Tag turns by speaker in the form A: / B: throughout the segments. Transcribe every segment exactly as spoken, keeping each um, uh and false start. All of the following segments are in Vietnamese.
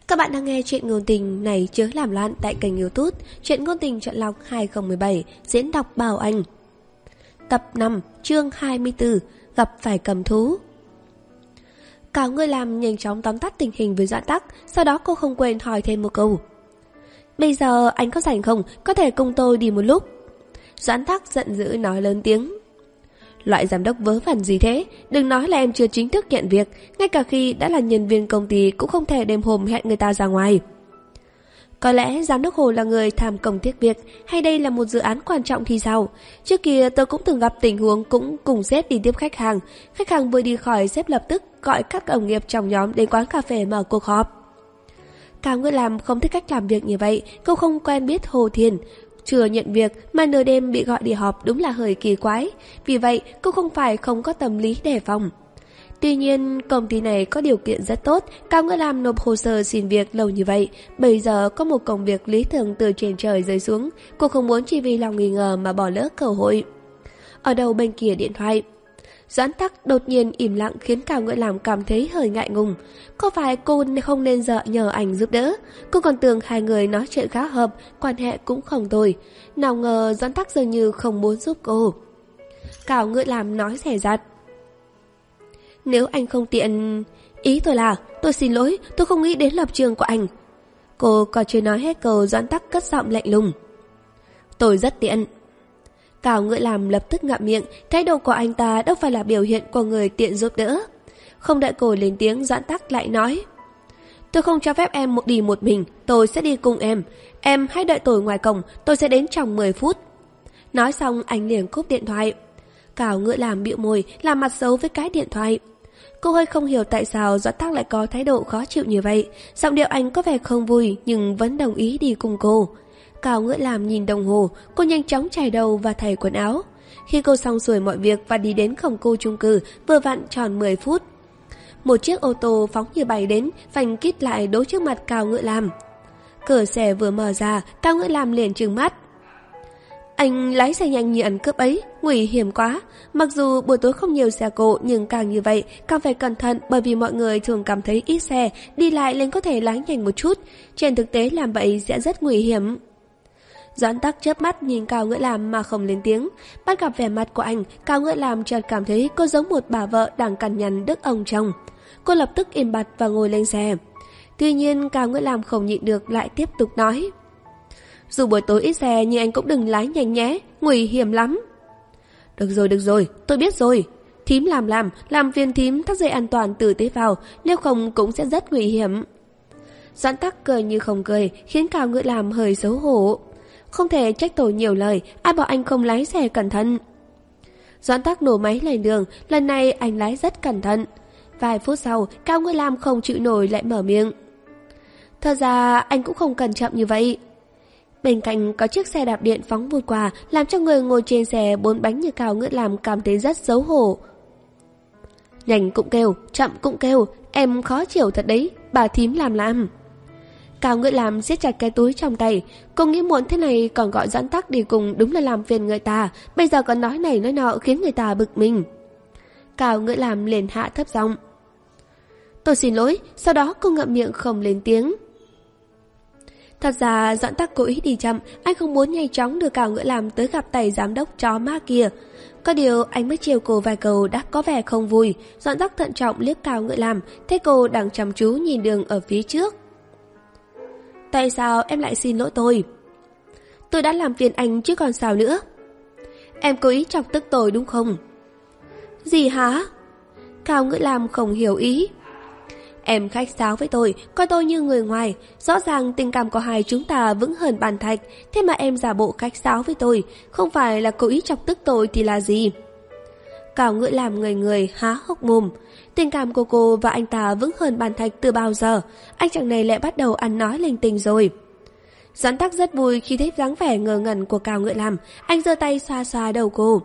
A: Các bạn đang nghe chuyện ngôn tình Này Chớ Làm Loạn tại kênh YouTube Chuyện ngôn tình chọn lọc hai không một bảy, diễn đọc Bảo Anh. Tập năm, chương hai mươi tư, gặp phải cầm thú. Cao Ngươi Làm nhanh chóng tóm tắt tình hình với Doãn Tắc, sau đó cô không quên hỏi thêm một câu. Bây giờ anh có rảnh không, có thể cùng tôi đi một lúc? Doãn Tắc giận dữ nói lớn tiếng. Loại giám đốc vớ vẩn gì thế? Đừng nói là em chưa chính thức nhận việc, ngay cả khi đã là nhân viên công ty cũng không thể đêm hôm hẹn người ta ra ngoài. Có lẽ giám đốc Hồ là người tham công tiếc việc, hay đây là một dự án quan trọng thì sao? Trước kia tôi cũng từng gặp tình huống cũng cùng sếp đi tiếp khách hàng. Khách hàng vừa đi khỏi, sếp lập tức gọi các đồng nghiệp trong nhóm đến quán cà phê mở cuộc họp. Cao Ngươi Làm không thích cách làm việc như vậy, cô không quen biết Hồ Thiên. Chưa nhận việc mà nửa đêm bị gọi đi họp đúng là hơi kỳ quái. Vì vậy cô không phải không có tâm lý đề phòng. Tuy nhiên công ty này có điều kiện rất tốt. Cao Ngươi Làm nộp hồ sơ xin việc lâu như vậy, bây giờ có một công việc lý tưởng từ trên trời rơi xuống. Cô không muốn chỉ vì lòng nghi ngờ mà bỏ lỡ cơ hội. Ở đầu bên kia điện thoại, Doãn Tắc đột nhiên im lặng khiến Cao Ngươi Làm cảm thấy hơi ngại ngùng. Có phải cô không nên dợ nhờ anh giúp đỡ? Cô còn tưởng hai người nói chuyện khá hợp, quan hệ cũng không tồi. Nào ngờ Doãn Tắc dường như không muốn giúp cô. Cao Ngươi Làm nói dè dặt. Nếu anh không tiện... Ý tôi là, tôi xin lỗi, tôi không nghĩ đến lập trường của anh. Cô còn chưa nói hết câu, Doãn Tắc cất giọng lạnh lùng. Tôi rất tiện. Cao Ngươi Làm lập tức ngậm miệng, thái độ của anh ta đâu phải là biểu hiện của người tiện giúp đỡ. Không đợi cô lên tiếng, Doãn Tắc lại nói. Tôi không cho phép em một đi một mình, tôi sẽ đi cùng em. Em hãy đợi tôi ngoài cổng, tôi sẽ đến trong mười phút. Nói xong anh liền cúp điện thoại. Cao Ngươi Làm bĩu môi, làm mặt xấu với cái điện thoại. Cô hơi không hiểu tại sao Doãn Tắc lại có thái độ khó chịu như vậy. Giọng điệu anh có vẻ không vui nhưng vẫn đồng ý đi cùng cô. Cao Ngươi Làm nhìn đồng hồ, cô nhanh chóng chải đầu và thay quần áo. Khi cô xong xuôi mọi việc và đi đến cổng khu chung cư, vừa vặn tròn mười phút. Một chiếc ô tô phóng như bay đến, phanh kít lại đỗ trước mặt Cao Ngươi Làm. Cửa xe vừa mở ra, Cao Ngươi Làm liền trừng mắt. Anh lái xe nhanh như ăn cướp ấy, nguy hiểm quá. Mặc dù buổi tối không nhiều xe cộ, nhưng càng như vậy càng phải cẩn thận, bởi vì mọi người thường cảm thấy ít xe, đi lại lên có thể lái nhanh một chút. Trên thực tế làm vậy sẽ rất nguy hiểm. Doãn Tắc chớp mắt nhìn Cao Ngươi Làm mà không lên tiếng. Bắt gặp vẻ mặt của anh, Cao Ngươi Làm chợt cảm thấy cô giống một bà vợ đang cằn nhằn đứt ông chồng. Cô lập tức im bặt và ngồi lên xe. Tuy nhiên Cao Ngươi Làm không nhịn được lại tiếp tục nói. Dù buổi tối ít xe nhưng anh cũng đừng lái nhanh nhé, nguy hiểm lắm. Được rồi, được rồi, tôi biết rồi. Thím làm làm, làm phiền thím thắt dây an toàn tử tế vào, nếu không cũng sẽ rất nguy hiểm. Doãn Tắc cười như không cười, khiến Cao Ngươi Làm hơi xấu hổ. Không thể trách tôi nhiều lời, ai bảo anh không lái xe cẩn thận. Doãn Tắc nổ máy lên đường, lần này anh lái rất cẩn thận. Vài phút sau, Cao Ngươi Làm không chịu nổi lại mở miệng. Thật ra anh cũng không cần chậm như vậy. Bên cạnh có chiếc xe đạp điện phóng vụt qua, làm cho người ngồi trên xe bốn bánh như Cao Ngươi Làm cảm thấy rất xấu hổ. Nhanh cũng kêu, chậm cũng kêu, em khó chịu thật đấy, bà thím làm làm. Cao Ngươi Làm siết chặt cái túi trong tay. Cô nghĩ muộn thế này còn gọi Doãn Tắc đi cùng đúng là làm phiền người ta. Bây giờ còn nói này nói nọ khiến người ta bực mình. Cao Ngươi Làm liền hạ thấp giọng. Tôi xin lỗi. Sau đó cô ngậm miệng không lên tiếng. Thật ra Doãn Tắc cố ý đi chậm. Anh không muốn nhanh chóng đưa Cao Ngươi Làm tới gặp tay giám đốc chó má kia. Có điều anh mới chiều cô vài câu đã có vẻ không vui. Doãn Tắc thận trọng liếc Cao Ngươi Làm, thấy cô đang chăm chú nhìn đường ở phía trước. Tại sao em lại xin lỗi tôi? Tôi đã làm phiền anh chứ còn sao nữa. Em cố ý chọc tức tôi đúng không? Gì hả? Cao Ngươi Làm không hiểu ý. Em khách sáo với tôi, coi tôi như người ngoài. Rõ ràng tình cảm của hai chúng ta vững hơn bàn thạch, thế mà em giả bộ khách sáo với tôi. Không phải là cố ý chọc tức tôi thì là gì? Cao Ngươi Làm người người há hốc mồm. Tình cảm của cô và anh ta vững hơn bàn thạch từ bao giờ? Anh chàng này lại bắt đầu ăn nói linh tinh rồi. Doãn Tắc rất vui khi thấy dáng vẻ ngơ ngẩn của Cao Ngươi Làm. Anh giơ tay xoa xoa đầu cô.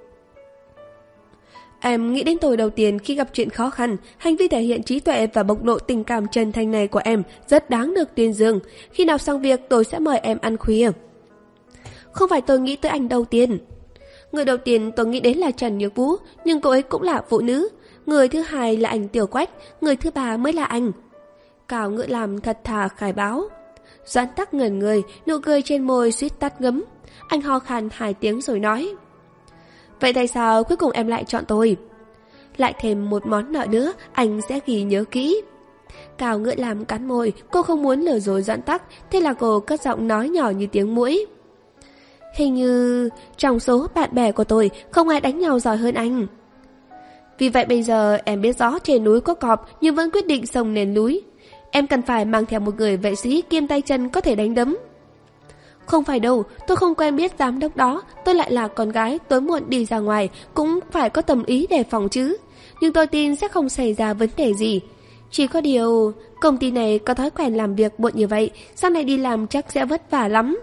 A: Em nghĩ đến tôi đầu tiên khi gặp chuyện khó khăn. Hành vi thể hiện trí tuệ và bộc lộ tình cảm chân thành này của em rất đáng được tuyên dương. Khi nào xong việc tôi sẽ mời em ăn khuya. Không phải tôi nghĩ tới anh đầu tiên. Người đầu tiên tôi nghĩ đến là Trần Nhược Vũ, nhưng cô ấy cũng là phụ nữ. Người thứ hai là anh Tiểu Quách, người thứ ba mới là anh. Cao Ngữ Lam thật thà khai báo. Doãn Tắc ngẩn người, nụ cười trên môi suýt tắt ngấm. Anh ho khan hai tiếng rồi nói: Vậy tại sao cuối cùng em lại chọn tôi? Lại thêm một món nợ nữa, anh sẽ ghi nhớ kỹ. Cao Ngữ Lam cắn môi, cô không muốn lừa dối Doãn Tắc, thế là cô cất giọng nói nhỏ như tiếng muỗi. Hình như trong số bạn bè của tôi không ai đánh nhau giỏi hơn anh. Vì vậy bây giờ em biết rõ trên núi có cọp nhưng vẫn quyết định xông lên núi. Em cần phải mang theo một người vệ sĩ kiêm tay chân có thể đánh đấm. Không phải đâu, tôi không quen biết giám đốc đó, tôi lại là con gái, tối muộn đi ra ngoài cũng phải có tâm ý đề phòng chứ. Nhưng tôi tin sẽ không xảy ra vấn đề gì. Chỉ có điều, công ty này có thói quen làm việc muộn như vậy, sau này đi làm chắc sẽ vất vả lắm.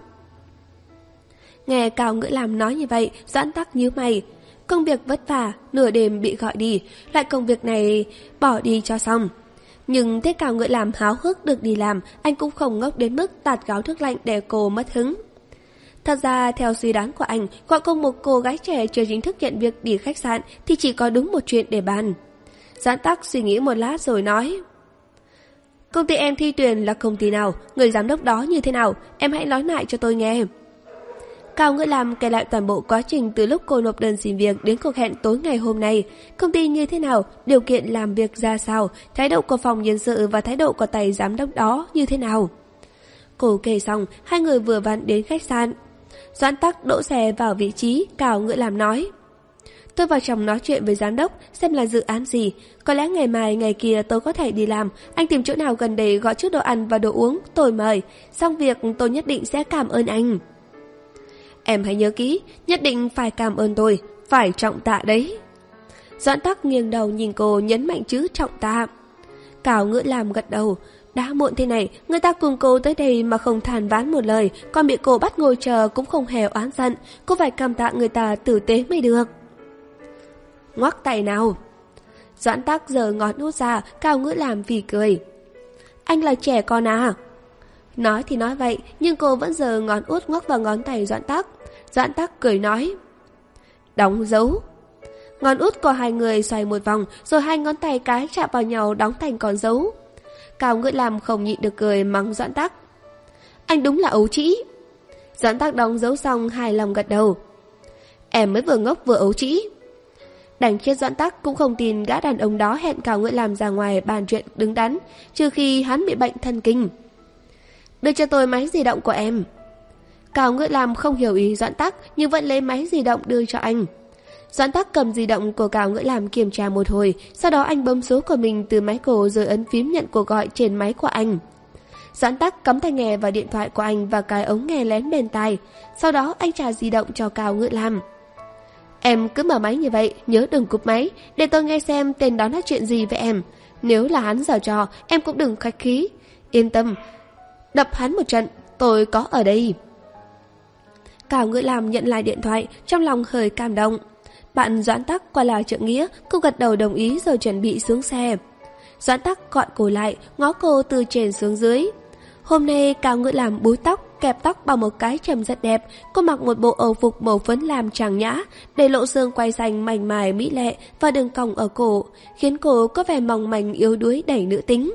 A: Nghe Cao Ngữ Lam nói như vậy, Doãn Tắc nhíu mày. Công việc vất vả, nửa đêm bị gọi đi, lại công việc này bỏ đi cho xong. Nhưng thế Cao Ngữ Lam háo hức được đi làm, anh cũng không ngốc đến mức tạt gáo nước lạnh để cô mất hứng. Thật ra, theo suy đoán của anh, gọi cô một cô gái trẻ chưa chính thức nhận việc đi khách sạn thì chỉ có đúng một chuyện để bàn. Doãn Tắc suy nghĩ một lát rồi nói: Công ty em thi tuyển là công ty nào? Người giám đốc đó như thế nào? Em hãy nói lại cho tôi nghe. Cao Ngữ Lam kể lại toàn bộ quá trình từ lúc cô nộp đơn xin việc đến cuộc hẹn tối ngày hôm nay. Công ty như thế nào, điều kiện làm việc ra sao, thái độ của phòng nhân sự và thái độ của tay giám đốc đó như thế nào. Cô kể xong, hai người vừa vặn đến khách sạn. Doãn Tắc đỗ xe vào vị trí, Cao Ngữ Lam nói: Tôi vào trong nói chuyện với giám đốc, xem là dự án gì. Có lẽ ngày mai ngày kia tôi có thể đi làm. Anh tìm chỗ nào gần đây gọi chút đồ ăn và đồ uống, tôi mời. Xong việc tôi nhất định sẽ cảm ơn anh. Em hãy nhớ kỹ, nhất định phải cảm ơn tôi, phải trọng tạ đấy. Doãn Tắc nghiêng đầu nhìn cô, nhấn mạnh chữ trọng tạ. Cao Ngữ Lam gật đầu. Đã muộn thế này, người ta cùng cô tới đây mà không than vãn một lời, còn bị cô bắt ngồi chờ cũng không hề oán giận. Cô phải cảm tạ người ta tử tế mới được. Ngoắc tay nào. Doãn Tắc giơ ngón út ra, Cao Ngữ Lam phì cười. Anh là trẻ con à? Nói thì nói vậy, nhưng cô vẫn giơ ngón út ngoắc vào ngón tay Doãn Tắc. Doãn Tắc cười nói: Đóng dấu. Ngón út của hai người xoay một vòng, rồi hai ngón tay cái chạm vào nhau đóng thành con dấu. Cao Ngữ Lam không nhịn được cười mắng Doãn Tắc: Anh đúng là ấu trĩ. Doãn Tắc đóng dấu xong hài lòng gật đầu. Em mới vừa ngốc vừa ấu trĩ. Đành chết Doãn Tắc cũng không tin gã đàn ông đó hẹn Cao Ngữ Lam ra ngoài bàn chuyện đứng đắn, trừ khi hắn bị bệnh thần kinh. Đưa cho tôi máy di động của em. Cao Ngữ Lam không hiểu ý Doãn Tắc nhưng vẫn lấy máy di động đưa cho anh. Doãn Tắc cầm di động của Cao Ngữ Lam kiểm tra một hồi, sau đó anh bấm số của mình từ máy cổ rồi ấn phím nhận cuộc gọi trên máy của anh. Doãn Tắc cắm tai nghe vào điện thoại của anh và cài ống nghe lén bên tai, sau đó anh trả di động cho Cao Ngữ Lam. Em cứ mở máy như vậy, nhớ đừng cúp máy, để tôi nghe xem tên đó nói chuyện gì với em. Nếu là hắn giở trò, em cũng đừng khách khí. Yên tâm, đập hắn một trận, tôi có ở đây. Cao Ngữ Lam nhận lại điện thoại, trong lòng hơi cảm động. Bạn Doãn Tắc quả là trượng nghĩa, cô gật đầu đồng ý rồi chuẩn bị xuống xe. Doãn Tắc gọi cô lại, ngó cô từ trên xuống dưới. Hôm nay Cao Ngữ Lam búi tóc, kẹp tóc bằng một cái chầm rất đẹp. Cô mặc một bộ âu phục màu phấn lam trang nhã, để lộ xương quai xanh mảnh mài mỹ lệ và đường cong ở cổ, khiến cô có vẻ mỏng manh yếu đuối đầy nữ tính.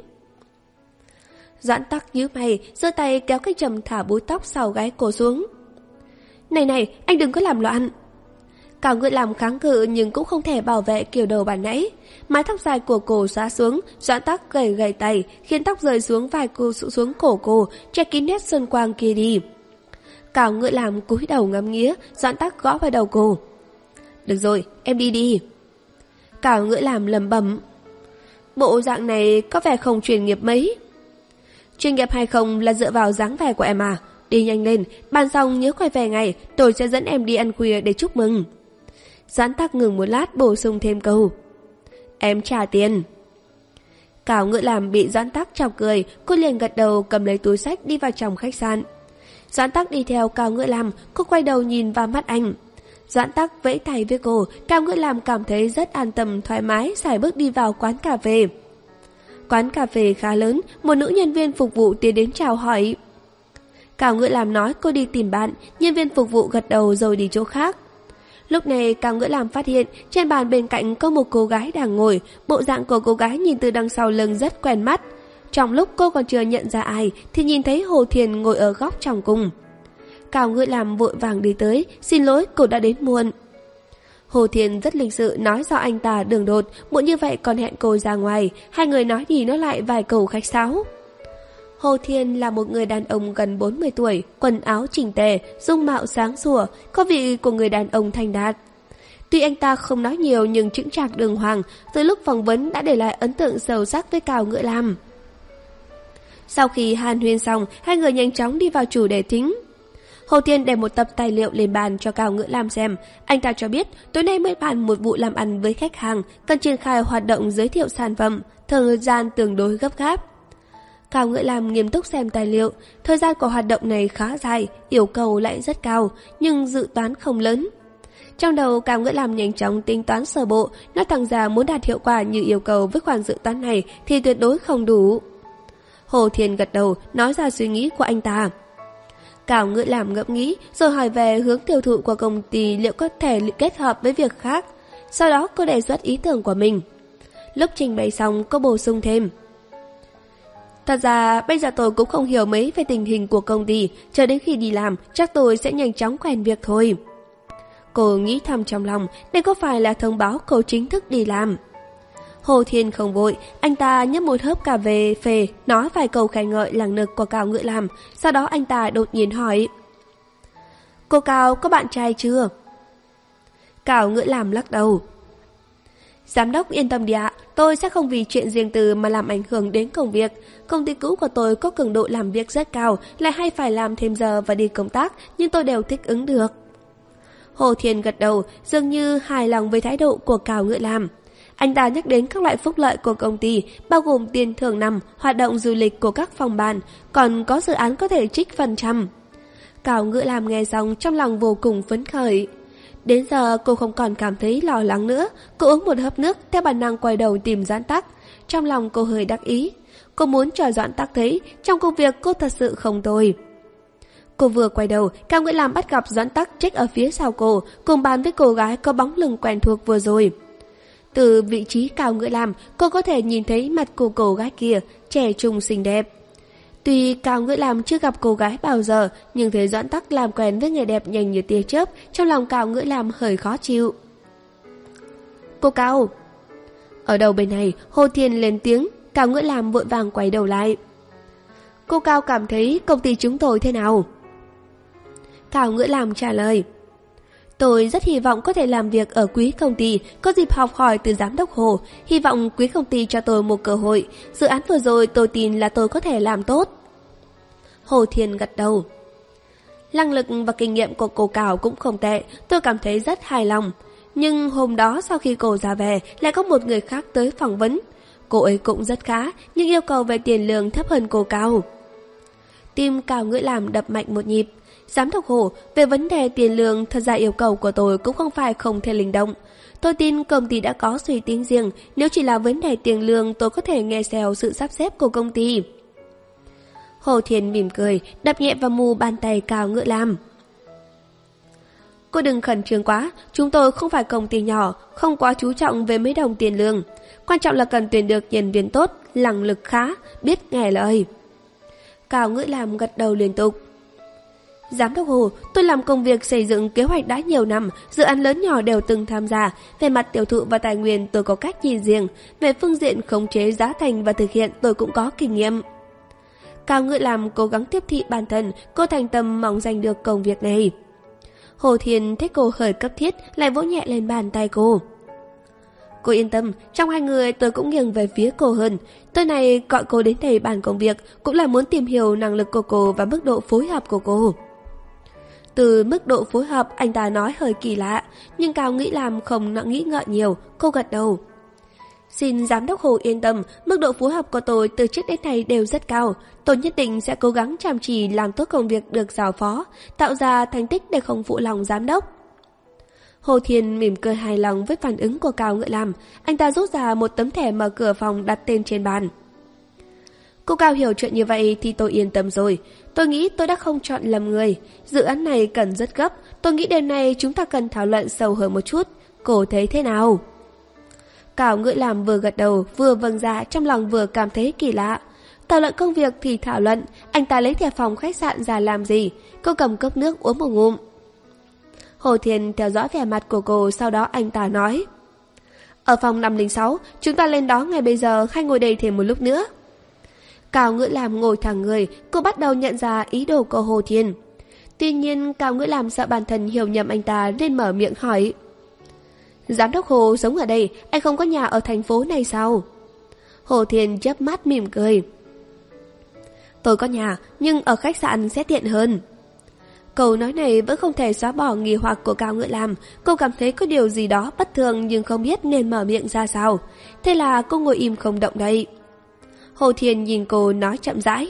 A: Doãn Tắc nhíu mày, giơ tay kéo cái chầm thả búi tóc sau gáy cô xuống. Này này, anh đừng có làm loạn. Cao Ngữ Lam kháng cự nhưng cũng không thể bảo vệ kiểu đầu bàn nãy. Mái tóc dài của cô xóa xuống, Doãn Tắc gầy gầy tay, khiến tóc rơi xuống vai cô xuống cổ cô, che kín nét sơn quang kia đi. Cao Ngữ Lam cúi đầu ngắm nghía, Doãn Tắc gõ vào đầu cô. Được rồi, em đi đi. Cao Ngữ Lam lẩm bẩm. Bộ dạng này có vẻ không chuyên nghiệp mấy. Chuyên nghiệp hay không là dựa vào dáng vẻ của em à. Đi nhanh lên, bàn xong nhớ quay về ngày, tôi sẽ dẫn em đi ăn khuya để chúc mừng. Doãn Tắc ngừng một lát bổ sung thêm câu. Em trả tiền. Cao Ngữ Lam bị Doãn Tắc chọc cười, cô liền gật đầu cầm lấy túi xách đi vào trong khách sạn. Doãn Tắc đi theo Cao Ngữ Lam, cô quay đầu nhìn vào mắt anh. Doãn Tắc vẫy tay với cô, Cao Ngữ Lam cảm thấy rất an tâm thoải mái, sải bước đi vào quán cà phê. Quán cà phê khá lớn, một nữ nhân viên phục vụ tiến đến chào hỏi. Cao Ngữ Lam nói cô đi tìm bạn, nhân viên phục vụ gật đầu rồi đi chỗ khác. Lúc này Cao Ngữ Lam phát hiện trên bàn bên cạnh có một cô gái đang ngồi, bộ dạng của cô gái nhìn từ đằng sau lưng rất quen mắt. Trong lúc cô còn chưa nhận ra ai thì nhìn thấy Hồ Thiền ngồi ở góc trong cùng. Cao Ngữ Lam vội vàng đi tới, xin lỗi cô đã đến muộn. Hồ Thiền rất lịch sự nói do anh ta đường đột, muộn như vậy còn hẹn cô ra ngoài, hai người nói đi nói lại vài câu khách sáo. Hồ Thiền là một người đàn ông gần bốn mươi tuổi, quần áo chỉnh tề, dung mạo sáng sủa, có vị của người đàn ông thành đạt. Tuy anh ta không nói nhiều nhưng chững chạc đường hoàng, từ lúc phỏng vấn đã để lại ấn tượng sâu sắc với Cao Ngữ Lam. Sau khi hàn huyên xong, hai người nhanh chóng đi vào chủ đề chính. Hồ Thiên để một tập tài liệu lên bàn cho Cao Ngữ Lam xem. Anh ta cho biết tối nay mới bàn một vụ làm ăn với khách hàng, cần triển khai hoạt động giới thiệu sản phẩm, thời gian tương đối gấp gáp. Cao Ngữ Lam nghiêm túc xem tài liệu. Thời gian của hoạt động này khá dài, yêu cầu lại rất cao, nhưng dự toán không lớn. Trong đầu Cao Ngữ Lam nhanh chóng tính toán sơ bộ, nói thẳng ra muốn đạt hiệu quả như yêu cầu với khoản dự toán này thì tuyệt đối không đủ. Hồ Thiên gật đầu, nói ra suy nghĩ của anh ta. Cao Ngữ Lam ngẫm nghĩ rồi hỏi về hướng tiêu thụ của công ty liệu có thể kết hợp với việc khác. Sau đó cô đề xuất ý tưởng của mình. Lúc trình bày xong cô bổ sung thêm. Thật ra bây giờ tôi cũng không hiểu mấy về tình hình của công ty, chờ đến khi đi làm chắc tôi sẽ nhanh chóng quen việc thôi. Cô nghĩ thầm trong lòng, đây có phải là thông báo cô chính thức đi làm. Hồ Thiên không vội, anh ta nhấp một hớp cà phê phê, nói vài câu khen ngợi năng lực của Cao Ngữ Lam. Sau đó anh ta đột nhiên hỏi. Cô Cao có bạn trai chưa? Cao Ngữ Lam lắc đầu. Giám đốc yên tâm đi ạ, tôi sẽ không vì chuyện riêng tư mà làm ảnh hưởng đến công việc. Công ty cũ của tôi có cường độ làm việc rất cao, lại hay phải làm thêm giờ và đi công tác, nhưng tôi đều thích ứng được. Hồ Thiên gật đầu, dường như hài lòng với thái độ của Cao Ngữ Lam. Anh ta nhắc đến các loại phúc lợi của công ty, bao gồm tiền thưởng năm, hoạt động du lịch của các phòng ban, còn có dự án có thể trích phần trăm. Cao Ngữ Lam nghe xong trong lòng vô cùng phấn khởi. Đến giờ cô không còn cảm thấy lo lắng nữa, cô uống một hớp nước, theo bản năng quay đầu tìm Doãn Tắc. Trong lòng cô hơi đắc ý, cô muốn cho Doãn Tắc thấy trong công việc cô thật sự không tồi. Cô vừa quay đầu, Cao Ngữ Lam bắt gặp Doãn Tắc trích ở phía sau cô, cùng bàn với cô gái có bóng lưng quen thuộc vừa rồi. Từ vị trí Cao Ngữ Lam, cô có thể nhìn thấy mặt của cô gái kia, trẻ trung xinh đẹp. Tuy Cao Ngữ Lam chưa gặp cô gái bao giờ, nhưng thấy Doãn Tắc làm quen với người đẹp nhanh như tia chớp, trong lòng Cao Ngữ Lam hơi khó chịu. Cô Cao! Ở đầu bên này, Hồ Thiên lên tiếng, Cao Ngữ Lam vội vàng quay đầu lại. Cô Cao cảm thấy công ty chúng tôi thế nào? Cao Ngữ Lam trả lời. Tôi rất hy vọng có thể làm việc ở quý công ty, có dịp học hỏi từ giám đốc Hồ, hy vọng quý công ty cho tôi một cơ hội. Dự án vừa rồi tôi tin là tôi có thể làm tốt. Hồ Thiên gật đầu. Năng lực và kinh nghiệm của cô Cao cũng không tệ, tôi cảm thấy rất hài lòng. Nhưng hôm đó sau khi cô ra về, lại có một người khác tới phỏng vấn. Cô ấy cũng rất khá, nhưng yêu cầu về tiền lương thấp hơn cô Cao. Tim Cao Ngữ Lam đập mạnh một nhịp. Giám đốc Hồ, về vấn đề tiền lương, thật ra yêu cầu của tôi cũng không phải không thể linh động. Tôi tin công ty đã có suy tính riêng, nếu chỉ là vấn đề tiền lương tôi có thể nghe theo sự sắp xếp của công ty. Hồ Thiên mỉm cười, đập nhẹ vào mu bàn tay Cao Ngữ Lam. Cô đừng khẩn trương quá, chúng tôi không phải công ty nhỏ, không quá chú trọng về mấy đồng tiền lương. Quan trọng là cần tuyển được nhân viên tốt, năng lực khá, biết nghe lời. Cao Ngữ Lam gật đầu liên tục. Giám đốc Hồ, tôi làm công việc xây dựng kế hoạch đã nhiều năm, dự án lớn nhỏ đều từng tham gia. Về mặt tiêu thụ và tài nguyên tôi có cách nhìn riêng, về phương diện khống chế giá thành và thực hiện tôi cũng có kinh nghiệm. Cao Ngữ Lam cố gắng tiếp thị bản thân, cô thành tâm mong giành được công việc này. Hồ Thiên thấy cô hơi cấp thiết, lại vỗ nhẹ lên bàn tay cô. Cô yên tâm, trong hai người tôi cũng nghiêng về phía cô hơn. Tôi này gọi cô đến đây bàn công việc cũng là muốn tìm hiểu năng lực của cô và mức độ phối hợp của cô. Từ mức độ phối hợp anh ta nói hơi kỳ lạ, nhưng Cao Ngữ Lam không nghĩ ngợi nhiều, cô gật đầu. Xin giám đốc Hồ yên tâm, mức độ phối hợp của tôi từ trước đến nay đều rất cao. Tôi nhất định sẽ cố gắng chăm chỉ làm tốt công việc được giao phó, tạo ra thành tích để không phụ lòng giám đốc. Hồ Thiên mỉm cười hài lòng với phản ứng của Cao Ngữ Lam, anh ta rút ra một tấm thẻ mở cửa phòng đặt tên trên bàn. Cô Cao hiểu chuyện như vậy thì tôi yên tâm rồi. Tôi nghĩ tôi đã không chọn lầm người. Dự án này cần rất gấp. Tôi nghĩ đêm nay chúng ta cần thảo luận sâu hơn một chút. Cô thấy thế nào? Cao Ngữ Lam vừa gật đầu vừa vâng dạ, trong lòng vừa cảm thấy kỳ lạ. Thảo luận công việc thì thảo luận, anh ta lấy thẻ phòng khách sạn ra làm gì? Cô cầm cốc nước uống một ngụm. Hồ Thiên theo dõi vẻ mặt của cô, sau đó anh ta nói: Ở phòng năm không sáu, chúng ta lên đó ngay bây giờ, hay ngồi đây thêm một lúc nữa? Cao Ngữ Lam ngồi thẳng người, cô bắt đầu nhận ra ý đồ của Hồ Thiên. Tuy nhiên Cao Ngữ Lam sợ bản thân hiểu nhầm anh ta nên mở miệng hỏi: Giám đốc Hồ sống ở đây, anh không có nhà ở thành phố này sao? Hồ Thiên chớp mắt mỉm cười: Tôi có nhà, nhưng ở khách sạn sẽ tiện hơn. Câu nói này vẫn không thể xóa bỏ nghi hoặc của Cao Ngữ Lam. Cô cảm thấy có điều gì đó bất thường nhưng không biết nên mở miệng ra sao. Thế là cô ngồi im không động đậy. Hồ Thiên nhìn cô nói chậm rãi: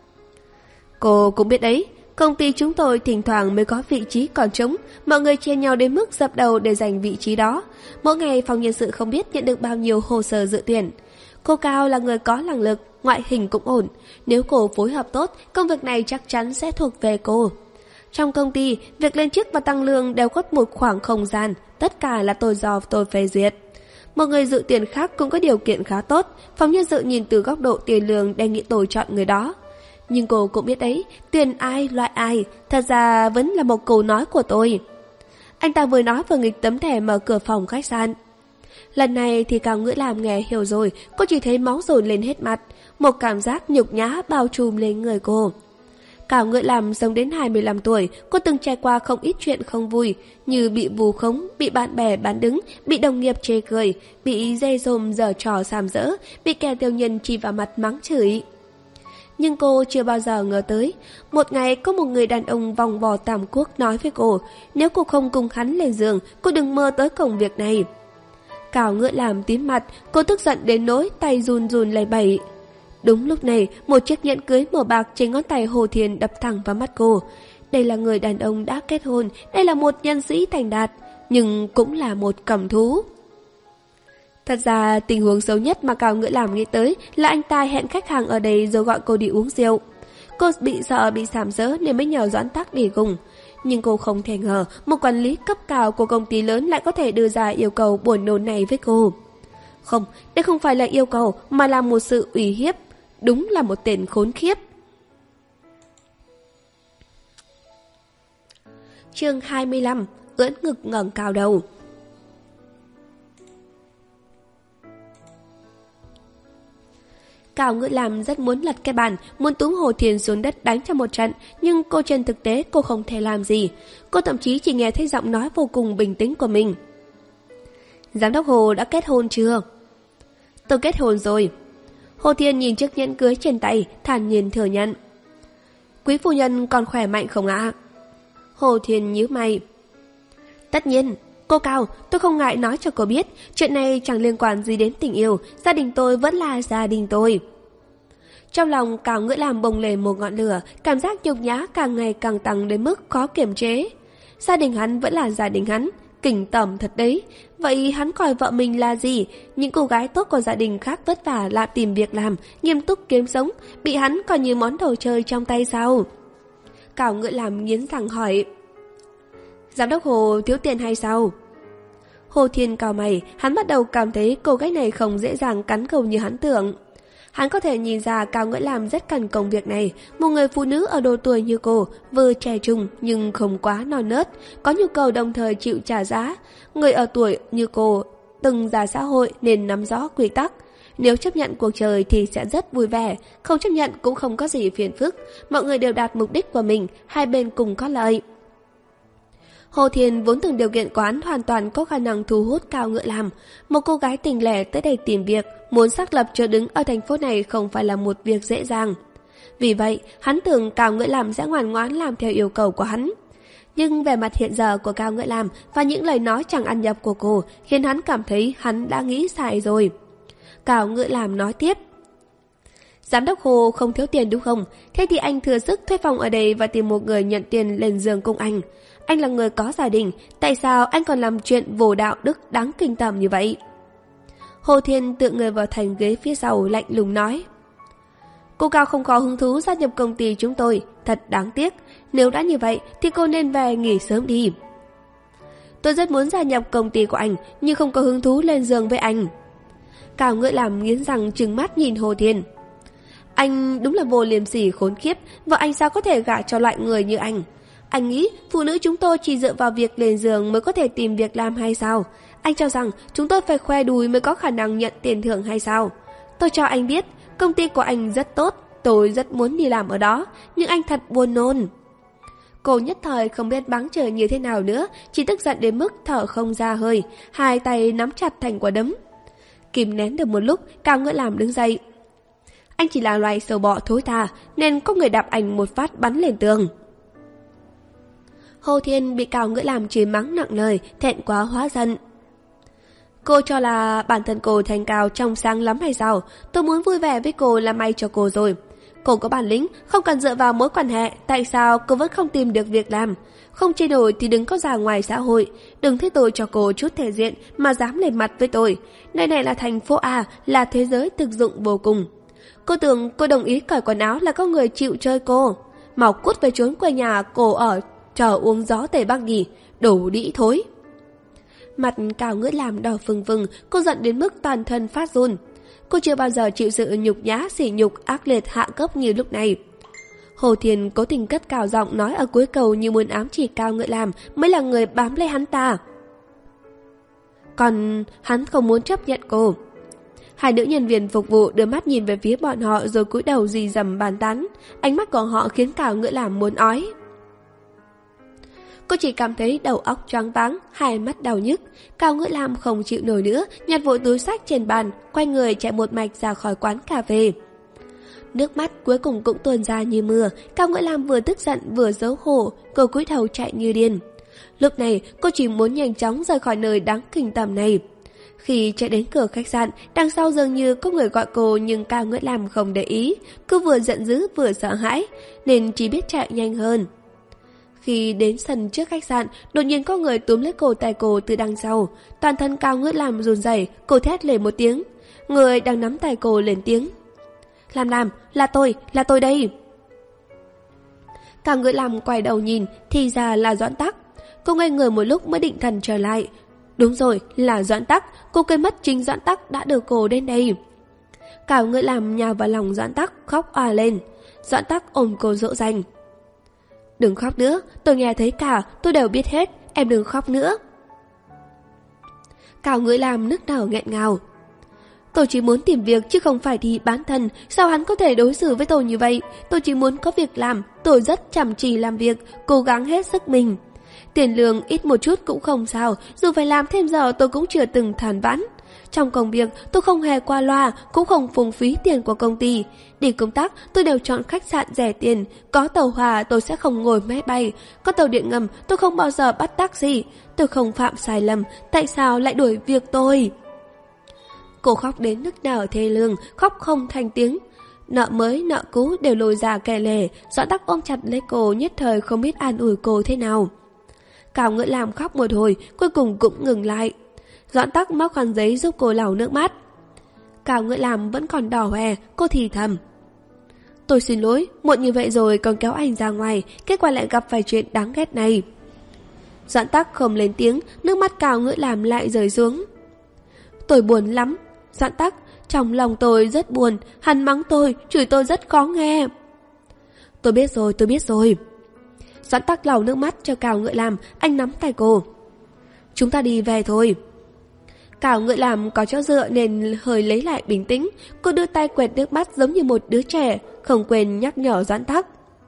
A: Cô cũng biết đấy, công ty chúng tôi thỉnh thoảng mới có vị trí còn trống, mọi người chia nhau đến mức dập đầu để giành vị trí đó. Mỗi ngày phòng nhân sự không biết nhận được bao nhiêu hồ sơ dự tuyển. Cô Cao là người có năng lực, ngoại hình cũng ổn. Nếu cô phối hợp tốt, công việc này chắc chắn sẽ thuộc về cô. Trong công ty, việc lên chức và tăng lương đều có một khoảng không gian, tất cả là tôi do tôi phê duyệt. Một người dự tuyển khác cũng có điều kiện khá tốt, phòng nhân sự nhìn từ góc độ tiền lương đề nghị tôi chọn người đó. Nhưng cô cũng biết đấy, tuyển ai loại ai, thật ra vẫn là một câu nói của tôi. Anh ta vừa nói vừa nghịch tấm thẻ mở cửa phòng khách sạn. Lần này thì Cao Ngữ Lam nghe hiểu rồi, cô chỉ thấy máu dồn lên hết mặt, một cảm giác nhục nhã bao trùm lên người cô. Cao Ngữ Lam sống đến hai mươi lăm tuổi, cô từng trải qua không ít chuyện không vui, như bị vù khống, bị bạn bè bán đứng, bị đồng nghiệp chê cười, bị dê dồm giở trò sàm dỡ, bị kẻ tiểu nhân chỉ vào mặt mắng chửi. Nhưng cô chưa bao giờ ngờ tới, một ngày có một người đàn ông vòng vò tam quốc nói với cô, nếu cô không cùng hắn lên giường, cô đừng mơ tới công việc này. Cao Ngữ Lam tím mặt, cô tức giận đến nỗi tay run run lẩy bẩy. Đúng lúc này, một chiếc nhẫn cưới màu bạc trên ngón tay Hồ Thiên đập thẳng vào mắt cô. Đây là người đàn ông đã kết hôn, đây là một nhân sĩ thành đạt, nhưng cũng là một cầm thú. Thật ra, tình huống xấu nhất mà Cao Ngữ Lam nghĩ tới là anh ta hẹn khách hàng ở đây rồi gọi cô đi uống rượu. Cô bị sợ bị sàm sỡ nên mới nhờ Doãn Tắc đi cùng. Nhưng cô không thể ngờ một quản lý cấp cao của công ty lớn lại có thể đưa ra yêu cầu buồn nôn này với cô. Không, đây không phải là yêu cầu mà là một sự uy hiếp. Đúng là một tên khốn khiếp. Chương hai mươi lăm. Ưỡn ngực ngẩng cao đầu. Cao Ngữ Lam rất muốn lật cái bàn, muốn túm Hồ Thiên xuống đất đánh cho một trận, nhưng cô trên thực tế cô không thể làm gì. Cô thậm chí chỉ nghe thấy giọng nói vô cùng bình tĩnh của mình. Giám đốc Hồ đã kết hôn chưa? Tôi kết hôn rồi. Hồ Thiên nhìn chiếc nhẫn cưới trên tay, thản nhiên thừa nhận. Quý phu nhân còn khỏe mạnh không ạ? Hồ Thiên nhíu mày. Tất nhiên, cô Cao, tôi không ngại nói cho cô biết, chuyện này chẳng liên quan gì đến tình yêu, gia đình tôi vẫn là gia đình tôi. Trong lòng Cao Ngữ Lam bùng lên một ngọn lửa, cảm giác nhục nhã càng ngày càng tăng đến mức khó kiềm chế. Gia đình hắn vẫn là gia đình hắn, kinh tởm thật đấy. Vậy hắn coi vợ mình là gì? Những cô gái tốt của gia đình khác vất vả lại tìm việc làm, nghiêm túc kiếm sống, bị hắn coi như món đồ chơi trong tay sao? Cao Ngữ Lam nghiến răng hỏi. Giám đốc Hồ thiếu tiền hay sao? Hồ Thiên cau mày, hắn bắt đầu cảm thấy cô gái này không dễ dàng cắn câu như hắn tưởng. Hắn có thể nhìn ra Cao Ngữ Lam rất cần công việc này. Một người phụ nữ ở độ tuổi như cô, vừa trẻ trung nhưng không quá non nớt, có nhu cầu đồng thời chịu trả giá. Người ở tuổi như cô, từng ra xã hội nên nắm rõ quy tắc. Nếu chấp nhận cuộc chơi thì sẽ rất vui vẻ, không chấp nhận cũng không có gì phiền phức. Mọi người đều đạt mục đích của mình, hai bên cùng có lợi. Hồ Thiên vốn từng điều kiện quán hoàn toàn có khả năng thu hút Cao Ngữ Lam. Một cô gái tình lẻ tới đây tìm việc, muốn xác lập chỗ đứng ở thành phố này không phải là một việc dễ dàng. Vì vậy, hắn tưởng Cao Ngữ Lam sẽ ngoan ngoãn làm theo yêu cầu của hắn. Nhưng về mặt hiện giờ của Cao Ngữ Lam và những lời nói chẳng ăn nhập của cô khiến hắn cảm thấy hắn đã nghĩ sai rồi. Cao Ngữ Lam nói tiếp. Giám đốc Hồ không thiếu tiền đúng không? Thế thì anh thừa sức thuê phòng ở đây và tìm một người nhận tiền lên giường cùng anh. Anh là người có gia đình, tại sao anh còn làm chuyện vô đạo đức đáng kinh tởm như vậy? Hồ Thiên tựa người vào thành ghế phía sau lạnh lùng nói. Cô Cao không có hứng thú gia nhập công ty chúng tôi, thật đáng tiếc. Nếu đã như vậy thì cô nên về nghỉ sớm đi. Tôi rất muốn gia nhập công ty của anh, nhưng không có hứng thú lên giường với anh. Cao Ngữ Lam nghiến răng trừng mắt nhìn Hồ Thiên. Anh đúng là vô liêm sỉ khốn khiếp, vợ anh sao có thể gả cho loại người như anh? Anh nghĩ phụ nữ chúng tôi chỉ dựa vào việc lên giường mới có thể tìm việc làm hay sao? Anh cho rằng chúng tôi phải khoe đùi mới có khả năng nhận tiền thưởng hay sao? Tôi cho anh biết, công ty của anh rất tốt, tôi rất muốn đi làm ở đó, nhưng anh thật buồn nôn. Cô nhất thời không biết báng trời như thế nào nữa, chỉ tức giận đến mức thở không ra hơi, hai tay nắm chặt thành quả đấm. Kìm nén được một lúc, Cao Ngữ Làm đứng dậy. Anh chỉ là loài sâu bọ thối tha, nên có người đạp anh một phát bắn lên tường. Hồ Thiên bị Cao Ngữ Làm chửi mắng nặng lời, thẹn quá hóa giận. Cô cho là bản thân cô thanh cao trong sáng lắm hay sao? Tôi muốn vui vẻ với cô là may cho cô rồi. Cô có bản lĩnh, không cần dựa vào mối quan hệ, tại sao cô vẫn không tìm được việc làm? Không chê nổi thì đừng có ra ngoài xã hội, đừng thấy tôi cho cô chút thể diện mà dám lên mặt với tôi. Nơi này là thành phố A, là thế giới thực dụng vô cùng. Cô tưởng cô đồng ý cởi quần áo là có người chịu chơi cô. Mau cút về trốn quê nhà cô ở, chờ uống gió Tây Bắc nhỉ, đổ đĩ thối. Mặt Cao Ngữ Làm đỏ phừng phừng, cô giận đến mức toàn thân phát run. Cô chưa bao giờ chịu sự nhục nhã sỉ nhục ác liệt hạ cấp như lúc này. Hồ Thiên cố tình cất cao giọng nói ở cuối cầu như muốn ám chỉ Cao Ngữ Làm mới là người bám lấy hắn ta. Còn hắn không muốn chấp nhận cô. Hai nữ nhân viên phục vụ đưa mắt nhìn về phía bọn họ rồi cúi đầu rì rầm bàn tán. Ánh mắt của họ khiến Cao Ngữ Làm muốn ói. Cô chỉ cảm thấy đầu óc choáng váng, hai mắt đau nhức. Cao Ngữ Làm không chịu nổi nữa, nhặt vội túi sách trên bàn, quay người chạy một mạch ra khỏi quán cà phê. Nước mắt cuối cùng cũng tuôn ra như mưa. Cao Ngữ Làm vừa tức giận vừa xấu hổ, cô cúi đầu chạy như điên. Lúc này cô chỉ muốn nhanh chóng rời khỏi nơi đáng kinh tởm này. Khi chạy đến cửa khách sạn, đằng sau dường như có người gọi cô, nhưng Cao Ngữ Làm không để ý. Cô vừa giận dữ vừa sợ hãi, nên chỉ biết chạy nhanh hơn. Khi đến sân trước khách sạn, đột nhiên có người túm lấy cổ tay cô từ đằng sau. Toàn thân Cao Ngữ Làm run rẩy, cô thét lên một tiếng. Người đang nắm tay cô lên tiếng. Làm làm, là tôi, là tôi đây. Cao Ngữ Làm quay đầu nhìn, thì ra là Doãn Tắc. Cô ngây người một lúc mới định thần trở lại. Đúng rồi, là Doãn Tắc, cô quên mất chính Doãn Tắc đã đưa cô đến đây. Cao Ngữ Làm nhào vào lòng Doãn Tắc, khóc òa lên. Doãn Tắc ôm cô dỗ dành. Đừng khóc nữa, tôi nghe thấy cả, tôi đều biết hết, em đừng khóc nữa. Cao Ngữ Làm nức nở nghẹn ngào. Tôi chỉ muốn tìm việc chứ không phải đi bán thân, sao hắn có thể đối xử với tôi như vậy? Tôi chỉ muốn có việc làm, tôi rất chăm chỉ làm việc, cố gắng hết sức mình. Tiền lương ít một chút cũng không sao, dù phải làm thêm giờ tôi cũng chưa từng than vãn. Trong công việc tôi không hề qua loa, cũng không phung phí tiền của công ty. Đi công tác tôi đều chọn khách sạn rẻ tiền, có tàu hỏa tôi sẽ không ngồi máy bay, có tàu điện ngầm tôi không bao giờ bắt taxi. Tôi không phạm sai lầm, tại sao lại đuổi việc tôi? Cô khóc đến nức nở thê lương, khóc không thành tiếng. Nợ mới nợ cũ đều lôi ra kể lể. Doãn Tắc ôm chặt lấy cô, nhất thời không biết an ủi cô thế nào. Cao Ngữ Làm khóc một hồi, cuối cùng cũng ngừng lại. Doãn Tắc móc khăn giấy giúp cô lau nước mắt. Cao Ngữ Làm vẫn còn đỏ hoe, cô thì thầm. Tôi xin lỗi, muộn như vậy rồi còn kéo anh ra ngoài, kết quả lại gặp phải chuyện đáng ghét này. Doãn Tắc không lên tiếng, nước mắt Cao Ngữ Làm lại rơi xuống. Tôi buồn lắm. Doãn Tắc, trong lòng tôi rất buồn, hắn mắng tôi, chửi tôi rất khó nghe. Tôi biết rồi, tôi biết rồi. Doãn Tắc lau nước mắt cho Cao Ngữ Làm, anh nắm tay cô. Chúng ta đi về thôi. Cao Ngữ Làm có chỗ dựa nên hơi lấy lại bình tĩnh. Cô đưa tay quẹt nước mắt giống như một đứa trẻ, không quên nhắc nhở Doãn Tắc.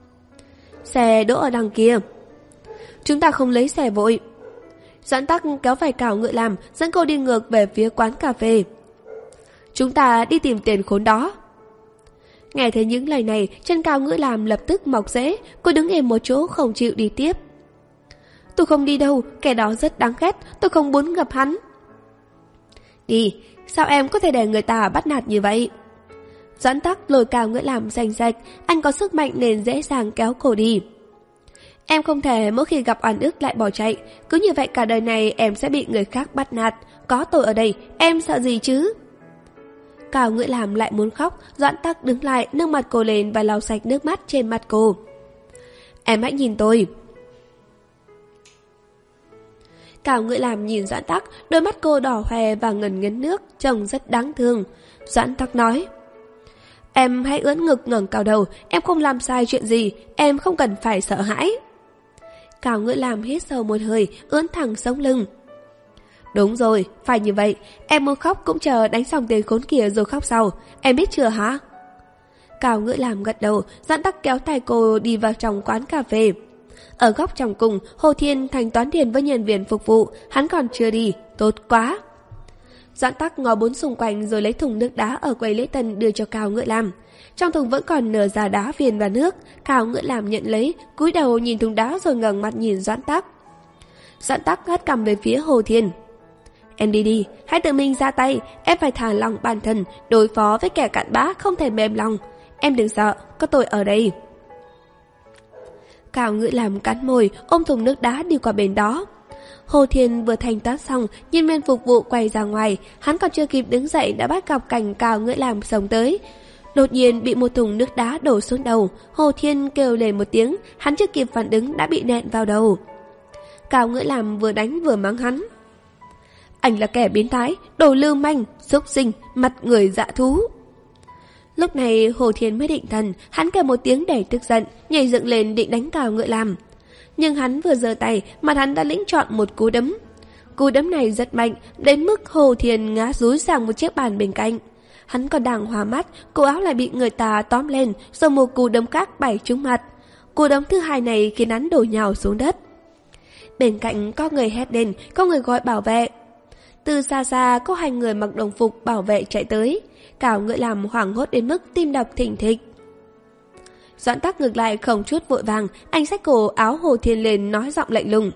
A: Xe đỗ ở đằng kia. Chúng ta không lấy xe vội. Doãn Tắc kéo vai Cao Ngữ Làm, dẫn cô đi ngược về phía quán cà phê. Chúng ta đi tìm tiền khốn đó. Nghe thấy những lời này, chân Cao Ngữ Làm lập tức mọc rễ. Cô đứng im một chỗ không chịu đi tiếp. Tôi không đi đâu, kẻ đó rất đáng ghét, tôi không muốn gặp hắn. Đi, sao em có thể để người ta bắt nạt như vậy? Doãn Tắc lôi Cao Ngữ Làm rành rạch, anh có sức mạnh nên dễ dàng kéo cô đi. Em không thể mỗi khi gặp oan ức lại bỏ chạy, cứ như vậy cả đời này em sẽ bị người khác bắt nạt. Có tôi ở đây, em sợ gì chứ? Cao Ngữ Làm lại muốn khóc, Doãn Tắc đứng lại nâng mặt cô lên và lau sạch nước mắt trên mặt cô. Em hãy nhìn tôi. Cao Ngữ Làm nhìn Doãn Tắc, đôi mắt cô đỏ hoe và ngần ngấn nước, trông rất đáng thương. Doãn Tắc nói, Em hãy ưỡn ngực ngẩng cao đầu, em không làm sai chuyện gì, em không cần phải sợ hãi. Cao Ngữ Lam hít sâu một hơi, ưỡn thẳng sống lưng. Đúng rồi, phải như vậy, em muốn khóc cũng chờ đánh xong tên khốn kia rồi khóc sau, em biết chưa hả? Cao Ngữ Lam gật đầu, Doãn Tắc kéo tay cô đi vào trong quán cà phê. Ở góc trong cùng, Hồ Thiên thanh toán tiền với nhân viên phục vụ, hắn còn chưa đi, tốt quá. Doãn Tắc ngó bốn xung quanh rồi lấy thùng nước đá ở quầy lễ tân đưa cho Cao Ngữ Lam. Trong thùng vẫn còn nửa giá đá viên và nước. Cao Ngữ Lam nhận lấy, cúi đầu nhìn thùng đá rồi ngẩng mặt nhìn Doãn Tắc. Doãn Tắc hất cằm về phía Hồ Thiên. Em đi đi, hãy tự mình ra tay, em phải thả lòng bản thân, đối phó với kẻ cặn bã không thể mềm lòng. Em đừng sợ, có tôi ở đây. Cao Ngữ Lam cắn môi, ôm thùng nước đá đi qua bên đó. Hồ Thiên vừa thanh toán xong, nhân viên phục vụ quay ra ngoài, hắn còn chưa kịp đứng dậy đã bắt gặp cảnh Cao Ngữ Lam xông tới. Đột nhiên bị một thùng nước đá đổ xuống đầu, Hồ Thiên kêu lên một tiếng, hắn chưa kịp phản ứng đã bị nện vào đầu. Cao Ngữ Lam vừa đánh vừa mắng hắn. Anh là kẻ biến thái, đồ lưu manh, xúc sinh, mặt người dạ thú. Lúc này Hồ Thiên mới định thần, hắn kêu một tiếng đầy tức giận, nhảy dựng lên định đánh Cao Ngữ Lam. Nhưng hắn vừa giơ tay, mặt hắn đã lĩnh chọn một cú đấm. Cú đấm này rất mạnh, đến mức Hồ Thiên ngã rúi sang một chiếc bàn bên cạnh. Hắn còn đang hoa mắt, cổ áo lại bị người ta tóm lên, rồi một cú đấm khác bày trúng mặt. Cú đấm thứ hai này khiến hắn đổ nhào xuống đất. Bên cạnh có người hét lên, có người gọi bảo vệ. Từ xa xa có hai người mặc đồng phục bảo vệ chạy tới. Cao Ngữ Lam hoảng hốt đến mức tim đập thình thịch. Doãn Tắc ngược lại không chút vội vàng, anh xách cổ áo Hồ Thiên lên nói giọng lạnh lùng.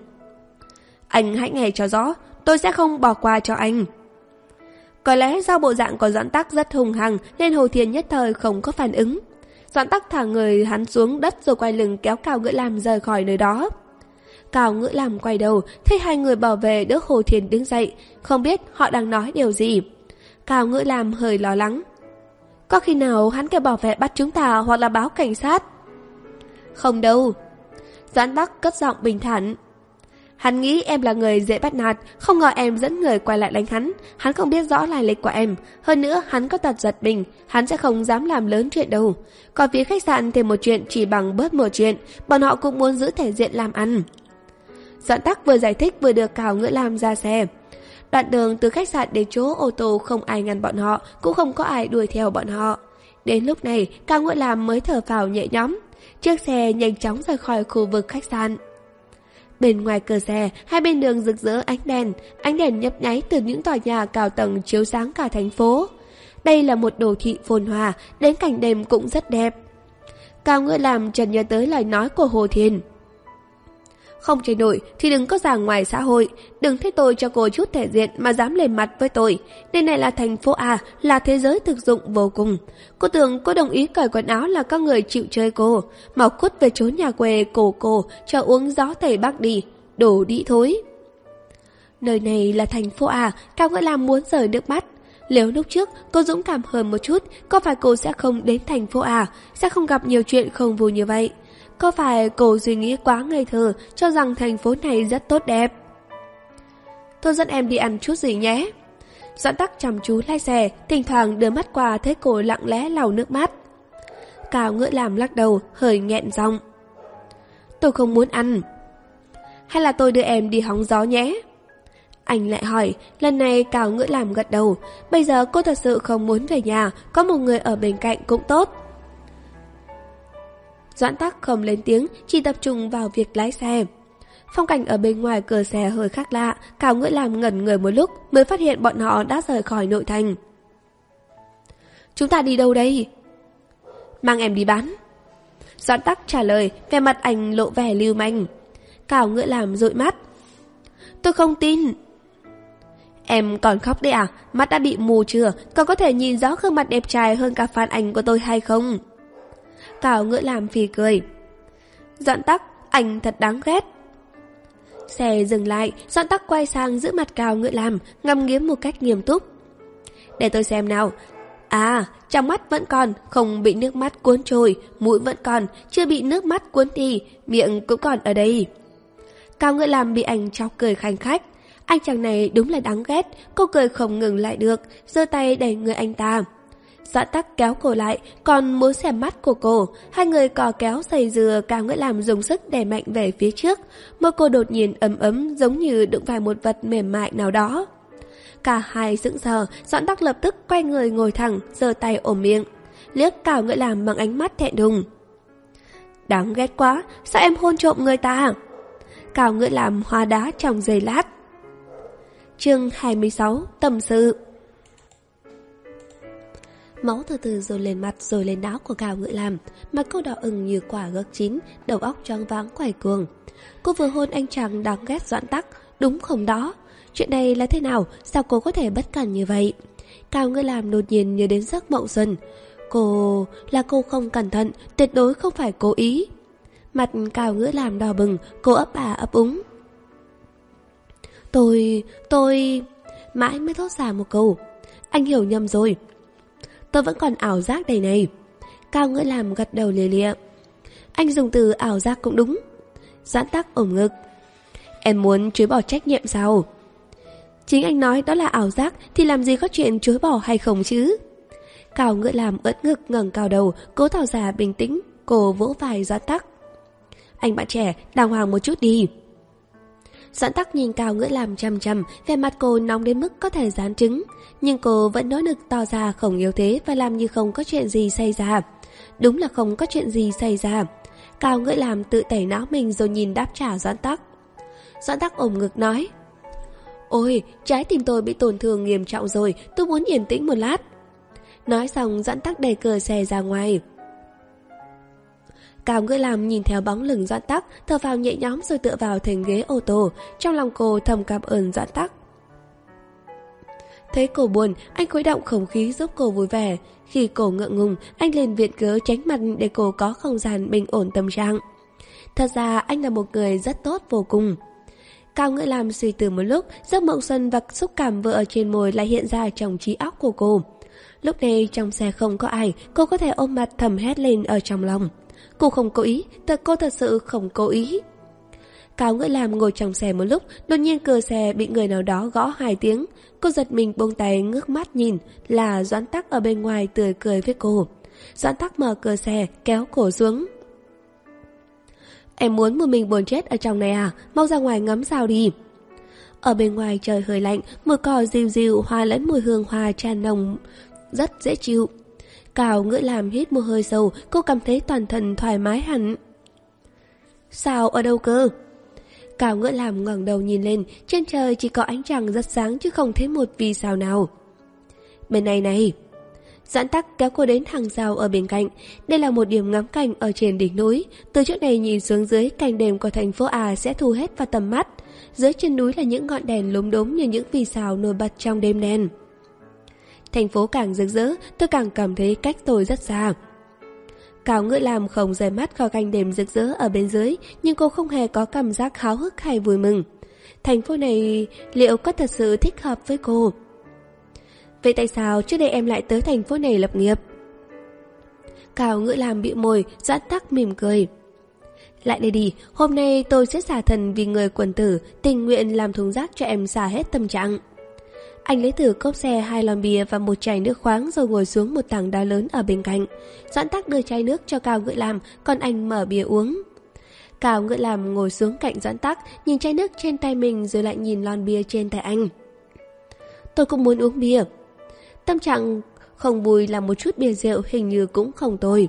A: Anh hãy nghe cho rõ, tôi sẽ không bỏ qua cho anh. Có lẽ do bộ dạng của Doãn Tắc rất hung hăng nên Hồ Thiên nhất thời không có phản ứng. Doãn Tắc thả người hắn xuống đất rồi quay lưng kéo Cao Ngữ Lam rời khỏi nơi đó. Cao Ngữ Lam quay đầu, thấy hai người bảo vệ đỡ Hồ Thiên đứng dậy, không biết họ đang nói điều gì. Cao Ngữ Lam hơi lo lắng. Có khi nào hắn kêu bảo vệ bắt chúng ta hoặc là báo cảnh sát? Không đâu. Doãn Tắc cất giọng bình thản. Hắn nghĩ em là người dễ bắt nạt, không ngờ em dẫn người quay lại đánh hắn. Hắn không biết rõ lai lịch của em. Hơn nữa hắn có tật giật mình, hắn sẽ không dám làm lớn chuyện đâu. Còn phía khách sạn thì một chuyện chỉ bằng bớt một chuyện, bọn họ cũng muốn giữ thể diện làm ăn. Doãn Tắc vừa giải thích vừa được Cao Ngữ Lam ra xe. Đoạn đường từ khách sạn đến chỗ ô tô không ai ngăn bọn họ, cũng không có ai đuổi theo bọn họ. Đến lúc này, Cao Ngữ Lam mới thở phào nhẹ nhõm. Chiếc xe nhanh chóng rời khỏi khu vực khách sạn. Bên ngoài cửa xe, hai bên đường rực rỡ ánh đèn, ánh đèn nhấp nháy từ những tòa nhà cao tầng chiếu sáng cả thành phố. Đây là một đô thị phồn hoa, đến cảnh đêm cũng rất đẹp. Cao Ngữ Lam chợt nhớ tới lời nói của Hồ Thiên. Không chơi nổi thì đừng có ra ngoài xã hội, đừng thấy tôi cho cô chút thể diện mà dám lên mặt với tôi. Đây này là thành phố A, là thế giới thực dụng vô cùng. Cô tưởng cô đồng ý cởi quần áo là các người chịu chơi cô, mau cút về trốn nhà quê cổ cô, cho uống gió Tây Bắc đi, đổ đĩ thối. Nơi này là thành phố A, Cao Ngữ Lam muốn rời nước mắt. Nếu lúc trước cô dũng cảm hơn một chút, có phải cô sẽ không đến thành phố A, sẽ không gặp nhiều chuyện không vui như vậy. Có phải cô suy nghĩ quá ngây thơ, cho rằng thành phố này rất tốt đẹp? Tôi dẫn em đi ăn chút gì nhé. Doãn Tắc chăm chú lái xe, thỉnh thoảng đưa mắt qua thấy cô lặng lẽ lau nước mắt. Cao Ngữ Lam lắc đầu, hơi nghẹn giọng. Tôi không muốn ăn. Hay là tôi đưa em đi hóng gió nhé? Anh lại hỏi, lần này Cao Ngữ Lam gật đầu. Bây giờ cô thật sự không muốn về nhà, có một người ở bên cạnh cũng tốt. Doãn Tắc không lên tiếng, chỉ tập trung vào việc lái xe. Phong cảnh ở bên ngoài cửa xe hơi khác lạ, Cao Ngữ Lam ngẩn người một lúc mới phát hiện bọn họ đã rời khỏi nội thành. Chúng ta đi đâu đây? Mang em đi bán. Doãn Tắc trả lời, vẻ mặt anh lộ vẻ lưu manh. Cao Ngữ Lam dụi mắt. Tôi không tin. Em còn khóc đấy à? Mắt đã bị mù chưa? Còn có thể nhìn rõ gương mặt đẹp trai hơn cả fan ảnh của tôi hay không? Cao Ngữ Lam phì cười. Doãn Tắc, anh thật đáng ghét. Xe dừng lại, Doãn Tắc quay sang giữ mặt Cao Ngữ Lam, ngắm nghía một cách nghiêm túc. Để tôi xem nào. À, trong mắt vẫn còn, không bị nước mắt cuốn trôi, mũi vẫn còn, chưa bị nước mắt cuốn đi, miệng cũng còn ở đây. Cao Ngữ Lam bị anh chọc cười khanh khách. Anh chàng này đúng là đáng ghét, cô cười không ngừng lại được, giơ tay đẩy người anh ta. Doãn Tắc kéo cô lại, còn muốn xem mắt của cô. Hai người cò kéo giày dừa, Cao Ngữ Lam dùng sức đè mạnh về phía trước. Môi cô đột nhiên ấm ấm giống như đụng phải một vật mềm mại nào đó. Cả hai sững sờ, Doãn Tắc lập tức quay người ngồi thẳng, giơ tay ôm miệng, liếc Cao Ngữ Lam bằng ánh mắt thẹn thùng. Đáng ghét quá, sao em hôn trộm người ta? Cao Ngữ Lam hóa đá trong giây lát. Chương hai mươi sáu, tâm sự. Máu từ từ dồn lên mặt rồi lên áo của Cao Ngữ Lam. Mặt cô đỏ ửng như quả gấc chín, đầu óc choáng váng quay cuồng. Cô vừa hôn anh chàng đáng ghét Doãn Tắc, đúng không đó? Chuyện này là thế nào? Sao cô có thể bất cẩn như vậy? Cao Ngữ Lam đột nhiên nhớ đến giấc mộng xuân. Cô... là cô không cẩn thận, tuyệt đối không phải cố ý. Mặt Cao Ngữ Lam đỏ bừng, cô ấp ả ấp úng. Tôi... tôi... Mãi mới thốt ra một câu. Anh hiểu nhầm rồi. Tôi vẫn còn ảo giác đây này. Cao Ngữ Lam gật đầu lìa lịa. Anh dùng từ ảo giác cũng đúng. Doãn Tắc ôm ngực. Em muốn chối bỏ trách nhiệm sao? Chính anh nói đó là ảo giác thì làm gì có chuyện chối bỏ hay không chứ? Cao Ngữ Lam ưỡn ngực ngẩng cao đầu, cố tỏ ra bình tĩnh. Cô vỗ vai Doãn Tắc. Anh bạn trẻ, đàng hoàng một chút đi. Doãn Tắc nhìn Cao Ngữ Lam chăm chăm, vẻ mặt cô nóng đến mức có thể rán trứng. Nhưng cô vẫn nỗ lực tỏ ra không yếu thế và làm như không có chuyện gì xảy ra. Đúng là không có chuyện gì xảy ra. Cao Ngữ Lam tự tẩy não mình rồi nhìn đáp trả Doãn Tắc. Doãn Tắc ôm ngực nói. Ôi, trái tim tôi bị tổn thương nghiêm trọng rồi, tôi muốn yên tĩnh một lát. Nói xong Doãn Tắc đẩy cửa xe ra ngoài. Cao Ngữ Lam nhìn theo bóng lưng Doãn Tắc, thở phào nhẹ nhõm rồi tựa vào thành ghế ô tô. Trong lòng cô thầm cảm ơn Doãn Tắc. Thấy cô buồn, anh khuấy động không khí giúp cô vui vẻ. Khi cô ngượng ngùng, anh liền viện cớ tránh mặt để cô có không gian bình ổn tâm trạng. Thật ra anh là một người rất tốt vô cùng. Cao Ngữ Lam suy tư một lúc, giấc mộng xuân và xúc cảm vừa ở trên môi lại hiện ra trong trí óc của cô. Lúc này trong xe không có ai, cô có thể ôm mặt thầm hét lên ở trong lòng. Cô không cố ý, thật cô thật sự không cố ý. Cao Ngữ Lam ngồi trong xe một lúc, đột nhiên cửa xe bị người nào đó gõ hai tiếng. Cô giật mình buông tay ngước mắt nhìn, là Doãn Tắc ở bên ngoài tươi cười với cô. Doãn Tắc mở cửa xe, kéo cổ xuống. Em muốn một mình buồn chết ở trong này à? Mau ra ngoài ngắm sao đi. Ở bên ngoài trời hơi lạnh, mùi cỏ dịu dịu hòa lẫn mùi hương hoa tràn nồng, rất dễ chịu. Cao Ngữ Lam hít một hơi sâu, cô cảm thấy toàn thân thoải mái hẳn. Sao ở đâu cơ? Cao Ngữ Lam ngẩng đầu nhìn lên, trên trời chỉ có ánh trăng rất sáng chứ không thấy một vì sao nào. Bên này này. Doãn Tắc kéo cô đến hàng rào ở bên cạnh. Đây là một điểm ngắm cảnh ở trên đỉnh núi. Từ chỗ này nhìn xuống dưới, cảnh đêm của thành phố A sẽ thu hết vào tầm mắt. Dưới chân núi là những ngọn đèn lúng đốm như những vì sao nổi bật trong đêm đen. Thành phố càng rực rỡ, tôi càng cảm thấy cách tôi rất xa. Cao Ngữ Lam không rời mắt khỏi cảnh đêm rực rỡ ở bên dưới, nhưng cô không hề có cảm giác háo hức hay vui mừng. Thành phố này liệu có thật sự thích hợp với cô? Vậy tại sao trước đây em lại tới thành phố này lập nghiệp? Cao Ngữ Lam bĩu môi, Doãn Tắc mỉm cười. Lại đây đi, hôm nay tôi sẽ xả thân vì người quần tử, tình nguyện làm thùng rác cho em xả hết tâm trạng. Anh lấy từ cốp xe hai lon bia và một chai nước khoáng rồi ngồi xuống một tảng đá lớn ở bên cạnh. Doãn Tắc đưa chai nước cho Cao Ngữ Lam, còn anh mở bia uống. Cao Ngữ Lam ngồi xuống cạnh Doãn Tắc, nhìn chai nước trên tay mình rồi lại nhìn lon bia trên tay anh. Tôi cũng muốn uống bia. Tâm trạng không vui làm một chút bia rượu hình như cũng không tồi.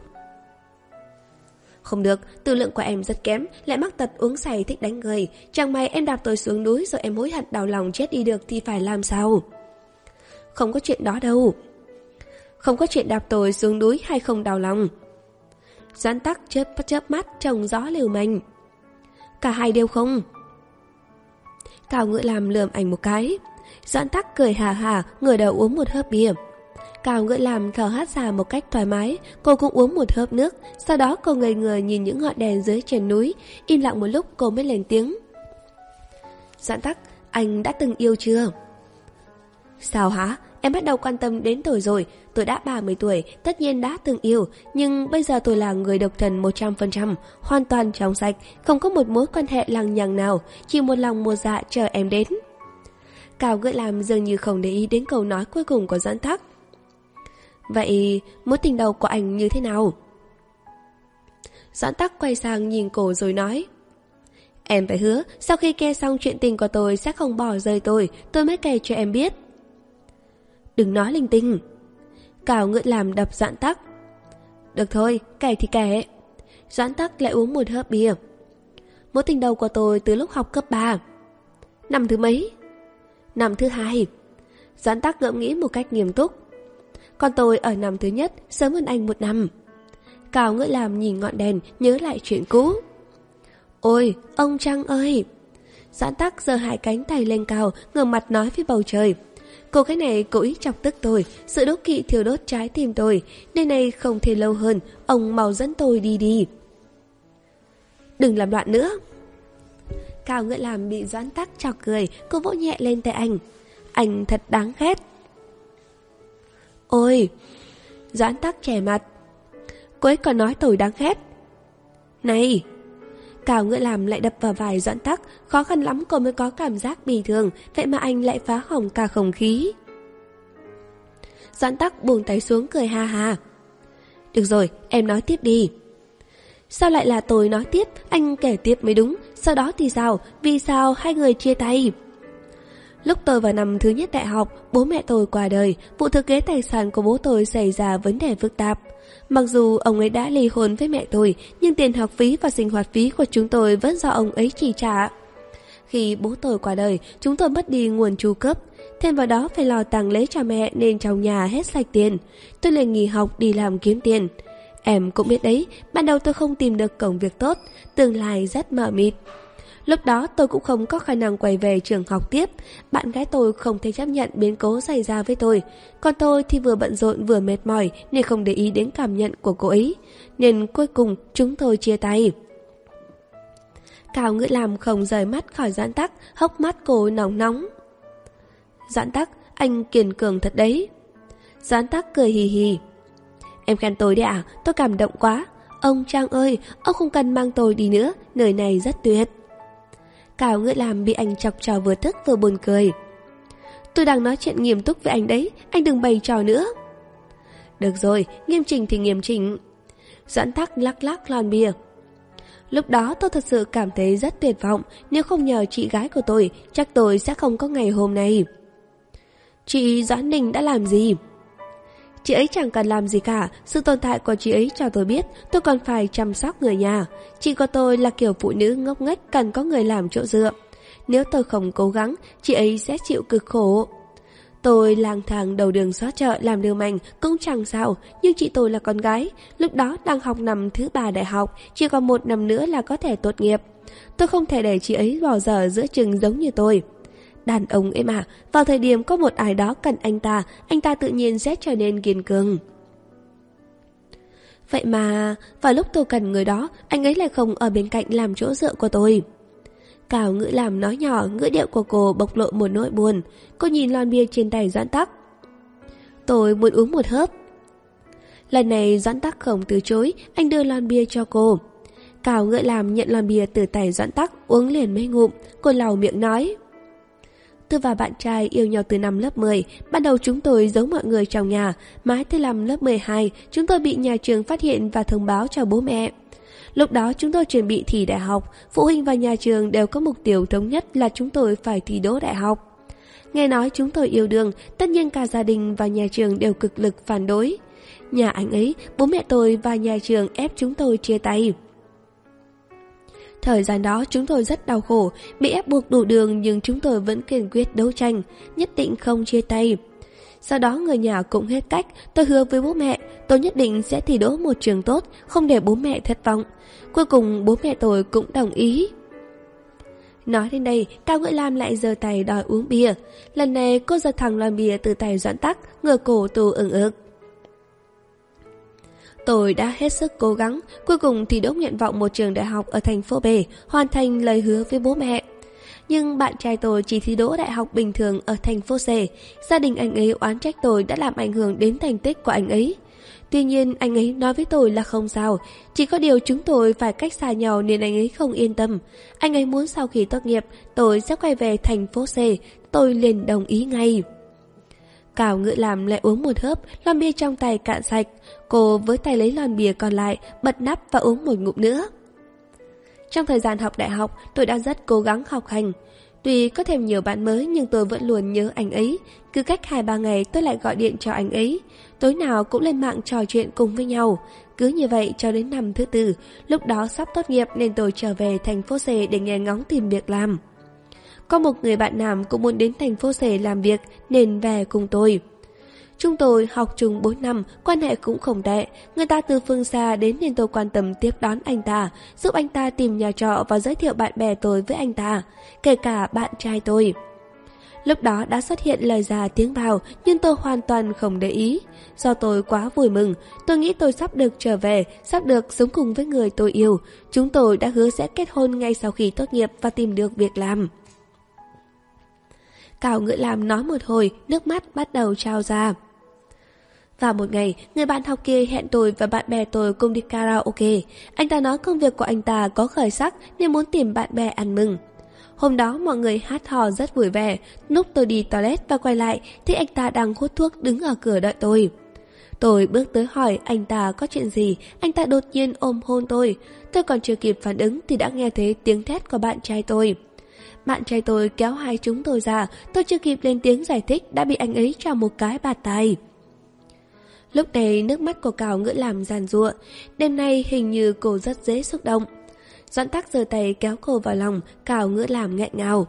A: Không được, tư lượng của em rất kém, lại mắc tật uống say thích đánh người. Chẳng may em đạp tôi xuống núi rồi em hối hận đau lòng chết đi được thì phải làm sao? Không có chuyện đó đâu. Không có chuyện đạp tôi xuống núi hay không đau lòng. Doãn Tắc chớp chớp mắt trong gió liều mình. Cả hai đều không. Cao Ngữ Lam lườm anh một cái. Doãn Tắc cười hà hà, ngửa đầu uống một hớp bia. Cao Ngữ Lam thở hắt ra một cách thoải mái, cô cũng uống một hớp nước. Sau đó cô ngây người nhìn những ngọn đèn dưới chân núi. Im lặng một lúc cô mới lên tiếng. Doãn Tắc, anh đã từng yêu chưa? Sao hả? Em bắt đầu quan tâm đến tôi rồi. Tôi đã ba mươi tuổi, tất nhiên đã từng yêu. Nhưng bây giờ tôi là người độc thân một trăm phần trăm, hoàn toàn trong sạch, không có một mối quan hệ lằng nhằng nào, chỉ một lòng một dạ chờ em đến. Cao Ngữ Lam dường như không để ý đến câu nói cuối cùng của Doãn Tắc. Vậy mối tình đầu của anh như thế nào? Doãn Tắc quay sang nhìn cô rồi nói: Em phải hứa sau khi nghe xong chuyện tình của tôi sẽ không bỏ rơi tôi, tôi mới kể cho em biết. Đừng nói linh tinh. Cao Ngự Làm đập Doãn Tắc. Được thôi, kể thì kể. Doãn Tắc lại uống một hớp bia. Mối tình đầu của tôi từ lúc học cấp ba. Năm thứ mấy? Năm thứ hai. Doãn Tắc ngẫm nghĩ một cách nghiêm túc. Còn tôi ở năm thứ nhất, sớm hơn anh một năm. Cao Ngự Làm nhìn ngọn đèn, nhớ lại chuyện cũ. Ôi, ông Trăng ơi! Doãn Tắc giơ hai cánh tay lên cao, ngẩng mặt nói với bầu trời. Cô gái này cố ý chọc tức tôi, sự đố kỵ thiêu đốt trái tim tôi. Nơi này không thể lâu hơn, ông mau dẫn tôi đi đi. Đừng làm loạn nữa. Cao Ngự Làm bị Doãn Tắc chọc cười, cô vỗ nhẹ lên tay anh. Anh thật đáng ghét. Ôi! Doãn Tắc trẻ mặt. Cô ấy còn nói tôi đáng ghét. Này! Cao Ngự Làm lại đập vào vai Doãn Tắc. Khó khăn lắm cô mới có cảm giác bình thường, vậy mà anh lại phá hỏng cả không khí. Doãn Tắc buông tay xuống cười ha ha. Được rồi, em nói tiếp đi. Sao lại là tôi nói tiếp? Anh kể tiếp mới đúng. Sau đó thì sao? Vì sao hai người chia tay? Lúc tôi vào năm thứ nhất đại học, bố mẹ tôi qua đời. Vụ thừa kế tài sản của bố tôi xảy ra vấn đề phức tạp. Mặc dù ông ấy đã ly hôn với mẹ tôi, nhưng tiền học phí và sinh hoạt phí của chúng tôi vẫn do ông ấy chi trả. Khi bố tôi qua đời, chúng tôi mất đi nguồn chu cấp. Thêm vào đó phải lo tang lễ cho mẹ nên trong nhà hết sạch tiền. Tôi liền nghỉ học đi làm kiếm tiền. Em cũng biết đấy, ban đầu tôi không tìm được công việc tốt, tương lai rất mờ mịt. Lúc đó tôi cũng không có khả năng quay về trường học tiếp. Bạn gái tôi không thể chấp nhận biến cố xảy ra với tôi. Còn tôi thì vừa bận rộn vừa mệt mỏi nên không để ý đến cảm nhận của cô ấy. Nên cuối cùng chúng tôi chia tay. Cao Ngự Làm không rời mắt khỏi Doãn Tắc, hốc mắt cô nóng nóng. Doãn Tắc, anh kiên cường thật đấy. Doãn Tắc cười hì hì. Em khen tôi đấy à? Tôi cảm động quá. Ông Trang ơi, ông không cần mang tôi đi nữa, nơi này rất tuyệt. Cao Ngự Làm bị anh chọc trò vừa tức vừa buồn cười. Tôi đang nói chuyện nghiêm túc với anh đấy, anh đừng bày trò nữa. Được rồi, nghiêm chỉnh thì nghiêm chỉnh. Doãn Tắc lắc lắc lon bia. Lúc đó tôi thật sự cảm thấy rất tuyệt vọng. Nếu không nhờ chị gái của tôi, chắc tôi sẽ không có ngày hôm nay. Chị Doãn Ninh đã làm gì? Chị ấy chẳng cần làm gì cả. Sự tồn tại của chị ấy cho tôi biết tôi còn phải chăm sóc người nhà. Chị của tôi là kiểu phụ nữ ngốc nghếch, cần có người làm chỗ dựa. Nếu tôi không cố gắng, chị ấy sẽ chịu cực khổ. Tôi lang thang đầu đường xó chợ làm lưu manh cũng chẳng sao. Nhưng chị tôi là con gái, lúc đó đang học năm thứ ba đại học, chỉ còn một năm nữa là có thể tốt nghiệp. Tôi không thể để chị ấy bỏ dở giữa chừng giống như tôi. Đàn ông ấy mà, vào thời điểm có một ai đó cần anh ta, anh ta tự nhiên sẽ trở nên kiên cường. Vậy mà, vào lúc tôi cần người đó, anh ấy lại không ở bên cạnh làm chỗ dựa của tôi. Cao Ngự Làm nói nhỏ, ngữ điệu của cô bộc lộ một nỗi buồn. Cô nhìn lon bia trên tay Doãn Tắc. Tôi muốn uống một hớp. Lần này Doãn Tắc không từ chối, anh đưa lon bia cho cô. Cao Ngự Làm nhận lon bia từ tay Doãn Tắc, uống liền mấy ngụm. Cô lau miệng nói. Tôi và bạn trai yêu nhau từ năm lớp mười. Ban đầu chúng tôi giấu mọi người trong nhà. Mãi tới năm lớp mười hai, chúng tôi bị nhà trường phát hiện và thông báo cho bố mẹ. Lúc đó chúng tôi chuẩn bị thi đại học. Phụ huynh và nhà trường đều có mục tiêu thống nhất là chúng tôi phải thi đỗ đại học. Nghe nói chúng tôi yêu đương, tất nhiên cả gia đình và nhà trường đều cực lực phản đối. Nhà anh ấy, bố mẹ tôi và nhà trường ép chúng tôi chia tay. Thời gian đó chúng tôi rất đau khổ, bị ép buộc đủ đường nhưng chúng tôi vẫn kiên quyết đấu tranh, nhất định không chia tay. Sau đó người nhà cũng hết cách, tôi hứa với bố mẹ, tôi nhất định sẽ thi đỗ một trường tốt, không để bố mẹ thất vọng. Cuối cùng bố mẹ tôi cũng đồng ý. Nói đến đây, Cao Ngự Làm lại giơ tay đòi uống bia. Lần này cô giật thẳng lon bia từ tay Doãn Tắc, ngửa cổ tù ửng ực. Tôi đã hết sức cố gắng, cuối cùng thì đỗ nguyện vọng một trường đại học ở thành phố B, hoàn thành lời hứa với bố mẹ. Nhưng bạn trai tôi chỉ thi đỗ đại học bình thường ở thành phố C. Gia đình anh ấy oán trách tôi đã làm ảnh hưởng đến thành tích của anh ấy. Tuy nhiên anh ấy nói với tôi là không sao, chỉ có điều chúng tôi phải cách xa nhau nên anh ấy không yên tâm. Anh ấy muốn sau khi tốt nghiệp tôi sẽ quay về thành phố C, tôi liền đồng ý ngay. Cào Ngữ Làm lại uống một hớp, lon bia trong tay cạn sạch. Cô với tay lấy lon bia còn lại, bật nắp và uống một ngụm nữa. Trong thời gian học đại học, tôi đã rất cố gắng học hành. Tuy có thêm nhiều bạn mới nhưng tôi vẫn luôn nhớ anh ấy. Cứ cách hai ba ngày tôi lại gọi điện cho anh ấy. Tối nào cũng lên mạng trò chuyện cùng với nhau. Cứ như vậy cho đến năm thứ tư. Lúc đó sắp tốt nghiệp nên tôi trở về thành phố C để nghe ngóng tìm việc làm. Có một người bạn nam cũng muốn đến thành phố C làm việc nên về cùng tôi. Chúng tôi học chung bốn năm, quan hệ cũng không tệ. Người ta từ phương xa đến nên tôi quan tâm tiếp đón anh ta, giúp anh ta tìm nhà trọ và giới thiệu bạn bè tôi với anh ta, kể cả bạn trai tôi. Lúc đó đã xuất hiện lời già tiếng vào, nhưng tôi hoàn toàn không để ý. Do tôi quá vui mừng, tôi nghĩ tôi sắp được trở về, sắp được sống cùng với người tôi yêu. Chúng tôi đã hứa sẽ kết hôn ngay sau khi tốt nghiệp và tìm được việc làm. Cào Ngữ Làm nói một hồi, nước mắt bắt đầu trào ra. Vào một ngày, người bạn học kia hẹn tôi và bạn bè tôi cùng đi karaoke. Anh ta nói công việc của anh ta có khởi sắc nên muốn tìm bạn bè ăn mừng. Hôm đó mọi người hát hò rất vui vẻ. Lúc tôi đi toilet và quay lại thì anh ta đang hút thuốc đứng ở cửa đợi tôi. Tôi bước tới hỏi anh ta có chuyện gì. Anh ta đột nhiên ôm hôn tôi. Tôi còn chưa kịp phản ứng thì đã nghe thấy tiếng thét của bạn trai tôi. Bạn trai tôi kéo hai chúng tôi ra. Tôi chưa kịp lên tiếng giải thích đã bị anh ấy cho một cái bạt tai. Lúc này nước mắt của Cào Ngữ Làm giàn giụa. Đêm nay hình như cô rất dễ xúc động. Doãn Tắc giơ tay kéo cô vào lòng. Cào Ngữ Làm nghẹn ngào.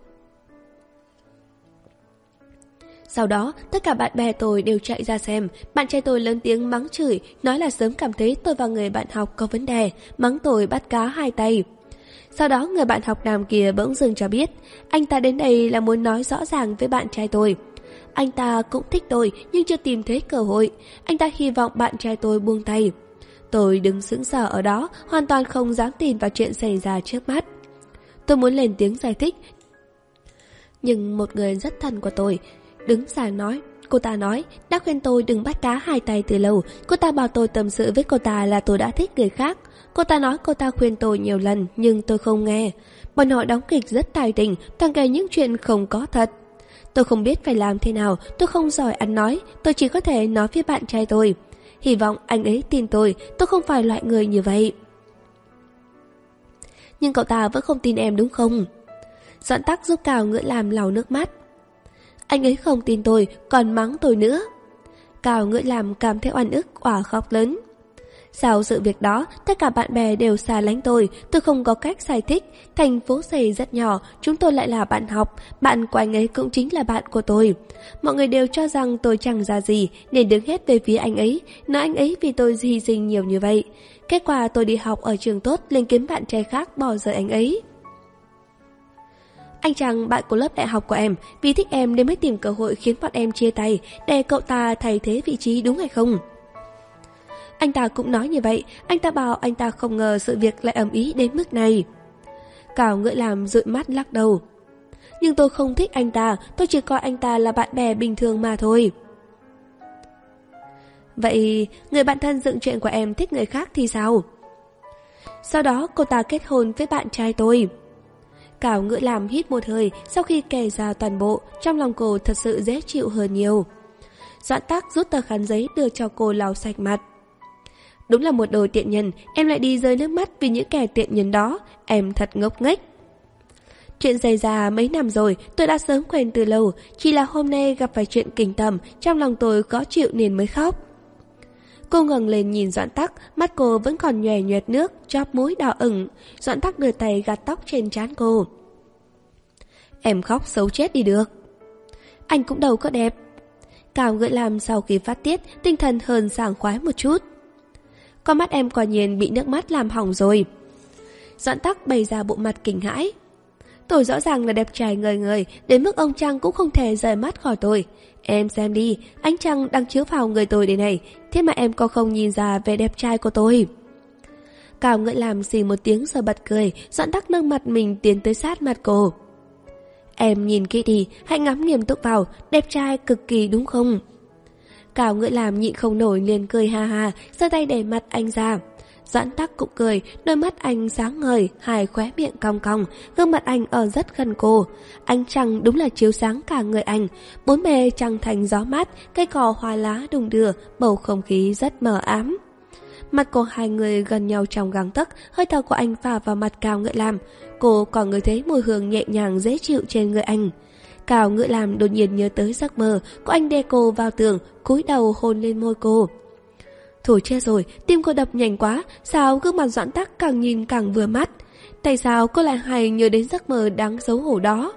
A: Sau đó tất cả bạn bè tôi đều chạy ra xem. Bạn trai tôi lớn tiếng mắng chửi, nói là sớm cảm thấy tôi và người bạn học có vấn đề, mắng tôi bắt cá hai tay. Sau đó người bạn học nam kia bỗng dưng cho biết anh ta đến đây là muốn nói rõ ràng với bạn trai tôi. Anh ta cũng thích tôi nhưng chưa tìm thấy cơ hội. Anh ta hy vọng bạn trai tôi buông tay. Tôi đứng sững sờ ở đó, hoàn toàn không dám tin vào chuyện xảy ra trước mắt. Tôi muốn lên tiếng giải thích, nhưng một người rất thân của tôi đứng ra nói. Cô ta nói đã khuyên tôi đừng bắt cá hai tay từ lâu. Cô ta bảo tôi tâm sự với cô ta là tôi đã thích người khác. Cô ta nói cô ta khuyên tôi nhiều lần nhưng tôi không nghe. Bọn họ đóng kịch rất tài tình, toàn kể những chuyện không có thật. Tôi không biết phải làm thế nào, tôi không giỏi ăn nói, tôi chỉ có thể nói với bạn trai tôi. Hy vọng anh ấy tin tôi, tôi không phải loại người như vậy. Nhưng cậu ta vẫn không tin em đúng không? Doãn Tắc giúp Cào Ngữ Làm lau nước mắt. Anh ấy không tin tôi, còn mắng tôi nữa. Cào Ngữ Làm cảm thấy oan ức, òa khóc lớn. Sau sự việc đó, tất cả bạn bè đều xa lánh tôi, tôi không có cách giải thích. Thành phố C rất nhỏ, chúng tôi lại là bạn học, bạn của anh ấy cũng chính là bạn của tôi. Mọi người đều cho rằng tôi chẳng ra gì, nên đứng hết về phía anh ấy, nói anh ấy vì tôi hy sinh nhiều như vậy. Kết quả tôi đi học ở trường tốt, lên kiếm bạn trai khác bỏ rơi anh ấy. Anh chàng bạn của lớp đại học của em, vì thích em nên mới tìm cơ hội khiến bọn em chia tay, để cậu ta thay thế vị trí đúng hay không? Anh ta cũng nói như vậy, anh ta bảo anh ta không ngờ sự việc lại ầm ĩ đến mức này. Cào Ngữ Làm dụi mắt lắc đầu. Nhưng tôi không thích anh ta, tôi chỉ coi anh ta là bạn bè bình thường mà thôi. Vậy người bạn thân dựng chuyện của em thích người khác thì sao? Sau đó cô ta kết hôn với bạn trai tôi. Cào Ngữ Làm hít một hơi, sau khi kể ra toàn bộ, trong lòng cô thật sự dễ chịu hơn nhiều. Doãn Tắc rút tờ khăn giấy đưa cho cô lau sạch mặt. Đúng là một đồ tiện nhân, em lại đi rơi nước mắt vì những kẻ tiện nhân đó, em thật ngốc nghếch. Chuyện xảy ra mấy năm rồi, tôi đã sớm quên từ lâu, chỉ là hôm nay gặp phải chuyện kinh tởm, trong lòng tôi khó chịu nên mới khóc. Cô ngẩng lên nhìn Doãn Tắc, mắt cô vẫn còn nhòe nhoẹt nước, chóp mũi đỏ ửng. Doãn Tắc đưa tay gạt tóc trên trán cô. Em khóc xấu chết đi được. Anh cũng đâu có đẹp. Cào Ngữ Làm sau khi phát tiết, tinh thần hơn sảng khoái một chút. Con mắt em quả nhiên bị nước mắt làm hỏng rồi. Doãn Tắc bày ra bộ mặt kinh hãi. Tôi rõ ràng là đẹp trai ngời ngời, đến mức ông Trăng cũng không thể rời mắt khỏi tôi. Em xem đi, ánh trăng đang chiếu vào người tôi đây này, thế mà em có không nhìn ra vẻ đẹp trai của tôi? Cào Ngữ Làm xì một tiếng rồi bật cười, Doãn Tắc nâng mặt mình tiến tới sát mặt cô. Em nhìn kỹ đi, hãy ngắm nghiêm túc vào, đẹp trai cực kỳ đúng không? Cào Ngữ Làm nhịn không nổi liền cười ha ha, giơ tay để mặt anh ra. Doãn Tắc cũng cười, đôi mắt anh sáng ngời, hai khóe miệng cong cong, gương mặt anh ở rất gần cô. Ánh trăng đúng là chiếu sáng cả người anh, bốn bề trăng thành gió mát, cây cỏ hoa lá đung đưa, bầu không khí rất mờ ám. Mặt của hai người gần nhau trong gang tấc, hơi thở của anh phả vào mặt Cao Ngự Lam. Cô còn ngửi thấy mùi hương nhẹ nhàng dễ chịu trên người anh. Cao Ngự Lam đột nhiên nhớ tới giấc mơ của anh đè cô vào tường, cúi đầu hôn lên môi cô. Thôi chết rồi, tim cô đập nhanh quá, sao gương mặt Doãn Tắc càng nhìn càng vừa mắt. Tại sao cô lại hay nhớ đến giấc mơ đáng xấu hổ đó?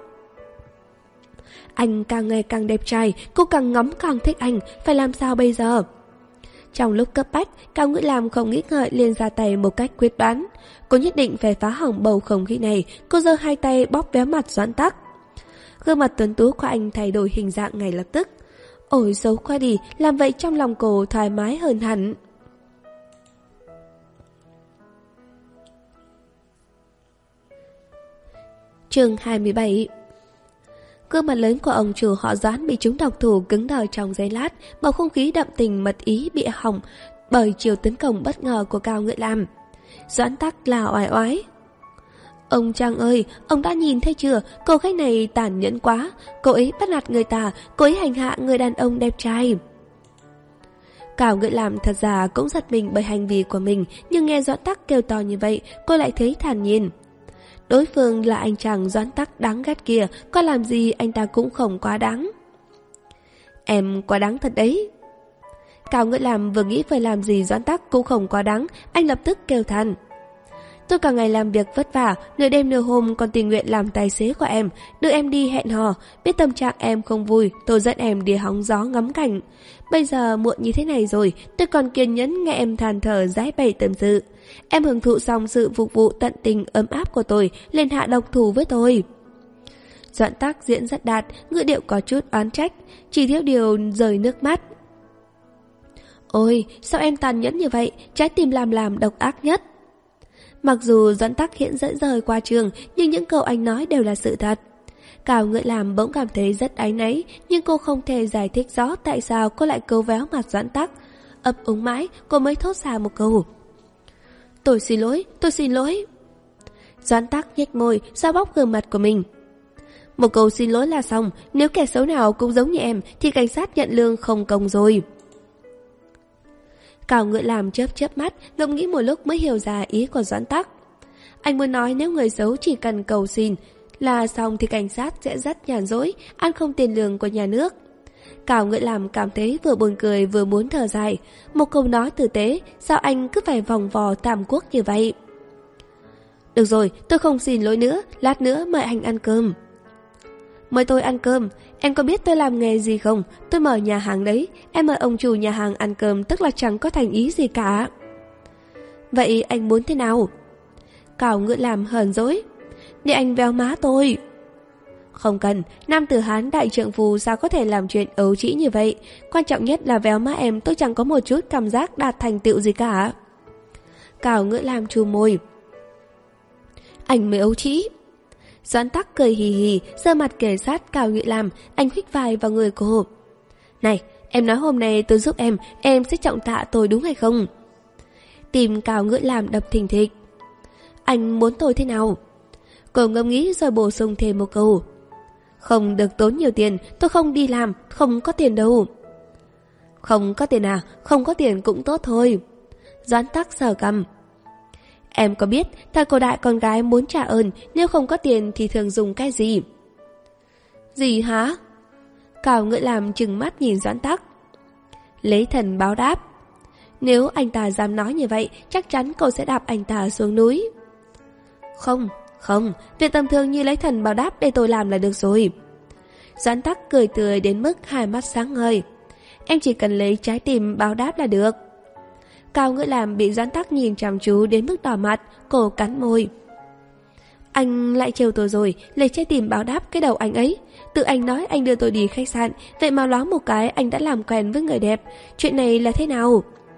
A: Anh càng ngày càng đẹp trai, cô càng ngắm càng thích anh, phải làm sao bây giờ? Trong lúc cấp bách, Cao Ngự Lam không nghĩ ngợi liền ra tay một cách quyết đoán. Cô nhất định phải phá hỏng bầu không khí này. Cô giơ hai tay bóp véo mặt Doãn Tắc. Gương mặt tuấn tú của anh thay đổi hình dạng ngay lập tức. Ôi xấu quá đi, làm vậy trong lòng cô thoải mái hơn hẳn. Chương hai mươi bảy. Gương mặt lớn của ông chủ họ Doãn bị chúng độc thủ cứng đờ trong giây lát, bầu không khí đậm tình mật ý bị hỏng bởi chiều tấn công bất ngờ của Cao Ngự Lam. Doãn Tắc là oai oái. Ông Trang ơi, ông đã nhìn thấy chưa, cô khách này tàn nhẫn quá, cô ấy bắt nạt người ta, cô ấy hành hạ người đàn ông đẹp trai. Cao Ngự Lam thật ra cũng giật mình bởi hành vi của mình, nhưng nghe Doãn Tắc kêu to như vậy, cô lại thấy thản nhiên. Đối phương là anh chàng Doãn Tắc đáng ghét kia, có làm gì anh ta cũng không quá đáng. Em quá đáng thật đấy. Cao Ngự Lam vừa nghĩ phải làm gì Doãn Tắc cũng không quá đáng, anh lập tức kêu than. Tôi cả ngày làm việc vất vả, nửa đêm nửa hôm còn tình nguyện làm tài xế của em, đưa em đi hẹn hò, biết tâm trạng em không vui, tôi dẫn em đi hóng gió ngắm cảnh. Bây giờ muộn như thế này rồi, tôi còn kiên nhẫn nghe em than thở giải bày tâm sự. Em hưởng thụ xong sự phục vụ tận tình ấm áp của tôi, lên hạ độc thủ với tôi. Doãn Tắc diễn rất đạt, ngữ điệu có chút oán trách, chỉ thiếu điều rơi nước mắt. Ôi, sao em tàn nhẫn như vậy, trái tim làm làm độc ác nhất. Mặc dù Doãn Tắc hiện dẫn rời qua trường, nhưng những câu anh nói đều là sự thật. Cao Ngự Lam bỗng cảm thấy rất áy náy, nhưng cô không thể giải thích rõ tại sao cô lại câu véo mặt Doãn Tắc. Ấp úng mãi, cô mới thốt ra một câu. Tôi xin lỗi, tôi xin lỗi. Doãn Tắc nhếch môi, xoa bóp gương mặt của mình. Một câu xin lỗi là xong, nếu kẻ xấu nào cũng giống như em thì cảnh sát nhận lương không công rồi. Cao Ngự Lam chớp chớp mắt, ngẫm nghĩ một lúc mới hiểu ra ý của Doãn Tắc. Anh muốn nói nếu người xấu chỉ cần cầu xin là xong thì cảnh sát sẽ rất nhàn rỗi, ăn không tiền lương của nhà nước. Cao Ngự Lam cảm thấy vừa buồn cười vừa muốn thở dài. Một câu nói tử tế, sao anh cứ phải vòng vò tam quốc như vậy? Được rồi, tôi không xin lỗi nữa, lát nữa mời anh ăn cơm. Mời tôi ăn cơm? Em có biết tôi làm nghề gì không? Tôi mở nhà hàng đấy, em mời ông chủ nhà hàng ăn cơm tức là chẳng có thành ý gì cả. Vậy anh muốn thế nào? Cao Ngự Lam hờn dỗi. Để anh véo má tôi. Không cần, nam tử Hán đại trượng phu sao có thể làm chuyện ấu trĩ như vậy. Quan trọng nhất là véo má em tôi chẳng có một chút cảm giác đạt thành tựu gì cả. Cao Ngự Lam chu môi. Anh mới ấu trĩ. Doãn Tắc cười hì hì, giơ mặt kề sát Cao Ngự Lam, anh khích vai vào người cô. Này, em nói hôm nay tôi giúp em, em sẽ trọng tạ tôi đúng hay không? Tim Cao Ngự Lam đập thình thịch. Anh muốn tôi thế nào? Cô ngẫm nghĩ rồi bổ sung thêm một câu. Không được tốn nhiều tiền, tôi không đi làm, không có tiền đâu. Không có tiền à, không có tiền cũng tốt thôi. Doãn Tắc sờ cằm. Em có biết thời cổ đại con gái muốn trả ơn nếu không có tiền thì thường dùng cái gì? Gì hả? Cao Ngự Lam trừng mắt nhìn Doãn Tắc. Lấy thần báo đáp. Nếu anh ta dám nói như vậy, chắc chắn cô sẽ đạp anh ta xuống núi. Không, không, việc tầm thường như lấy thần báo đáp để tôi làm là được rồi. Doãn Tắc cười tươi đến mức hai mắt sáng ngời. Em chỉ cần lấy trái tim báo đáp là được. Cao Ngự Lam bị Doãn Tắc nhìn chăm chú đến mức đỏ mặt, cô cắn môi. Anh lại trêu tôi rồi, lấy trái tim báo đáp cái đầu anh ấy. Tự anh nói anh đưa tôi đi khách sạn, vậy mà loáng một cái anh đã làm quen với người đẹp. Chuyện này là thế nào?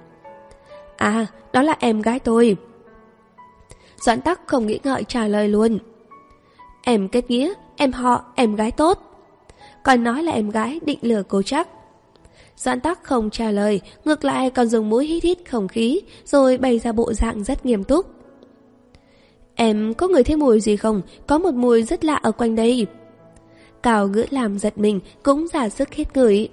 A: À, đó là em gái tôi. Doãn Tắc không nghĩ ngợi trả lời luôn. Em kết nghĩa, em họ, em gái tốt. Còn nói là em gái định lừa cô chắc. Doãn Tắc không trả lời, ngược lại còn dùng mũi hít hít không khí, rồi bày ra bộ dạng rất nghiêm túc. Em có ngửi thấy mùi gì không? Có một mùi rất lạ ở quanh đây. Cao Ngữ Lam giật mình, cũng giả sức hít ngửi.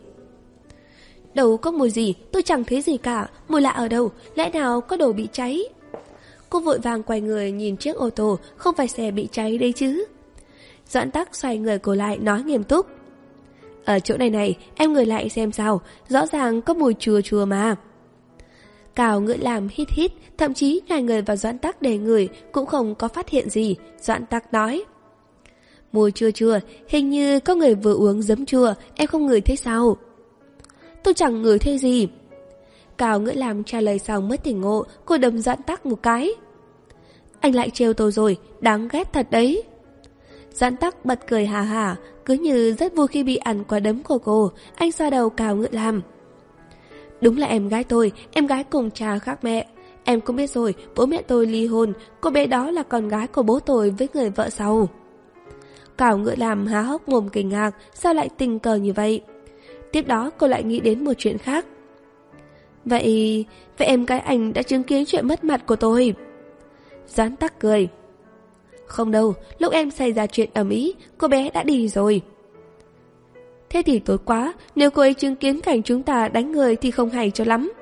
A: Đâu có mùi gì, tôi chẳng thấy gì cả. Mùi lạ ở đâu? Lẽ nào có đồ bị cháy? Cô vội vàng quay người nhìn chiếc ô tô, không phải xe bị cháy đấy chứ. Doãn Tắc xoay người cô lại nói nghiêm túc. Ở chỗ này này, em ngửi lại xem sao, rõ ràng có mùi chua chua mà. Cao Ngữ Lam hít hít, thậm chí nhai người vào Doãn Tắc để ngửi cũng không có phát hiện gì. Doãn Tắc nói. Mùi chua chua, hình như có người vừa uống giấm chua, em không ngửi thấy sao? Tôi chẳng ngửi thấy gì. Cao Ngữ Lam trả lời xong mới tỉnh ngộ, cô đâm Doãn Tắc một cái. Anh lại trêu tôi rồi, đáng ghét thật đấy. Doãn Tắc bật cười hà hà, cứ như rất vui khi bị ăn quả đấm của cô. Anh xoa đầu Cao Ngữ Lam. Đúng là em gái tôi, em gái cùng cha khác mẹ. Em cũng biết rồi, bố mẹ tôi ly hôn, cô bé đó là con gái của bố tôi với người vợ sau. Cao Ngữ Lam há hốc mồm kinh ngạc, sao lại tình cờ như vậy? Tiếp đó cô lại nghĩ đến một chuyện khác. Vậy, vậy em gái anh đã chứng kiến chuyện mất mặt của tôi. Doãn Tắc cười. Không đâu, lúc em xảy ra chuyện ầm ĩ, cô bé đã đi rồi. Thế thì tốt quá, nếu cô ấy chứng kiến cảnh chúng ta đánh người thì không hay cho lắm.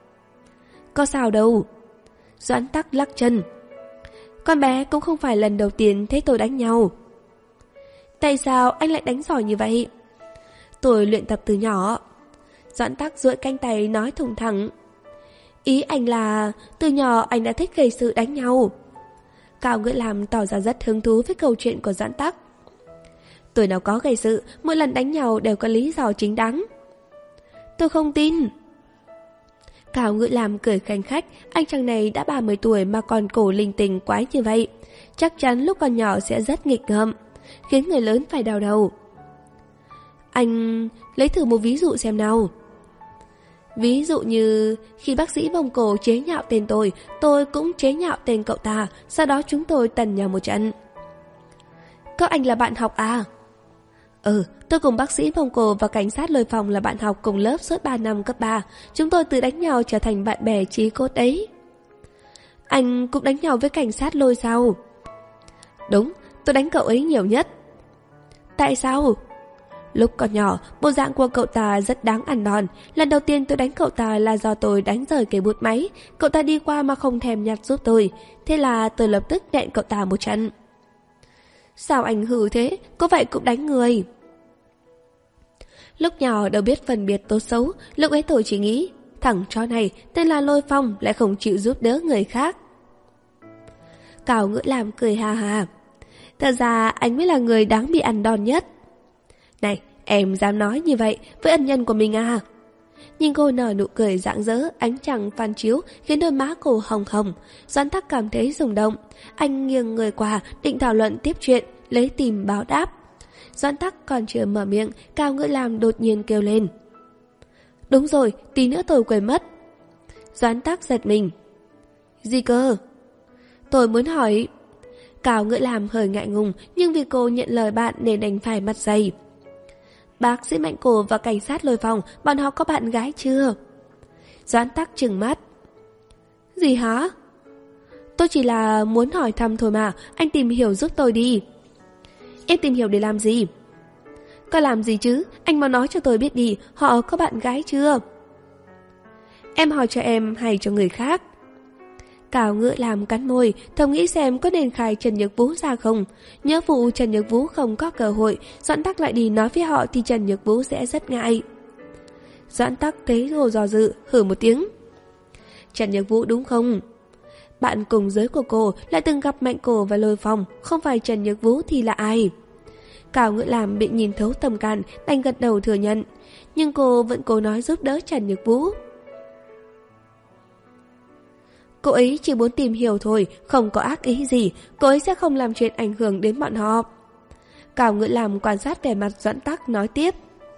A: Có sao đâu. Doãn Tắc lắc chân. Con bé cũng không phải lần đầu tiên thấy tôi đánh nhau. Tại sao anh lại đánh giỏi như vậy? Tôi luyện tập từ nhỏ. Doãn Tắc duỗi cánh tay nói thùng thẳng. Ý anh là từ nhỏ anh đã thích gây sự đánh nhau. Cao Ngữ Lam tỏ ra rất hứng thú với câu chuyện của Doãn Tắc. Tôi nào có gây sự, mỗi lần đánh nhau đều có lý do chính đáng. Tôi không tin. Cao Ngữ Lam cười khanh khách, anh chàng này đã ba mươi tuổi mà còn cổ linh tinh quái như vậy. Chắc chắn lúc còn nhỏ sẽ rất nghịch ngợm, khiến người lớn phải đau đầu. Anh lấy thử một ví dụ xem nào. Ví dụ như khi bác sĩ Mông Cổ chế nhạo tên tôi, tôi cũng chế nhạo tên cậu ta, sau đó chúng tôi tần nhau một trận. Các anh là bạn học à? Ừ, tôi cùng bác sĩ Mông Cổ và cảnh sát Lôi Phong là bạn học cùng lớp suốt ba năm cấp ba. Chúng tôi từ đánh nhau trở thành bạn bè chí cốt đấy. Anh cũng đánh nhau với cảnh sát Lôi sao? Đúng, tôi đánh cậu ấy nhiều nhất. Tại sao? Lúc còn nhỏ, bộ dạng của cậu ta rất đáng ăn đòn. Lần đầu tiên tôi đánh cậu ta là do tôi đánh rời cây bút máy. Cậu ta đi qua mà không thèm nhặt giúp tôi. Thế là tôi lập tức đệm cậu ta một trận. Sao anh hư thế? Có vậy cũng đánh người. Lúc nhỏ đâu biết phân biệt tốt xấu. Lúc ấy tôi chỉ nghĩ thằng chó này tên là Lôi Phong lại không chịu giúp đỡ người khác. Cao Ngữ Lam cười ha ha. Thật ra anh mới là người đáng bị ăn đòn nhất. Này, em dám nói như vậy với ân nhân của mình à? Nhìn cô nở nụ cười rạng rỡ, ánh trăng phản chiếu khiến đôi má cô hồng hồng. Doãn Tắc cảm thấy rung động. Anh nghiêng người qua định thảo luận tiếp chuyện, lấy tìm báo đáp. Doãn Tắc còn chưa mở miệng, Cao Ngữ Lam đột nhiên kêu lên. Đúng rồi, tí nữa tôi quên mất. Doãn Tắc giật mình. Gì cơ? Tôi muốn hỏi. Cao Ngữ Lam hơi ngại ngùng, nhưng vì cô nhận lời bạn nên đành phải mặt dày. Bác sĩ Mạnh Cổ và cảnh sát Lôi Phong, bọn họ có bạn gái chưa? Doãn Tắc trừng mắt. Gì hả? Tôi chỉ là muốn hỏi thăm thôi mà, anh tìm hiểu giúp tôi đi. Em tìm hiểu để làm gì? Có làm gì chứ, anh mau nói cho tôi biết đi, họ có bạn gái chưa? Em hỏi cho em hay cho người khác? Cao Ngữ Lam cắn môi, thầm nghĩ xem có nên khai Trần Nhược Vũ ra không. Nhớ vụ Trần Nhược Vũ không có cơ hội, Doãn Tắc lại đi nói với họ thì Trần Nhược Vũ sẽ rất ngại. Doãn Tắc thấy cô do dự, hử một tiếng. Trần Nhược Vũ đúng không? Bạn cùng giới của cô lại từng gặp Mạnh Cổ và Lôi Phong, không phải Trần Nhược Vũ thì là ai? Cao Ngữ Lam bị nhìn thấu tâm can, đành gật đầu thừa nhận. Nhưng cô vẫn cố nói giúp đỡ Trần Nhược Vũ. Cô ấy chỉ muốn tìm hiểu thôi, không có ác ý gì, cô ấy sẽ không làm chuyện ảnh hưởng đến bọn họ. Cao Ngữ Lam quan sát vẻ mặt Doãn Tắc nói tiếp.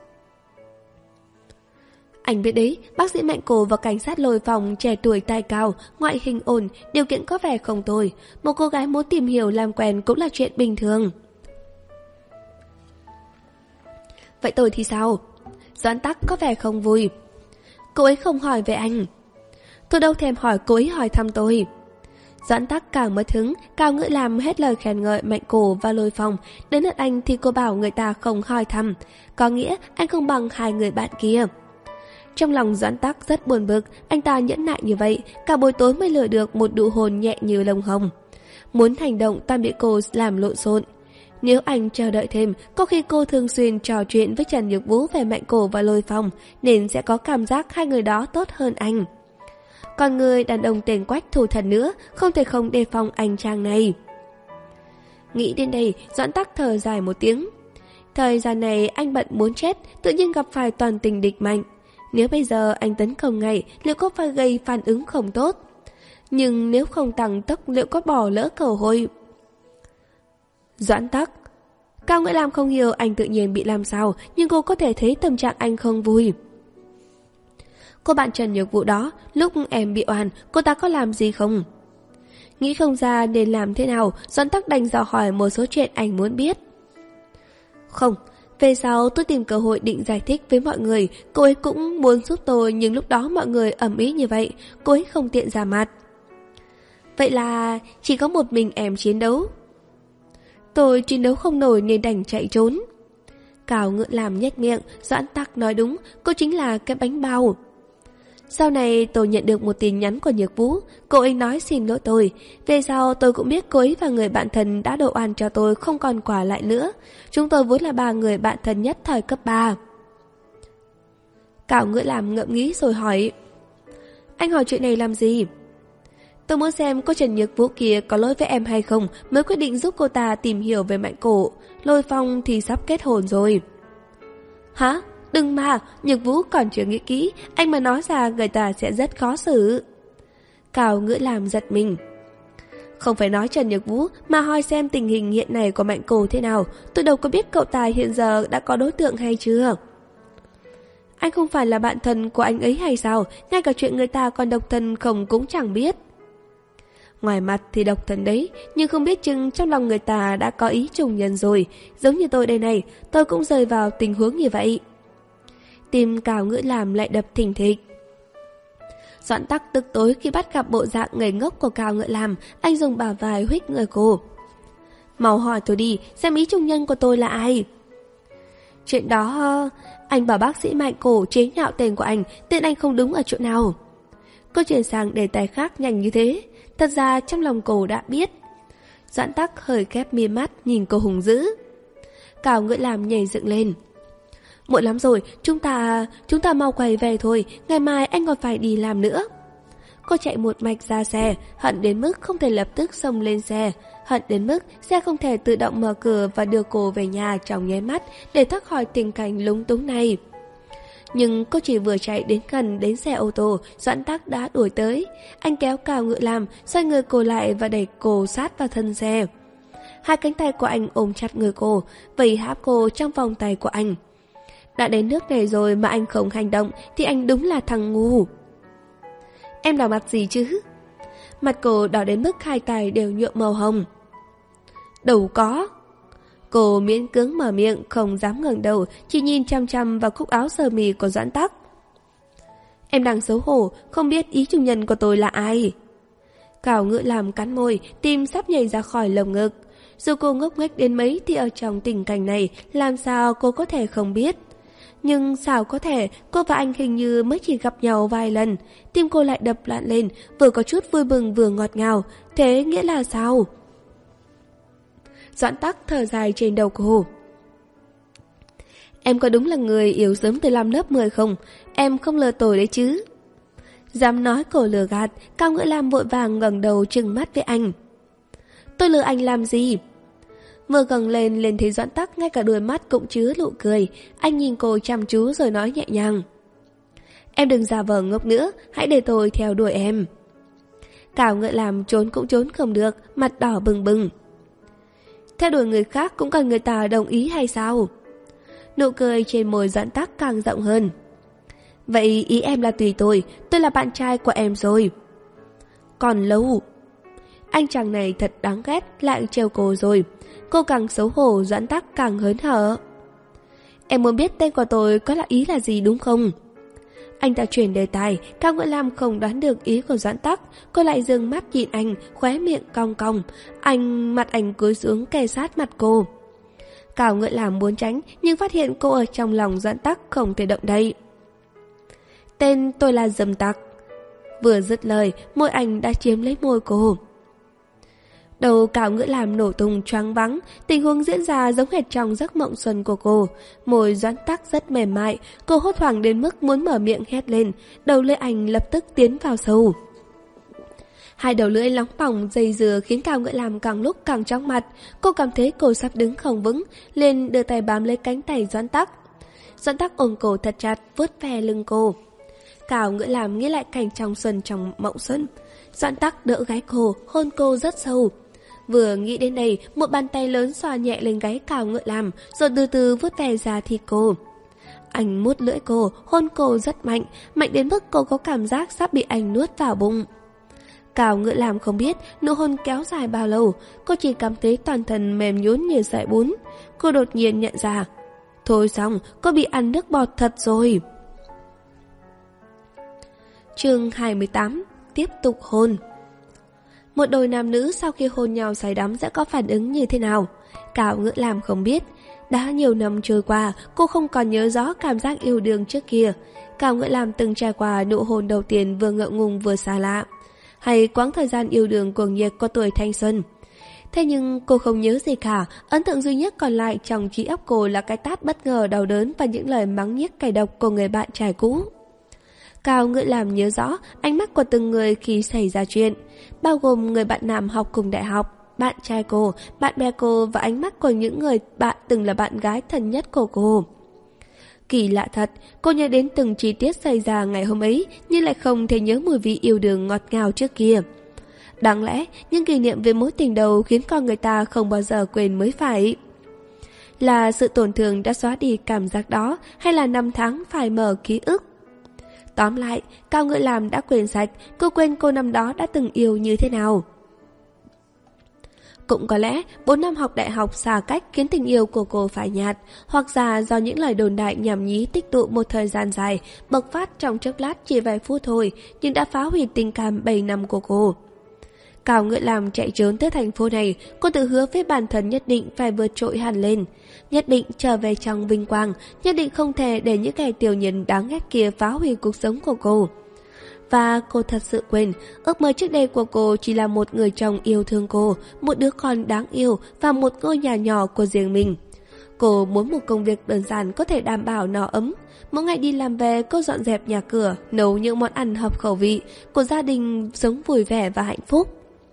A: Anh biết đấy, bác sĩ Mạnh Cổ và cảnh sát Lôi Phong trẻ tuổi tài cao, ngoại hình ổn, điều kiện có vẻ không tồi. Một cô gái muốn tìm hiểu làm quen cũng là chuyện bình thường. Vậy tôi thì sao? Doãn Tắc có vẻ không vui. Cô ấy không hỏi về anh. Tôi đâu thèm hỏi cô ấy hỏi thăm tôi. Doãn Tắc càng mất hứng, Cao Ngữ Lam hết lời khen ngợi Mạnh Cổ và Lôi Phong. Đến lượt anh thì cô bảo người ta không hỏi thăm, có nghĩa anh không bằng hai người bạn kia. Trong lòng Doãn Tắc rất buồn bực, anh ta nhẫn nại như vậy, cả buổi tối mới lừa được một nụ hôn nhẹ như lông hồng. Muốn hành động ta bị cô làm lộn xộn. Nếu anh chờ đợi thêm, có khi cô thường xuyên trò chuyện với Trần Nhược Vũ về Mạnh Cổ và Lôi Phong, nên sẽ có cảm giác hai người đó tốt hơn anh. Còn người đàn ông tên Quách thủ thần nữa, không thể không đề phòng anh chàng này. Nghĩ đến đây, Doãn Tắc thở dài một tiếng. Thời gian này anh bận muốn chết, tự nhiên gặp phải toàn tình địch mạnh. Nếu bây giờ anh tấn công ngay, liệu có phải gây phản ứng không tốt? Nhưng nếu không tăng tốc, liệu có bỏ lỡ cơ hội? Doãn Tắc. Cao Ngữ Lam không hiểu anh tự nhiên bị làm sao, nhưng cô có thể thấy tâm trạng anh không vui. Cô bạn Trần Nhược Vũ đó, lúc em bị oan, cô ta có làm gì không? Nghĩ không ra nên làm thế nào, Doãn Tắc đành dò hỏi một số chuyện anh muốn biết. Không, về sau tôi tìm cơ hội định giải thích với mọi người, cô ấy cũng muốn giúp tôi, nhưng lúc đó mọi người ầm ĩ như vậy, cô ấy không tiện ra mặt. Vậy là chỉ có một mình em chiến đấu. Tôi chiến đấu không nổi nên đành chạy trốn. Cao Ngữ Lam nhếch miệng, Doãn Tắc nói đúng, cô chính là cái bánh bao. Sau này tôi nhận được một tin nhắn của Nhược Vũ, cô ấy nói xin lỗi tôi. Về sau tôi cũng biết cô ấy và người bạn thân đã đổ oan cho tôi không còn quả lại nữa. Chúng tôi vốn là ba người bạn thân nhất thời cấp ba. Cao Ngữ Lam ngẫm nghĩ rồi hỏi. Anh hỏi chuyện này làm gì? Tôi muốn xem cô Trần Nhược Vũ kia có lỗi với em hay không mới quyết định giúp cô ta tìm hiểu về Mạnh Cổ. Lôi Phong thì sắp kết hôn rồi. Hả? Đừng mà, Nhược Vũ còn chưa nghĩ kỹ, anh mà nói ra người ta sẽ rất khó xử. Cao Ngữ Lam giật mình. Không phải nói Trần Nhược Vũ mà hỏi xem tình hình hiện nay của Mạnh Cổ thế nào. Tôi đâu có biết cậu ta hiện giờ đã có đối tượng hay chưa. Anh không phải là bạn thân của anh ấy hay sao? Ngay cả chuyện người ta còn độc thân không cũng chẳng biết. Ngoài mặt thì độc thân đấy, nhưng không biết chừng trong lòng người ta đã có ý trùng nhân rồi. Giống như tôi đây này, tôi cũng rơi vào tình huống như vậy. Tim Cao Ngữ Lam lại đập thình thịch. Doãn Tắc tức tối khi bắt gặp bộ dạng ngây ngốc của Cao Ngữ Lam, anh dùng bả vai huých người cô. Mau hỏi tôi đi, xem ý trùng nhân của tôi là ai? Chuyện đó, anh bảo bác sĩ Mạnh Cổ chế nhạo tên của anh, tên anh không đúng ở chỗ nào. Cô chuyển sang đề tài khác nhanh như thế, thật ra trong lòng cô đã biết. Doãn Tắc hơi khép mi mắt nhìn cô hùng dữ. Cao Ngữ Lam nhảy dựng lên. Muộn lắm rồi, chúng ta, chúng ta mau quay về thôi, ngày mai anh còn phải đi làm nữa. Cô chạy một mạch ra xe, hận đến mức không thể lập tức xông lên xe, hận đến mức xe không thể tự động mở cửa và đưa cô về nhà trong nháy mắt để thoát khỏi tình cảnh lúng túng này. Nhưng cô chỉ vừa chạy đến gần đến xe ô tô, Doãn Tắc đã đuổi tới. Anh kéo Cao Ngữ Lam, xoay người cô lại và đẩy cô sát vào thân xe. Hai cánh tay của anh ôm chặt người cô, vây hãm cô trong vòng tay của anh. Đã đến nước này rồi mà anh không hành động thì anh đúng là thằng ngu. Em đỏ mặt gì chứ? Mặt cô đỏ đến mức hai tay đều nhuộm màu hồng. Đâu có. Cô miễn cưỡng mở miệng, không dám ngẩng đầu, chỉ nhìn chăm chăm vào cúc áo sơ mi của Doãn Tắc. Em đang xấu hổ, không biết ý chủ nhân của tôi là ai. Cao Ngữ Lam cắn môi, tim sắp nhảy ra khỏi lồng ngực. Dù cô ngốc nghếch đến mấy thì ở trong tình cảnh này, làm sao cô có thể không biết. Nhưng sao có thể, cô và anh hình như mới chỉ gặp nhau vài lần. Tim cô lại đập loạn lên, vừa có chút vui mừng vừa ngọt ngào. Thế nghĩa là sao? Doãn Tắc thở dài trên đầu cô. Em có đúng là người yếu sớm từ năm lớp mười không? Em không lừa tôi đấy chứ? Dám nói cô lừa gạt, Cao Ngữ Lam vội vàng ngẩng đầu trừng mắt với anh. Tôi lừa anh làm gì? Vừa gần lên lên thấy Doãn Tắc ngay cả đôi mắt cũng chứa nụ cười. Anh nhìn cô chăm chú rồi nói nhẹ nhàng. Em đừng giả vờ ngốc nữa, hãy để tôi theo đuổi em. Cao Ngữ Lam trốn cũng trốn không được, mặt đỏ bừng bừng. Theo đuổi người khác cũng cần người ta đồng ý hay sao? Nụ cười trên môi Doãn Tắc càng rộng hơn. Vậy ý em là tùy tôi, tôi là bạn trai của em rồi. Còn lâu. Anh chàng này thật đáng ghét, lại trêu cô rồi. Cô càng xấu hổ, Doãn Tắc càng hớn hở. em muốn biết tên của tôi có là ý là gì đúng không? Anh ta chuyển đề tài. Cao Ngữ Lam không đoán được ý của Doãn Tắc. Cô lại dừng mắt nhìn anh, khóe miệng cong cong. Anh mặt anh cúi xuống kề sát mặt cô. Cao Ngữ Lam muốn tránh, nhưng phát hiện cô ở trong lòng Doãn Tắc không thể động đậy. Tên tôi là Dâm Tặc. Vừa dứt lời, môi anh đã chiếm lấy môi cô. Đầu Cao Ngữ Lam nổ tung choáng váng, tình huống diễn ra giống hệt trong giấc mộng xuân của cô. Môi Doãn Tắc rất mềm mại, cô hốt hoảng đến mức muốn mở miệng hét lên, đầu lưỡi anh lập tức tiến vào sâu. Hai đầu lưỡi nóng bỏng dây dừa khiến Cao Ngữ Lam càng lúc càng chóng mặt. Cô cảm thấy cô sắp đứng không vững, liền đưa tay bám lấy cánh tay Doãn Tắc. Doãn Tắc ôm cô thật chặt, vuốt ve lưng cô. Cao Ngữ Lam nghĩ lại cảnh trong xuân trong mộng xuân. Doãn Tắc đỡ gáy cô, hôn cô rất sâu. Vừa nghĩ đến đây, một bàn tay lớn xoa nhẹ lên gáy Cao Ngữ Lam, rồi từ từ vuốt ve da thịt cô. Anh mút lưỡi cô, hôn cô rất mạnh, mạnh đến mức cô có cảm giác sắp bị anh nuốt vào bụng. Cao Ngữ Lam không biết nụ hôn kéo dài bao lâu, cô chỉ cảm thấy toàn thân mềm nhũn như sợi bún. Cô đột nhiên nhận ra, thôi xong, cô bị ăn nước bọt thật rồi. Chương hai mươi tám. Tiếp tục hôn. Một đôi nam nữ sau khi hôn nhau say đắm sẽ có phản ứng như thế nào? Cao Ngữ Lam không biết. Đã nhiều năm trôi qua, cô không còn nhớ rõ cảm giác yêu đương trước kia. Cao Ngữ Lam từng trải qua nụ hôn đầu tiên vừa ngượng ngùng vừa xa lạ, hay quãng thời gian yêu đương cuồng nhiệt của tuổi thanh xuân. Thế nhưng cô không nhớ gì cả, ấn tượng duy nhất còn lại trong trí óc cô là cái tát bất ngờ đau đớn và những lời mắng nhiếc cay độc của người bạn trai cũ. Cao Ngữ Lam nhớ rõ ánh mắt của từng người khi xảy ra chuyện, bao gồm người bạn nam học cùng đại học, bạn trai cô, bạn bè cô và ánh mắt của những người bạn từng là bạn gái thân nhất của cô. Kỳ lạ thật, cô nhớ đến từng chi tiết xảy ra ngày hôm ấy, nhưng lại không thể nhớ mùi vị yêu đương ngọt ngào trước kia. Đáng lẽ, những kỷ niệm về mối tình đầu khiến con người ta không bao giờ quên mới phải. Là sự tổn thương đã xóa đi cảm giác đó, hay là năm tháng phải mở ký ức? Tóm lại, Cao Ngữ Lam đã quên sạch, cô quên cô năm đó đã từng yêu như thế nào. Cũng có lẽ, bốn năm học đại học xa cách khiến tình yêu của cô phải nhạt, hoặc là do những lời đồn đại nhảm nhí tích tụ một thời gian dài, bộc phát trong chốc lát chỉ vài phút thôi, nhưng đã phá hủy tình cảm bảy năm của cô. Cao Ngữ Lam chạy trốn tới thành phố này, cô tự hứa với bản thân nhất định phải vượt trội hẳn lên, nhất định trở về trong vinh quang, nhất định không thể để những kẻ tiểu nhân đáng ghét kia phá hủy cuộc sống của cô. Và cô thật sự quên, ước mơ trước đây của cô chỉ là một người chồng yêu thương cô, một đứa con đáng yêu và một ngôi nhà nhỏ của riêng mình. Cô muốn một công việc đơn giản có thể đảm bảo no ấm. Mỗi ngày đi làm về, cô dọn dẹp nhà cửa, nấu những món ăn hợp khẩu vị, của gia đình sống vui vẻ và hạnh phúc.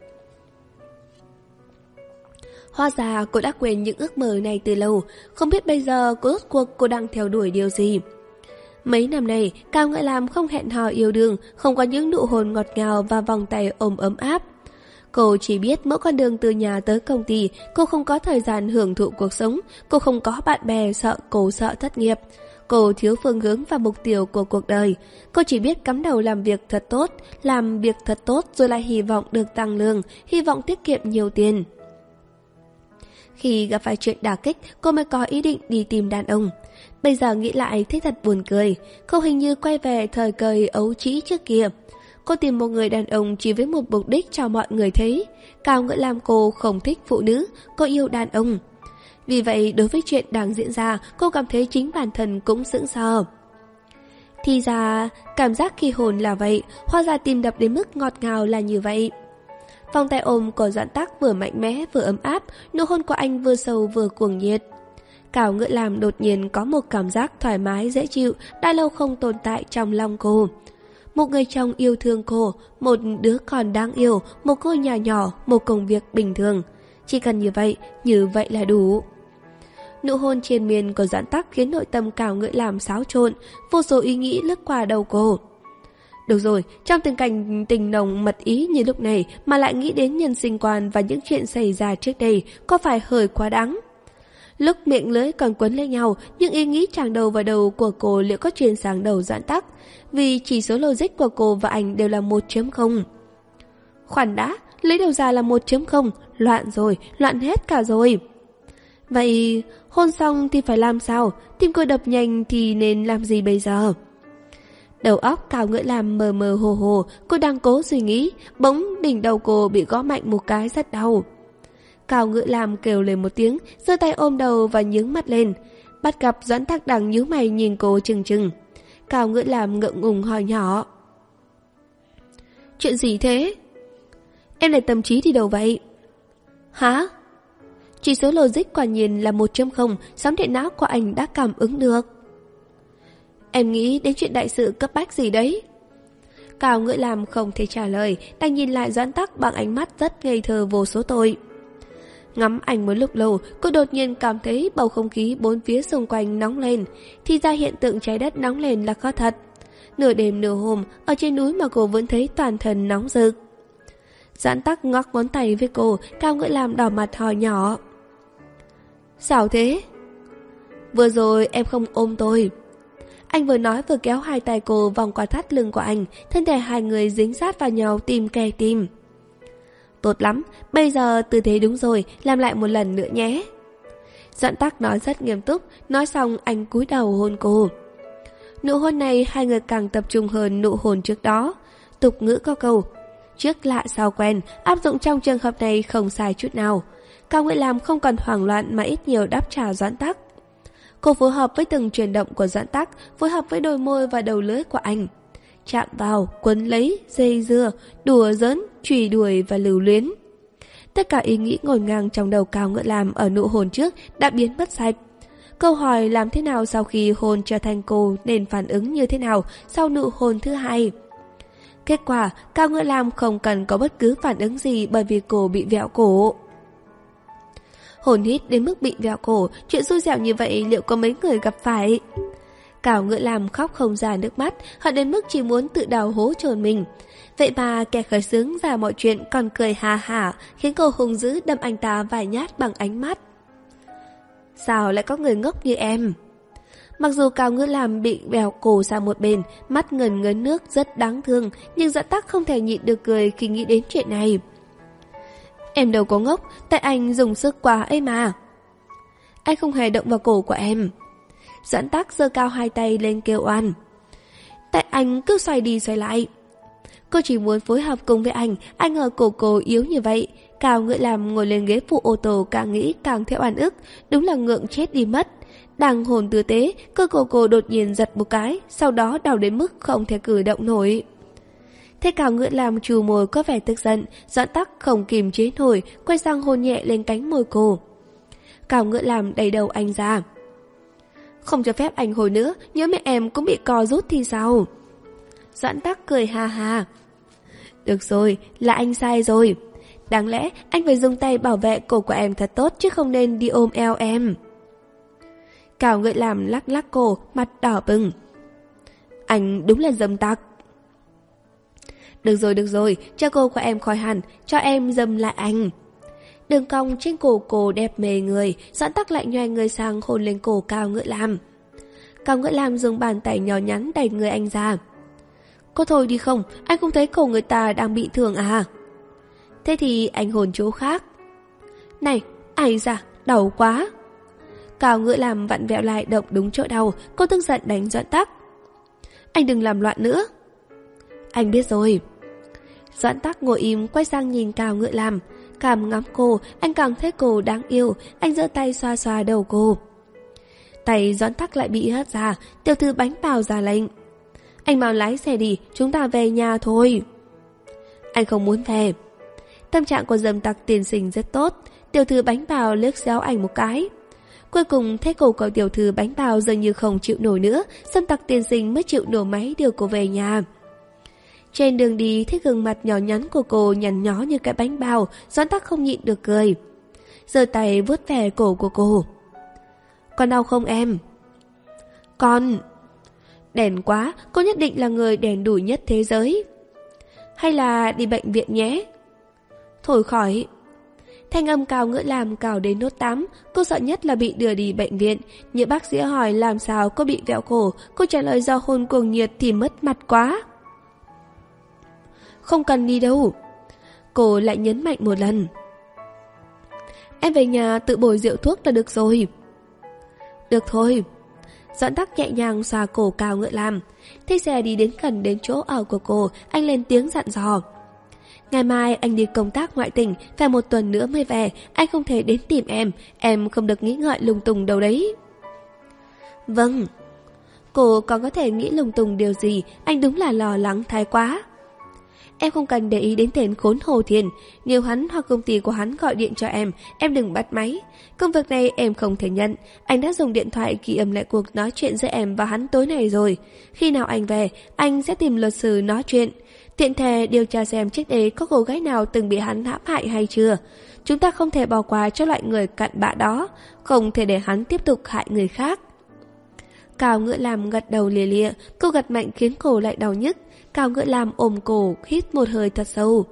A: Hóa ra cô đã quên những ước mơ này từ lâu, không biết bây giờ cô rốt cuộc cô đang theo đuổi điều gì. Mấy năm nay, Cao Ngữ Lam không hẹn hò yêu đương, không có những nụ hôn ngọt ngào và vòng tay ôm ấm áp. Cô chỉ biết mỗi con đường từ nhà tới công ty, cô không có thời gian hưởng thụ cuộc sống, cô không có bạn bè, sợ cô sợ thất nghiệp. Cô thiếu phương hướng và mục tiêu của cuộc đời. Cô chỉ biết cắm đầu làm việc thật tốt, làm việc thật tốt rồi lại hy vọng được tăng lương, hy vọng tiết kiệm nhiều tiền. Khi gặp phải chuyện đả kích, cô mới có ý định đi tìm đàn ông. Bây giờ nghĩ lại thấy thật buồn cười, cô hình như quay về thời cười ấu trĩ trước kia. Cô tìm một người đàn ông chỉ với một mục đích cho mọi người thấy. Cao Ngữ Lam cô không thích phụ nữ, cô yêu đàn ông. Vì vậy đối với chuyện đang diễn ra, cô cảm thấy chính bản thân cũng sững sờ. Thì ra, cảm giác khi hôn là vậy, hóa ra tim đập đến mức ngọt ngào là như vậy. Vòng tay ôm của Doãn Tắc vừa mạnh mẽ vừa ấm áp, nụ hôn của anh vừa sâu vừa cuồng nhiệt. Cao Ngữ Lam đột nhiên có một cảm giác thoải mái dễ chịu đã lâu không tồn tại trong lòng cô. Một người chồng yêu thương cô, một đứa con đáng yêu, một ngôi nhà nhỏ, một công việc bình thường. Chỉ cần như vậy, như vậy là đủ. Nụ hôn trên miền của Doãn Tắc khiến nội tâm Cao Ngữ Lam xáo trộn, vô số ý nghĩ lướt qua đầu cô. Được rồi, trong tình cảnh tình nồng mật ý như lúc này mà lại nghĩ đến nhân sinh quan và những chuyện xảy ra trước đây, có phải hơi quá đáng? Lúc miệng lưỡi còn quấn lấy nhau, những ý nghĩ tràn đầu vào đầu của cô liệu có truyền sang đầu Doãn Tắc, vì chỉ số logic của cô và anh đều là một chấm không. Khoản đã, lấy đầu ra là một chấm không, loạn rồi, loạn hết cả rồi. Vậy hôn xong thì phải làm sao? Tim cô đập nhanh thì nên làm gì bây giờ? Đầu óc Cao Ngữ Lam mờ mờ hồ hồ, cô đang cố suy nghĩ, bỗng đỉnh đầu cô bị gõ mạnh một cái rất đau. Cao Ngữ Lam kêu lên một tiếng, giơ tay ôm đầu và nhướng mắt lên. Bắt gặp Doãn Tắc đang nhíu mày nhìn cô chừng chừng. Cao Ngữ Lam ngượng ngùng hỏi nhỏ. Chuyện gì thế? Em lại tâm trí đi đâu vậy? Hả? Chỉ số logic quả nhiên là một chấm không, sóng điện não của anh đã cảm ứng được. Em nghĩ đến chuyện đại sự cấp bách gì đấy? Cao Ngữ Lam không thể trả lời, đang nhìn lại Doãn Tắc bằng ánh mắt rất ngây thơ vô số tội. Ngắm ảnh một lúc lâu, cô đột nhiên cảm thấy bầu không khí bốn phía xung quanh nóng lên. Thì ra hiện tượng trái đất nóng lên là có thật. Nửa đêm nửa hôm, ở trên núi mà cô vẫn thấy toàn thân nóng rực. Doãn Tắc ngoắc ngón tay với cô, Cao Ngữ Lam đỏ mặt hỏi nhỏ. Sao thế? Vừa rồi em không ôm tôi. Anh vừa nói vừa kéo hai tay cô vòng qua thắt lưng của anh, thân thể hai người dính sát vào nhau tim kề tim. Tốt lắm, bây giờ tư thế đúng rồi, làm lại một lần nữa nhé. Doãn Tắc nói rất nghiêm túc, nói xong anh cúi đầu hôn cô. Nụ hôn này hai người càng tập trung hơn nụ hôn trước đó. Tục ngữ có câu, trước lạ sau quen, áp dụng trong trường hợp này không sai chút nào. Cao Ngữ Lam không còn hoảng loạn mà ít nhiều đáp trả Doãn Tắc. Cô phối hợp với từng chuyển động của Doãn Tắc, phối hợp với đôi môi và đầu lưỡi của anh. Chạm vào, quấn lấy, dây dưa, đùa giỡn, chùy đuổi và lưu luyến. Tất cả ý nghĩ ngổn ngang trong đầu Cao Ngữ Lam ở nụ hôn trước đã biến mất sạch. Câu hỏi làm thế nào sau khi hôn trở thành cô nên phản ứng như thế nào sau nụ hôn thứ hai. Kết quả, Cao Ngữ Lam không cần có bất cứ phản ứng gì bởi vì cô bị vẹo cổ. Hồn hít đến mức bị vẹo cổ, chuyện xui xẻo như vậy liệu có mấy người gặp phải? Cao Ngữ Lam khóc không ra nước mắt, hận đến mức chỉ muốn tự đào hố chôn mình. Vậy mà kẻ khởi xướng ra mọi chuyện còn cười hà hả, khiến cô hung dữ đâm anh ta vài nhát bằng ánh mắt. Sao lại có người ngốc như em? Mặc dù Cao Ngữ Lam bị bèo cổ sang một bên, mắt ngần ngấn nước rất đáng thương, nhưng Doãn Tắc không thể nhịn được cười khi nghĩ đến chuyện này. Em đâu có ngốc, tại anh dùng sức quá ấy mà. Anh không hề động vào cổ của em. Doãn Tắc giơ cao hai tay lên kêu oan. Tại anh cứ xoay đi xoay lại. Cô chỉ muốn phối hợp cùng với anh, anh ngờ cổ cô yếu như vậy. Cao Ngữ Lam ngồi lên ghế phụ ô tô càng nghĩ càng theo oan ức, đúng là ngượng chết đi mất. Đang hồn tư tế, cơ cổ cô đột nhiên giật một cái, sau đó đau đến mức không thể cử động nổi. Thế Cao Ngữ Lam trù môi có vẻ tức giận, Doãn Tắc không kìm chế nổi, quay sang hôn nhẹ lên cánh môi cô. Cao Ngữ Lam đẩy đầu anh ra. Không cho phép anh hồi nữa, nhớ mẹ em cũng bị co rút thì sao? Doãn Tắc cười ha ha. Được rồi, là anh sai rồi. Đáng lẽ anh phải dùng tay bảo vệ cổ của em thật tốt chứ không nên đi ôm eo em. Cao Ngữ Lam lắc lắc cổ, mặt đỏ bừng. Anh đúng là dâm tặc. Được rồi, được rồi, cho cô của em khỏi hẳn, cho em dâm lại anh. Đường cong trên cổ cô đẹp mê người, Doãn Tắc lại nhoài người sang hôn lên cổ Cao Ngữ Lam. Cao Ngữ Lam dùng bàn tay nhỏ nhắn đẩy người anh ra. Cô thôi đi không, anh không thấy cổ người ta đang bị thương à? Thế thì anh hôn chỗ khác. Này, ai da, đau quá. Cao Ngữ Lam vặn vẹo lại động đúng chỗ đau, cô tức giận đánh Doãn Tắc. Anh đừng làm loạn nữa. Anh biết rồi. Doãn Tắc ngồi im quay sang nhìn Cao Ngữ Lam. Càng ngắm cô, anh càng thấy cô đáng yêu. Anh giơ tay xoa xoa đầu cô. Tay Doãn Tắc lại bị hất ra. Tiểu thư bánh bao ra lệnh. Anh mau lái xe đi, chúng ta về nhà thôi. Anh không muốn về. Tâm trạng của dâm tặc tiền sinh rất tốt. Tiểu thư bánh bao liếc xéo anh một cái. Cuối cùng thấy cô của tiểu thư bánh bao dường như không chịu nổi nữa. Dâm tặc tiền sinh mới chịu nổ máy đưa cô về nhà. Trên đường đi thấy gương mặt nhỏ nhắn của cô nhăn nhó như cái bánh bao, Doãn Tắc không nhịn được cười. Giơ tay vuốt về cổ của cô. Còn đau không em? Con. Đèn quá, cô nhất định là người đèn đủi nhất thế giới. Hay là đi bệnh viện nhé? Thôi khỏi. Thanh âm Cao Ngữ Lam cào đến nốt tám. Cô sợ nhất là bị đưa đi bệnh viện. Như bác sĩ hỏi làm sao cô bị vẹo cổ, cô trả lời do hôn cuồng nhiệt thì mất mặt quá. Không cần đi đâu. Cô lại nhấn mạnh một lần. em về nhà tự bồi rượu thuốc là được rồi. Được thôi. Doãn Tắc nhẹ nhàng xoa cổ Cao Ngựa Lam. Thích xe đi đến gần đến chỗ ở của cô, anh lên tiếng dặn dò. Ngày mai anh đi công tác ngoại tỉnh, phải một tuần nữa mới về, anh không thể đến tìm em, em không được nghĩ ngợi lung tung đâu đấy. Vâng. Cô còn có thể nghĩ lung tung điều gì, anh đúng là lo lắng thái quá. Em không cần để ý đến tên khốn Hồ Thiền, nếu hắn hoặc công ty của hắn gọi điện cho em, em đừng bắt máy. Công việc này em không thể nhận, anh đã dùng điện thoại ghi âm lại cuộc nói chuyện giữa em và hắn tối nay rồi. Khi nào anh về, anh sẽ tìm luật sư nói chuyện. Tiện thể điều tra xem trước đây có cô gái nào từng bị hắn hãm hại hay chưa. Chúng ta không thể bỏ qua cho loại người cặn bã đó, không thể để hắn tiếp tục hại người khác. Cao Ngựa Lam gật đầu lìa lịa, cô gật mạnh khiến cổ lại đau nhức. Cao Ngựa Lam ôm cổ, hít một hơi thật sâu.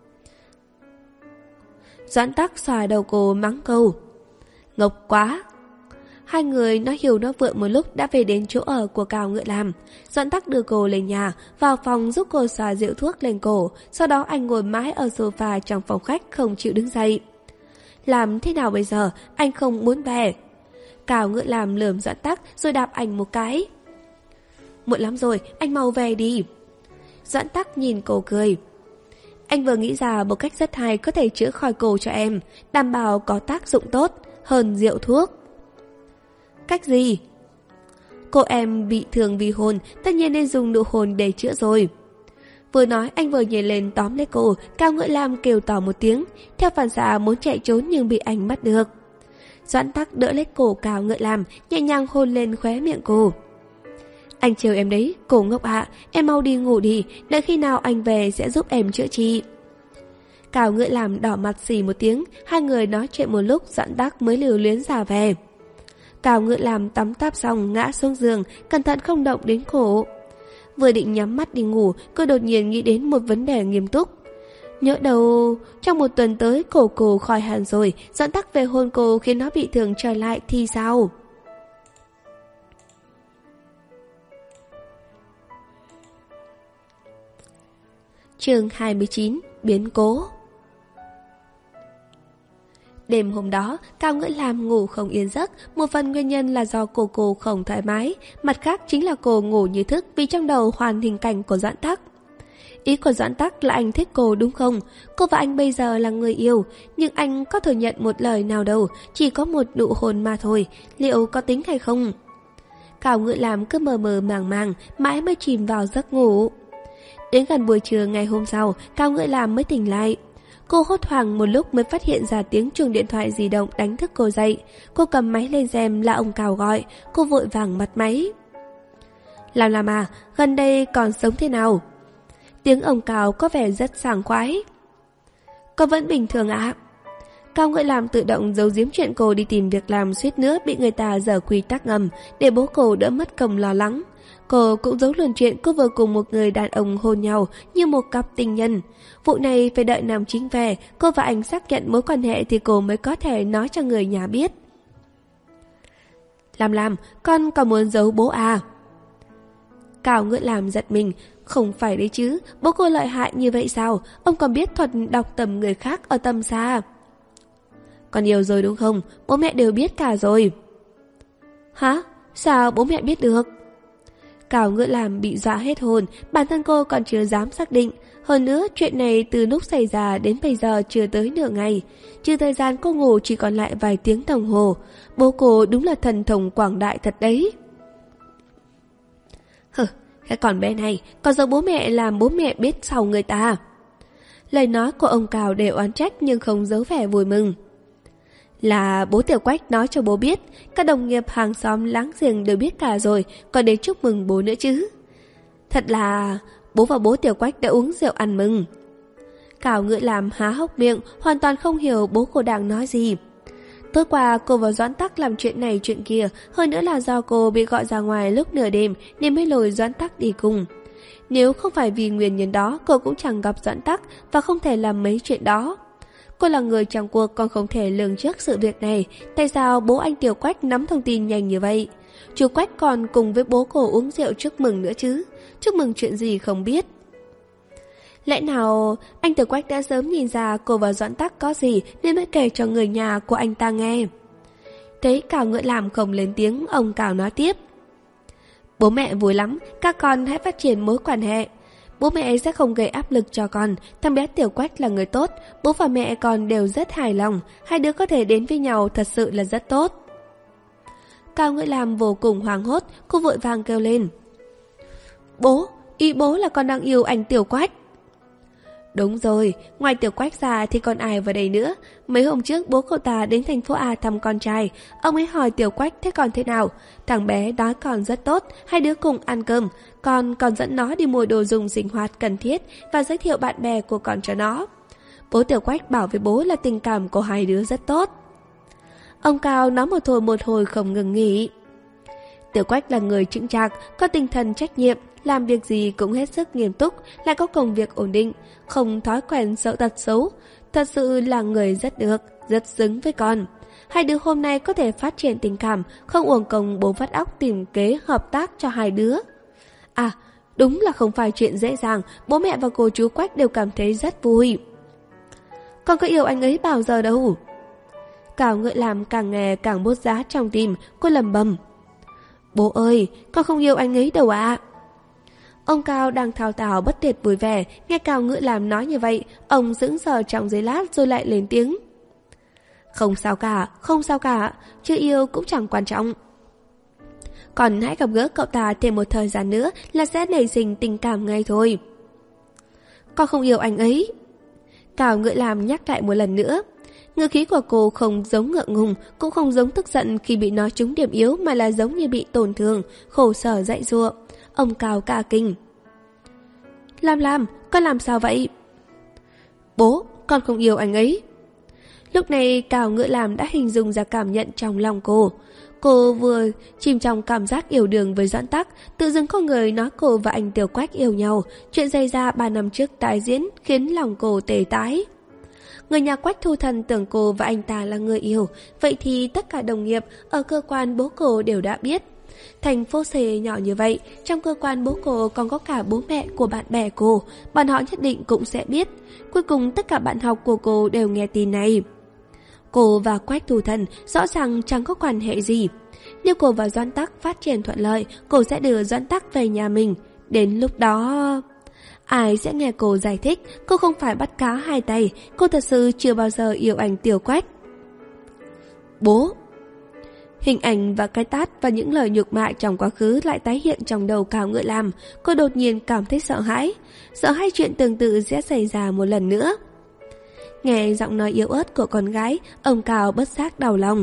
A: Doãn Tắc xòa đầu cô mắng câu. Ngốc quá. Hai người nói hiểu nói vượng một lúc đã về đến chỗ ở của Cao Ngựa Lam. Doãn Tắc đưa cô lên nhà, vào phòng giúp cô xòa rượu thuốc lên cổ. Sau đó anh ngồi mãi ở sofa trong phòng khách không chịu đứng dậy. Làm thế nào bây giờ, anh không muốn về. Cao Ngựa Lam lườm Doãn Tắc rồi đạp anh một cái. Muộn lắm rồi, anh mau về đi. Doãn Tắc nhìn cô cười. Anh vừa nghĩ ra một cách rất hay có thể chữa khỏi cô cho em, đảm bảo có tác dụng tốt hơn rượu thuốc. Cách gì? Cô em bị thương vì hồn, tất nhiên nên dùng nụ hồn để chữa rồi. Vừa nói anh vừa nhảy lên tóm lấy cô. Cao Ngựa Lam kêu to một tiếng, theo phản xạ muốn chạy trốn nhưng bị anh bắt được. Doãn Tắc đỡ lấy cổ Cao Ngựa Lam, nhẹ nhàng hôn lên khóe miệng cô. Anh trêu em đấy, cô ngốc ạ, em mau đi ngủ đi, đợi khi nào anh về sẽ giúp em chữa trị. Cao Ngựa Lam đỏ mặt xì một tiếng, hai người nói chuyện một lúc Doãn Tắc mới lưu luyến ra về. Cao Ngựa Lam tắm táp xong ngã xuống giường, cẩn thận không động đến cổ. Vừa định nhắm mắt đi ngủ, cô đột nhiên nghĩ đến một vấn đề nghiêm túc. Nhỡ đâu trong một tuần tới cổ cô khỏi hẳn rồi, Doãn Tắc về hôn cô khiến nó bị thương trở lại thì sao? Chương hai mươi chín. Biến cố. Đêm hôm đó, Cao Ngựa Lam ngủ không yên giấc, một phần nguyên nhân là do cô cô không thoải mái, mặt khác chính là cô ngủ như thức vì trong đầu hoàn hình cảnh của Doãn Tắc. Ý của Doãn Tắc là anh thích cô đúng không? Cô và anh bây giờ là người yêu, nhưng anh có thừa nhận một lời nào đâu, chỉ có một nụ hôn mà thôi, liệu có tính hay không? Cao Ngựa Lam cứ mờ mờ màng màng, mãi mới chìm vào giấc ngủ. Đến gần buổi trưa ngày hôm sau, Cao Ngựa Lam mới tỉnh lại. Cô hốt hoảng một lúc mới phát hiện ra tiếng chuông điện thoại di động đánh thức cô dậy. Cô cầm máy lên xem là ông Cao gọi, cô vội vàng bật máy. Làm làm à, gần đây còn sống thế nào? Tiếng ông Cao có vẻ rất sảng khoái. Cô vẫn bình thường ạ. Cao Ngựa Lam tự động giấu giếm chuyện cô đi tìm việc làm suýt nữa bị người ta dở quy tắc ngầm để bố cô đỡ mất công lo lắng. Cô cũng giấu luôn chuyện cô vừa cùng một người đàn ông hôn nhau như một cặp tình nhân. Vụ này phải đợi nam chính về, cô và anh xác nhận mối quan hệ thì cô mới có thể nói cho người nhà biết. Làm làm, con còn muốn giấu bố à? Cao Ngựa Lam giật mình. Không phải đấy chứ, bố cô lợi hại như vậy sao? Ông còn biết thuật đọc tầm người khác ở tầm xa. Còn yêu rồi đúng không? Bố mẹ đều biết cả rồi. Hả? Sao bố mẹ biết được? Cao Ngựa Lam bị dọa hết hồn, bản thân cô còn chưa dám xác định. Hơn nữa, chuyện này từ lúc xảy ra đến bây giờ chưa tới nửa ngày. Trừ thời gian cô ngủ chỉ còn lại vài tiếng đồng hồ. Bố cô đúng là thần thông quảng đại thật đấy. Hừ, cái con bé này, còn giờ bố mẹ làm bố mẹ biết sau người ta. Lời nói của ông Cao đều oán trách nhưng không giấu vẻ vui mừng. Là bố Tiểu Quách nói cho bố biết, các đồng nghiệp hàng xóm láng giềng đều biết cả rồi, còn đến chúc mừng bố nữa chứ. Thật là bố và bố Tiểu Quách đã uống rượu ăn mừng. Cao Ngựa Lam há hốc miệng, hoàn toàn không hiểu bố cô đang nói gì. Tối qua cô và Doãn Tắc làm chuyện này chuyện kia, hơn nữa là do cô bị gọi ra ngoài lúc nửa đêm nên mới lôi Doãn Tắc đi cùng. Nếu không phải vì nguyên nhân đó, cô cũng chẳng gặp Doãn Tắc và không thể làm mấy chuyện đó. Cô là người trong cuộc còn không thể lường trước sự việc này. Tại sao bố anh Tiểu Quách nắm thông tin nhanh như vậy? Chú Quách còn cùng với bố cô uống rượu chúc mừng nữa chứ. Chúc mừng chuyện gì không biết. Lẽ nào anh Tiểu Quách đã sớm nhìn ra cô và Doãn Tắc có gì nên mới kể cho người nhà của anh ta nghe? Thấy Cào Ngựa Làm không lên tiếng, ông Cào nói tiếp. Bố mẹ vui lắm, các con hãy phát triển mối quan hệ. Bố mẹ sẽ không gây áp lực cho con. Thằng bé Tiểu Quách là người tốt, bố và mẹ con đều rất hài lòng. Hai đứa có thể đến với nhau thật sự là rất tốt. Cào Ngựa Làm vô cùng hoảng hốt, cô vội vàng kêu lên. Bố, ý bố là con đang yêu anh Tiểu Quách. Đúng rồi, ngoài Tiểu Quách ra thì còn ai vào đây nữa. Mấy hôm trước bố cậu ta đến thành phố A thăm con trai. Ông ấy hỏi Tiểu Quách thế còn thế nào. Thằng bé nói còn rất tốt, hai đứa cùng ăn cơm. Con còn dẫn nó đi mua đồ dùng sinh hoạt cần thiết và giới thiệu bạn bè của con cho nó. Bố Tiểu Quách bảo với bố là tình cảm của hai đứa rất tốt. Ông Cao nói một hồi một hồi không ngừng nghỉ. Tiểu Quách là người chững chạc, có tinh thần trách nhiệm, làm việc gì cũng hết sức nghiêm túc, lại có công việc ổn định, không thói quen sợ tật xấu. Thật sự là người rất được, rất xứng với con. Hai đứa hôm nay có thể phát triển tình cảm, không uổng công bố vắt óc tìm kế hợp tác cho hai đứa. À, đúng là không phải chuyện dễ dàng, bố mẹ và cô chú Quách đều cảm thấy rất vui. Con có yêu anh ấy bao giờ đâu. Cào Ngựa Làm càng nghe càng bốt giá trong tim, cô lầm bầm. Bố ơi, con không yêu anh ấy đâu ạ. Ông Cao đang thao thao bất tuyệt vui vẻ, nghe Cào Ngựa Làm nói như vậy, ông sững sờ trong giây lát rồi lại lên tiếng. Không sao cả, không sao cả, chưa yêu cũng chẳng quan trọng. Còn hãy gặp gỡ cậu ta thêm một thời gian nữa là sẽ nảy sinh tình cảm ngay thôi. Con không yêu anh ấy. Cào Ngựa Làm nhắc lại một lần nữa. Ngữ khí của cô không giống ngượng ngùng, cũng không giống tức giận khi bị nói trúng điểm yếu, mà là giống như bị tổn thương, khổ sở dạy dụa. Ông Cao cả kinh. Làm làm, con làm sao vậy? Bố, con không yêu anh ấy. Lúc này Cào Ngựa Làm đã hình dung ra cảm nhận trong lòng cô. Cô vừa chìm trong cảm giác yêu đương với Doãn Tắc, tự dưng có người nói cô và anh Tiểu Quách yêu nhau. Chuyện xảy ra ba năm trước tái diễn khiến lòng cô tê tái. Người nhà Quách Thu Thần tưởng cô và anh ta là người yêu, vậy thì tất cả đồng nghiệp ở cơ quan bố cô đều đã biết. Thành phố C nhỏ như vậy, trong cơ quan bố cô còn có cả bố mẹ của bạn bè cô, bọn họ nhất định cũng sẽ biết. Cuối cùng tất cả bạn học của cô đều nghe tin này. Cô và Quách Thu Thần rõ ràng chẳng có quan hệ gì. Nếu cô và Doãn Tắc phát triển thuận lợi, cô sẽ đưa Doãn Tắc về nhà mình. Đến lúc đó... ai sẽ nghe cô giải thích cô không phải bắt cá hai tay, cô thật sự chưa bao giờ yêu anh Tiểu Quách. Bố. Hình ảnh và cái tát và những lời nhục mạ trong quá khứ lại tái hiện trong đầu Cào Ngựa Làm. Cô đột nhiên cảm thấy sợ hãi, sợ hai chuyện tương tự sẽ xảy ra một lần nữa. Nghe giọng nói yếu ớt của con gái, ông Cào bất giác đau lòng.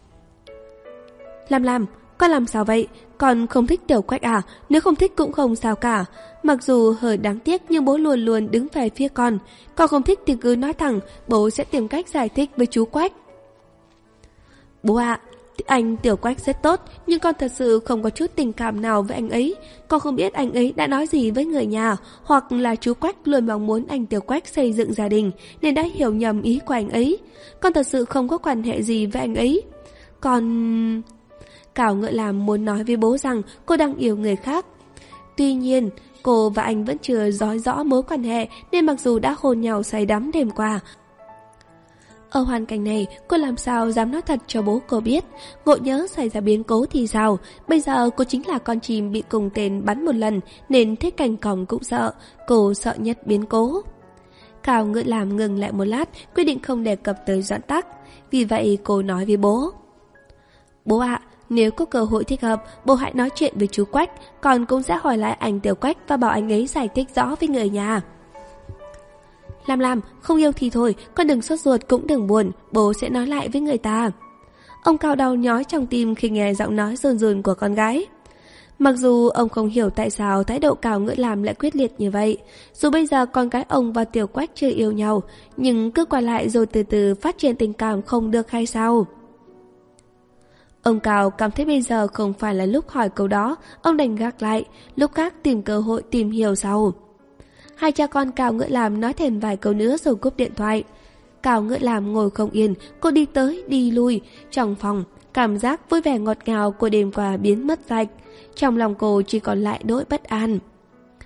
A: Làm làm, con làm sao vậy? Con không thích Tiểu Quách à? Nếu không thích cũng không sao cả. Mặc dù hơi đáng tiếc nhưng bố luôn luôn đứng về phía con. Con không thích thì cứ nói thẳng, bố sẽ tìm cách giải thích với chú Quách. Bố ạ, à, anh Tiểu Quách rất tốt, nhưng con thật sự không có chút tình cảm nào với anh ấy. Con không biết anh ấy đã nói gì với người nhà, hoặc là chú Quách luôn mong muốn anh Tiểu Quách xây dựng gia đình nên đã hiểu nhầm ý của anh ấy. Con thật sự không có quan hệ gì với anh ấy. Con... Cào Ngựa Làm muốn nói với bố rằng cô đang yêu người khác. Tuy nhiên, cô và anh vẫn chưa nói rõ mối quan hệ nên mặc dù đã hôn nhau say đắm đêm qua. Ở hoàn cảnh này, cô làm sao dám nói thật cho bố cô biết. Ngộ nhớ xảy ra biến cố thì sao? Bây giờ cô chính là con chim bị cùng tên bắn một lần nên thích cành còng cũng sợ. Cô sợ nhất biến cố. Cào Ngựa Làm ngừng lại một lát, quyết định không đề cập tới Doãn Tắc. Vì vậy cô nói với bố. Bố ạ, à, nếu có cơ hội thích hợp, bố hãy nói chuyện với chú Quách, còn cũng sẽ hỏi lại anh Tiểu Quách và bảo anh ấy giải thích rõ với người nhà. Làm làm, không yêu thì thôi, con đừng sốt ruột cũng đừng buồn, bố sẽ nói lại với người ta. Ông Cao đau nhói trong tim khi nghe giọng nói run run của con gái. Mặc dù ông không hiểu tại sao thái độ Cào Ngựa Làm lại quyết liệt như vậy. Dù bây giờ con gái ông và Tiểu Quách chưa yêu nhau, nhưng cứ qua lại rồi từ từ phát triển tình cảm không được hay sao? Ông Cao cảm thấy bây giờ không phải là lúc hỏi câu đó, ông đành gác lại, lúc khác tìm cơ hội tìm hiểu sau. Hai cha con Cào Ngựa Làm nói thêm vài câu nữa rồi cúp điện thoại. Cào Ngựa Làm ngồi không yên, cô đi tới đi lui trong phòng, cảm giác vui vẻ ngọt ngào của đêm qua biến mất sạch, trong lòng cô chỉ còn lại nỗi bất an.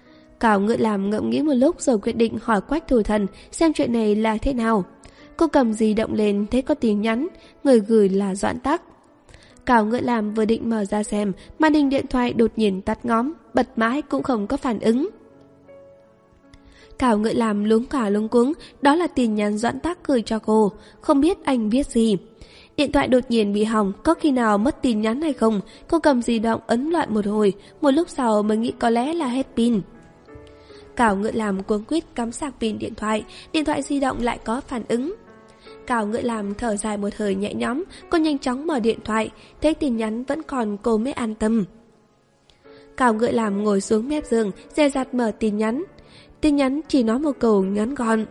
A: Cao Ngự Lam ngẫm nghĩ một lúc rồi quyết định hỏi Quách Thủ Thần xem chuyện này là thế nào. Cô cầm di động lên thấy có tin nhắn, người gửi là Doãn Tắc. Cao Ngự Lam vừa định mở ra xem, màn hình điện thoại đột nhiên tắt ngóm, bật mãi cũng không có phản ứng. Cao Ngự Lam luống cả luống cuống, đó là tin nhắn Doãn Tắc gửi cho cô, không biết anh viết gì. Điện thoại đột nhiên bị hỏng, có khi nào mất tin nhắn hay không? Cô cầm di động ấn loạn một hồi, một lúc sau mới nghĩ có lẽ là hết pin. Cao Ngự Lam cuống quýt cắm sạc pin điện thoại, điện thoại di động lại có phản ứng. Cao Ngự Lam thở dài một hơi nhẹ nhõm, cô nhanh chóng mở điện thoại, thấy tin nhắn vẫn còn cô mới an tâm. Cao Ngự Lam ngồi xuống mép giường, dè dặt mở tin nhắn. Tin nhắn chỉ nói một câu ngắn gọn.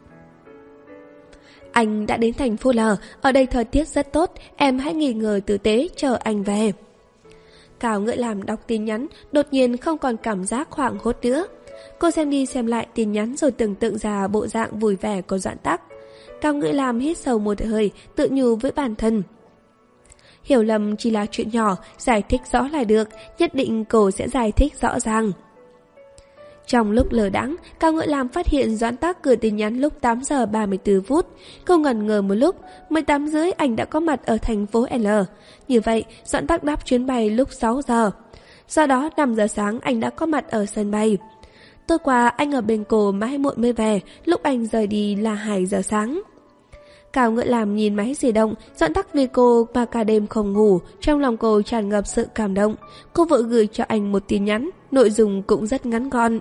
A: Anh đã đến thành phố L, ở đây thời tiết rất tốt, em hãy nghỉ ngơi tử tế chờ anh về. Cao Ngự Lam đọc tin nhắn, đột nhiên không còn cảm giác hoảng hốt nữa. Cô xem đi xem lại tin nhắn rồi tưởng tượng ra bộ dạng vui vẻ của Doãn Tắc. Cao Ngự Lam hít sâu một hơi, tự nhủ với bản thân. Hiểu lầm chỉ là chuyện nhỏ, giải thích rõ là được, nhất định cô sẽ giải thích rõ ràng. Trong lúc lờ đãng, Cao Ngự Lam phát hiện Doãn Tắc gửi tin nhắn lúc tám giờ ba mươi tư phút. Cô ngần ngờ một lúc, mười tám rưỡi anh đã có mặt ở thành phố L. Như vậy, Doãn Tắc đáp chuyến bay lúc sáu giờ. Sau đó năm giờ sáng anh đã có mặt ở sân bay. Tối qua anh ở bên cô mãi muộn mới về, lúc anh rời đi là hai giờ sáng. Cao Ngự Lam nhìn máy di động, Doãn Tắc vì cô mà cả đêm không ngủ, trong lòng cô tràn ngập sự cảm động. Cô vội gửi cho anh một tin nhắn, nội dung cũng rất ngắn gọn.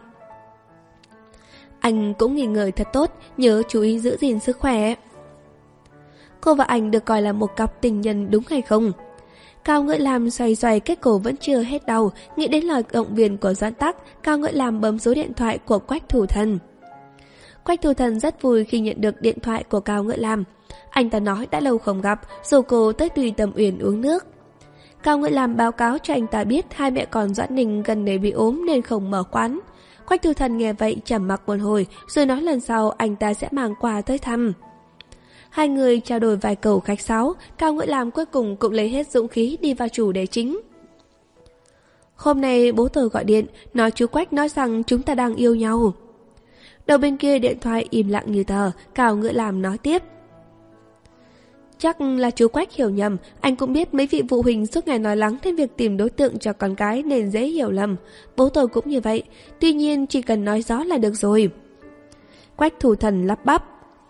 A: Anh cũng nghỉ ngơi thật tốt, nhớ chú ý giữ gìn sức khỏe. Cô và anh được coi là một cặp tình nhân đúng hay không? Cao Ngự Lam xoay xoay kết cổ vẫn chưa hết đau, nghĩ đến lời động viên của Doãn Tắc, Cao Ngự Lam bấm số điện thoại của Quách Thủ Thần. Quách Thủ Thần rất vui khi nhận được điện thoại của Cao Ngự Lam. Anh ta nói đã lâu không gặp, dù cô tới Tùy Tâm Uyển uống nước. Cao Ngự Lam báo cáo cho anh ta biết hai mẹ con Doãn Ninh gần đây bị ốm nên không mở quán. Quách Thủ Thần nghe vậy trầm mặc một hồi, rồi nói lần sau anh ta sẽ mang quà tới thăm. Hai người trao đổi vài câu khách sáo, Cao Ngự Lam cuối cùng cũng lấy hết dũng khí đi vào chủ đề chính. Hôm nay bố tôi gọi điện, nói chú Quách nói rằng chúng ta đang yêu nhau. Đầu bên kia điện thoại im lặng như tờ, Cao Ngự Lam nói tiếp. Chắc là chú Quách hiểu nhầm, anh cũng biết mấy vị phụ huynh suốt ngày nói lắng đến việc tìm đối tượng cho con cái nên dễ hiểu lầm. Bố tôi cũng như vậy, tuy nhiên chỉ cần nói rõ là được rồi. Quách Thủ Thần lắp bắp.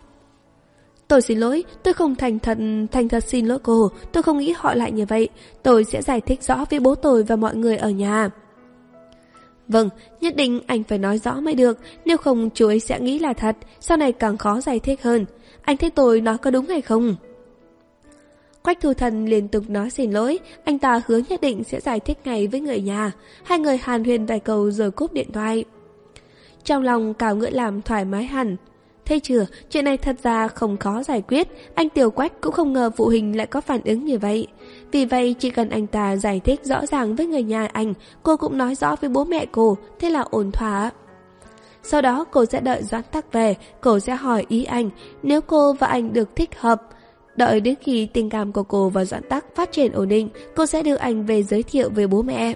A: Tôi xin lỗi, tôi không thành thật, thành thật xin lỗi cô, tôi không nghĩ họ lại như vậy. Tôi sẽ giải thích rõ với bố tôi và mọi người ở nhà. Vâng, nhất định anh phải nói rõ mới được, nếu không chú ấy sẽ nghĩ là thật, sau này càng khó giải thích hơn. Anh thấy tôi nói có đúng hay không? Quách Thủ Thần liên tục nói xin lỗi, anh ta hứa nhất định sẽ giải thích ngay với người nhà. Hai người hàn huyên vài câu rồi cúp điện thoại. Trong lòng Cao Ngự Lam thoải mái hẳn. Thấy chưa, chuyện này thật ra không khó giải quyết, anh Tiểu Quách cũng không ngờ phụ huynh lại có phản ứng như vậy. Vì vậy chỉ cần anh ta giải thích rõ ràng với người nhà anh, cô cũng nói rõ với bố mẹ cô, thế là ổn thỏa. Sau đó cô sẽ đợi Doãn Tắc về, cô sẽ hỏi ý anh, nếu cô và anh được thích hợp. Đợi đến khi tình cảm của cô và Doãn Tắc phát triển ổn định, cô sẽ đưa anh về giới thiệu với bố mẹ.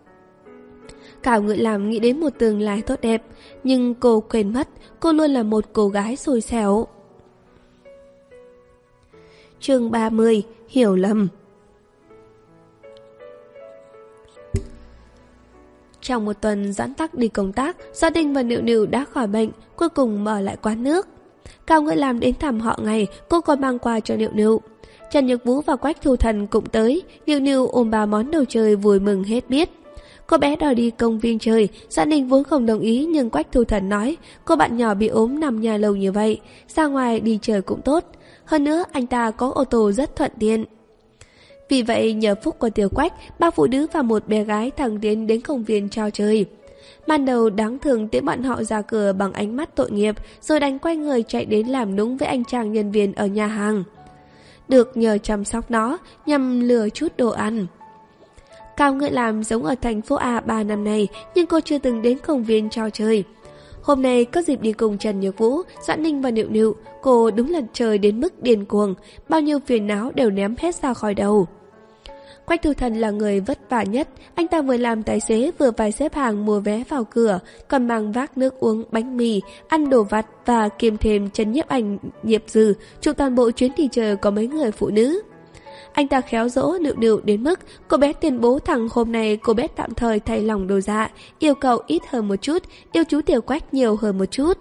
A: Cao Ngự Lam nghĩ đến một tương lai tốt đẹp, nhưng cô quên mất, cô luôn là một cô gái xui xẻo. Chương ba mươi, hiểu lầm. Trong một tuần Doãn Tắc đi công tác, gia đình và Nịu Nịu đã khỏi bệnh, cuối cùng mở lại quán nước. Cao Ngự Lam đến thăm họ ngày, cô còn mang quà cho Nịu Nịu. Trần Nhược Vũ và Quách Thủ Thần cũng tới, Nịu Nịu ôm ba món đồ chơi vui mừng hết biết. Cô bé đòi đi công viên chơi, gia đình vốn không đồng ý nhưng Quách Thủ Thần nói cô bạn nhỏ bị ốm nằm nhà lâu như vậy, ra ngoài đi chơi cũng tốt. Hơn nữa anh ta có ô tô rất thuận tiện. Vì vậy nhờ phúc của Tiểu Quách, ba phụ nữ và một bé gái thẳng tiến đến công viên trò chơi. Ban đầu đáng thương tiễn bọn họ ra cửa bằng ánh mắt tội nghiệp, rồi đành quay người chạy đến làm nũng với anh chàng nhân viên ở nhà hàng. Được nhờ chăm sóc nó, nhằm lừa chút đồ ăn. Cao Ngự Lam giống ở thành phố A ba năm nay, nhưng cô chưa từng đến công viên trò chơi. Hôm nay có dịp đi cùng Trần Nhược Vũ, Doãn Ninh và Nịu Nịu, cô đúng là chơi đến mức điên cuồng, bao nhiêu phiền não đều ném hết ra khỏi đầu. Quách Thu Thần là người vất vả nhất, anh ta vừa làm tài xế vừa phải xếp hàng mua vé vào cửa, còn mang vác nước uống, bánh mì, ăn đồ vặt và kiêm thêm chân nhiếp ảnh Nhiệp Dư, chụp toàn bộ chuyến đi chờ có mấy người phụ nữ. Anh ta khéo dỗ nựu nựu đến mức cô bé tuyên bố thằng hôm nay cô bé tạm thời thay lòng đổi dạ, yêu cầu ít hơn một chút, yêu chú Tiểu Quách nhiều hơn một chút.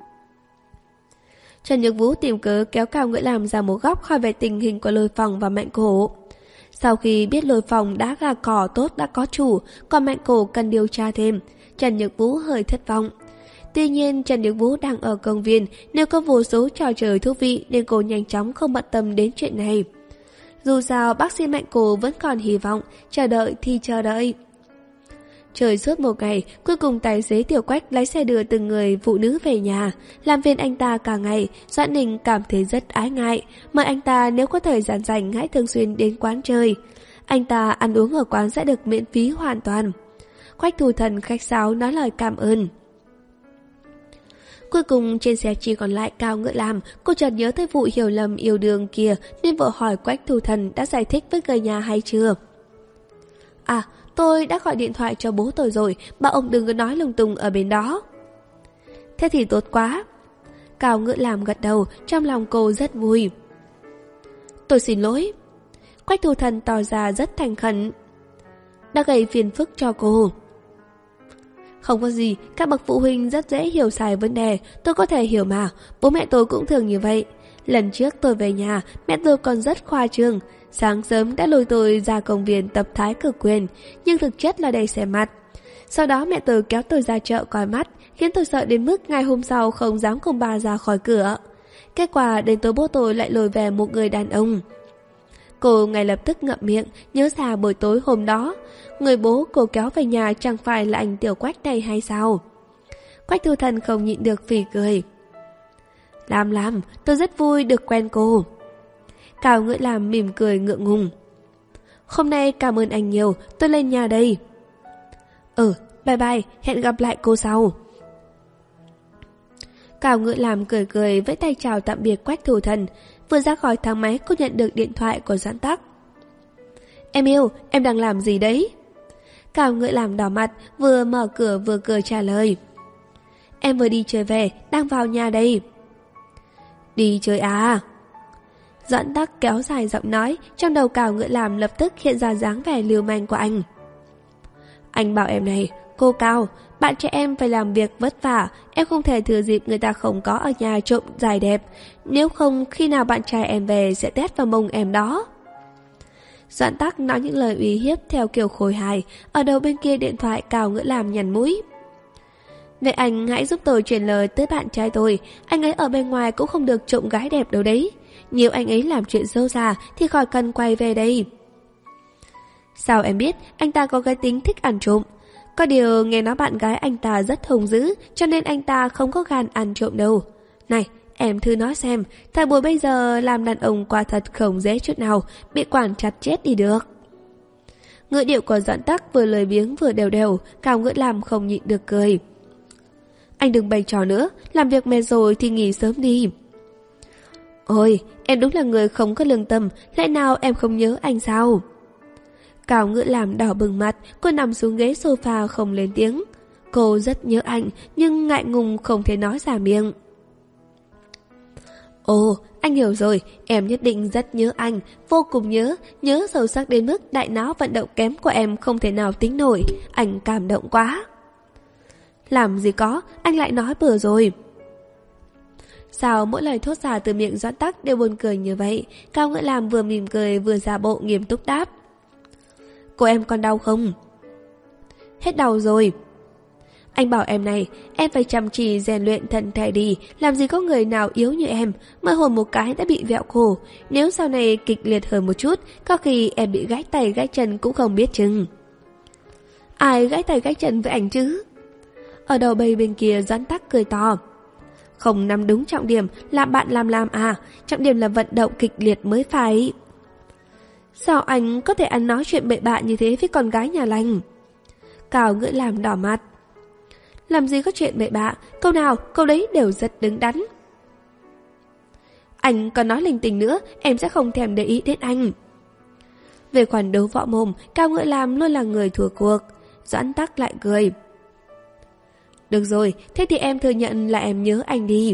A: Trần Nhược Vũ tìm cớ kéo Cao Ngữ Lam ra một góc hỏi về tình hình của Lôi Phong và Mạnh Cổ. Sau khi biết Lôi Phong đã gà cỏ tốt đã có chủ, còn Mạnh Cổ cần điều tra thêm, Trần Nhược Vũ hơi thất vọng. Tuy nhiên Trần Nhược Vũ đang ở công viên, nếu có vô số trò chơi thú vị nên cô nhanh chóng không bận tâm đến chuyện này. Dù sao bác sĩ Mạnh Cổ vẫn còn hy vọng, chờ đợi thì chờ đợi. Trời suốt một ngày, cuối cùng tài xế Tiểu Quách lái xe đưa từng người phụ nữ về nhà, làm phiền anh ta cả ngày. Doãn Ninh cảm thấy rất ái ngại, mời anh ta nếu có thời gian rảnh hãy thường xuyên đến quán chơi. Anh ta ăn uống ở quán sẽ được miễn phí hoàn toàn. Quách Thu Thần khách sáo nói lời cảm ơn. Cuối cùng trên xe chỉ còn lại Cao Ngữ Lam, cô chợt nhớ tới vụ hiểu lầm yêu đương kia nên vội hỏi Quách Thu Thần đã giải thích với người nhà hay chưa. À, tôi đã gọi điện thoại cho bố tôi rồi, bảo ông đừng có nói lung tung ở bên đó. Thế thì tốt quá. Cao Ngữ Lam gật đầu, trong lòng cô rất vui. Tôi xin lỗi. Quách Thu Thần tỏ ra rất thành khẩn. Đã gây phiền phức cho cô. Không có gì, các bậc phụ huynh rất dễ hiểu sai vấn đề, tôi có thể hiểu mà, bố mẹ tôi cũng thường như vậy. Lần trước tôi về nhà, mẹ tôi còn rất khoa trương, sáng sớm đã lôi tôi ra công viên tập thái cực quyền, nhưng thực chất là để xem mặt. Sau đó mẹ tôi kéo tôi ra chợ coi mắt, khiến tôi sợ đến mức ngày hôm sau không dám cùng bà ra khỏi cửa. Kết quả đến tối bố tôi lại lôi về một người đàn ông. Cô ngay lập tức ngậm miệng, nhớ ra buổi tối hôm đó, người bố cô kéo về nhà chẳng phải là anh Tiểu Quách này hay sao? Quách Thu Thần không nhịn được phì cười. Lam Lam, tôi rất vui được quen cô. Cao Ngữ Lam mỉm cười ngượng ngùng. Hôm nay cảm ơn anh nhiều, tôi lên nhà đây. Ừ, bye bye, hẹn gặp lại cô sau. Cao Ngữ Lam cười cười vẫy tay chào tạm biệt Quách Thu Thần. Vừa ra khỏi thang máy cô nhận được điện thoại của Doãn Tắc. Em yêu, em đang làm gì đấy? Cao Ngữ Lam đỏ mặt, vừa mở cửa vừa cười trả lời. Em vừa đi chơi về, đang vào nhà đây. Đi chơi à? Doãn Tắc kéo dài giọng nói, trong đầu Cao Ngữ Lam lập tức hiện ra dáng vẻ lưu manh của anh. Anh bảo em này, cô Cao, bạn trẻ em phải làm việc vất vả, em không thể thừa dịp người ta không có ở nhà trộm dài đẹp, nếu không khi nào bạn trai em về sẽ tét vào mông em đó. Doãn Tắc nói những lời uy hiếp theo kiểu khôi hài, ở đầu bên kia điện thoại Cao Ngữ Lam nhằn mũi. Vậy anh hãy giúp tôi truyền lời tới bạn trai tôi, anh ấy ở bên ngoài cũng không được trộm gái đẹp đâu đấy. Nếu anh ấy làm chuyện xấu xa thì khỏi cần quay về đây. Sao em biết anh ta có cái tính thích ăn trộm? Có điều nghe nói bạn gái anh ta rất hung dữ, cho nên anh ta không có gan ăn trộm đâu. Này, em thử nói xem, thời buổi bây giờ làm đàn ông quả thật không dễ chút nào, bị quản chặt chết đi được. Ngữ điệu của Doãn Tắc vừa lười biếng vừa đều đều, Cao Ngữ Lam không nhịn được cười. Anh đừng bày trò nữa, làm việc mệt rồi thì nghỉ sớm đi. Ôi, em đúng là người không có lương tâm, lẽ nào em không nhớ anh sao? Cao Ngữ Lam đỏ bừng mặt, cô nằm xuống ghế sofa không lên tiếng. Cô rất nhớ anh, nhưng ngại ngùng không thể nói ra miệng. Ồ, anh hiểu rồi, em nhất định rất nhớ anh, vô cùng nhớ, nhớ sâu sắc đến mức đại não vận động kém của em không thể nào tính nổi, anh cảm động quá. Làm gì có, anh lại nói bừa rồi. Sao mỗi lời thốt ra từ miệng Doãn Tắc đều buồn cười như vậy? Cao Ngữ Lam vừa mỉm cười vừa giả bộ nghiêm túc đáp. Cô em còn đau không? Hết đau rồi. Anh bảo em này, em phải chăm chỉ rèn luyện thân thể đi, làm gì có người nào yếu như em, mới hồn một cái đã bị vẹo cổ. Nếu sau này kịch liệt hơn một chút, có khi em bị gãy tay gãy chân cũng không biết chừng. Ai gãy tay gãy chân với anh chứ? Ở đầu bầy bên kia Doãn Tắc cười to. Không nắm đúng trọng điểm là bạn làm làm à, trọng điểm là vận động kịch liệt mới phải. Sao anh có thể ăn nói chuyện bậy bạ như thế với con gái nhà lành? Cao Ngữ Lam đỏ mặt. Làm gì có chuyện bậy bạ, câu nào câu đấy đều rất đứng đắn. Anh còn nói linh tinh nữa, em sẽ không thèm để ý đến anh. Về khoản đấu võ mồm, Cao Ngựa Lam luôn là người thua cuộc. Doãn Tắc lại cười. Được rồi, thế thì em thừa nhận là em nhớ anh đi.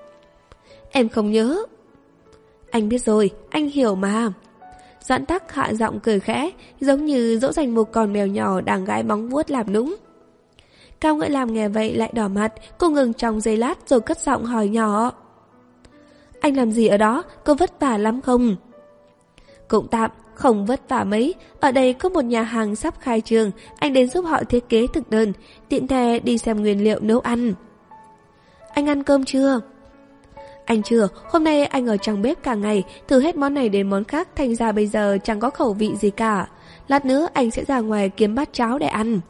A: Em không nhớ. Anh biết rồi, anh hiểu mà. Doãn Tắc hạ giọng cười khẽ, giống như dỗ dành một con mèo nhỏ đang gãi móng vuốt làm nũng. Cao Ngựa Lam nghe vậy lại đỏ mặt, cô ngừng trong giây lát rồi cất giọng hỏi nhỏ. Anh làm gì ở đó, có vất vả lắm không? Cũng tạm, không vất vả mấy. Ở đây có một nhà hàng sắp khai trương, anh đến giúp họ thiết kế thực đơn, tiện thể đi xem nguyên liệu nấu ăn. Anh ăn cơm chưa? Anh chưa, hôm nay anh ở trong bếp cả ngày, thử hết món này đến món khác, thành ra bây giờ chẳng có khẩu vị gì cả. Lát nữa anh sẽ ra ngoài kiếm bát cháo để ăn.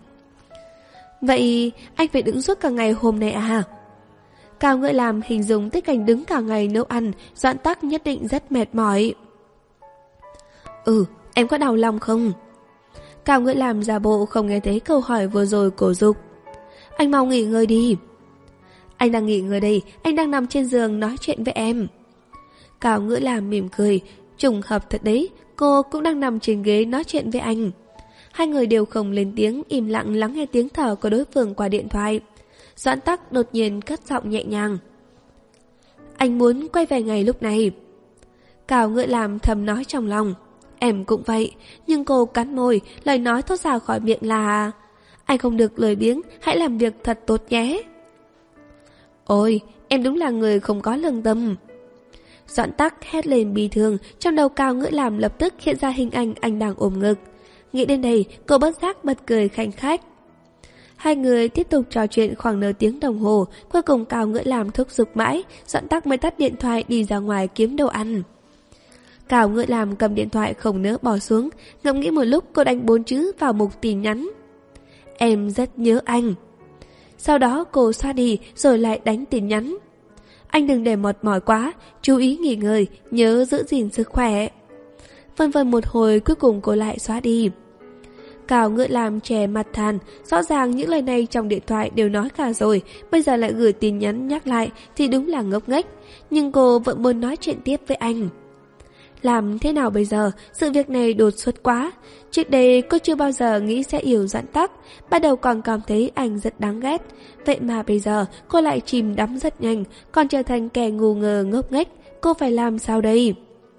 A: Vậy anh phải đứng suốt cả ngày hôm nay à? Cao Ngựa Lam hình dung tới cảnh đứng cả ngày nấu ăn, Doãn Tắc nhất định rất mệt mỏi. Ừ, em có đau lòng không? Cao Ngựa Lam giả bộ không nghe thấy câu hỏi vừa rồi cổ dục. Anh mau nghỉ ngơi đi. Anh đang nghỉ ngơi đây, anh đang nằm trên giường nói chuyện với em. Cao Ngựa Lam mỉm cười, trùng hợp thật đấy, cô cũng đang nằm trên ghế nói chuyện với anh. Hai người đều không lên tiếng, im lặng lắng nghe tiếng thở của đối phương qua điện thoại. Doãn Tắc đột nhiên cất giọng nhẹ nhàng. Anh muốn quay về ngày lúc này. Cao Ngựa Lam thầm nói trong lòng. Em cũng vậy, nhưng cô cắn môi, lời nói thốt ra khỏi miệng là anh không được lười biếng, hãy làm việc thật tốt nhé. Ôi, em đúng là người không có lương tâm. Doãn Tắc hét lên bi thương, trong đầu Cao Ngựa Lam lập tức hiện ra hình ảnh anh đang ôm ngực. Nghĩ đến đây, cô bất giác bật cười khanh khách. Hai người tiếp tục trò chuyện khoảng nửa tiếng đồng hồ, cuối cùng Cao Ngựa Lam thúc giục mãi, Doãn Tắc mới tắt điện thoại đi ra ngoài kiếm đồ ăn. Cao Ngựa Lam cầm điện thoại không nỡ bỏ xuống, ngẫm nghĩ một lúc cô đánh bốn chữ vào mục tin nhắn. Em rất nhớ anh. Sau đó cô xóa đi rồi lại đánh tin nhắn. Anh đừng để mệt mỏi quá, chú ý nghỉ ngơi, nhớ giữ gìn sức khỏe. Vân vân một hồi cuối cùng cô lại xóa đi. Cao Ngựa Lam chè mặt than, rõ ràng những lời này trong điện thoại đều nói cả rồi, bây giờ lại gửi tin nhắn nhắc lại thì đúng là ngốc nghếch, nhưng cô vẫn muốn nói chuyện tiếp với anh. Làm thế nào bây giờ, sự việc này đột xuất quá. Trước đây cô chưa bao giờ nghĩ sẽ yêu Doãn Tắc, ban đầu còn cảm thấy anh rất đáng ghét. Vậy mà bây giờ cô lại chìm đắm rất nhanh, còn trở thành kẻ ngu ngơ ngốc nghếch. Cô phải làm sao đây?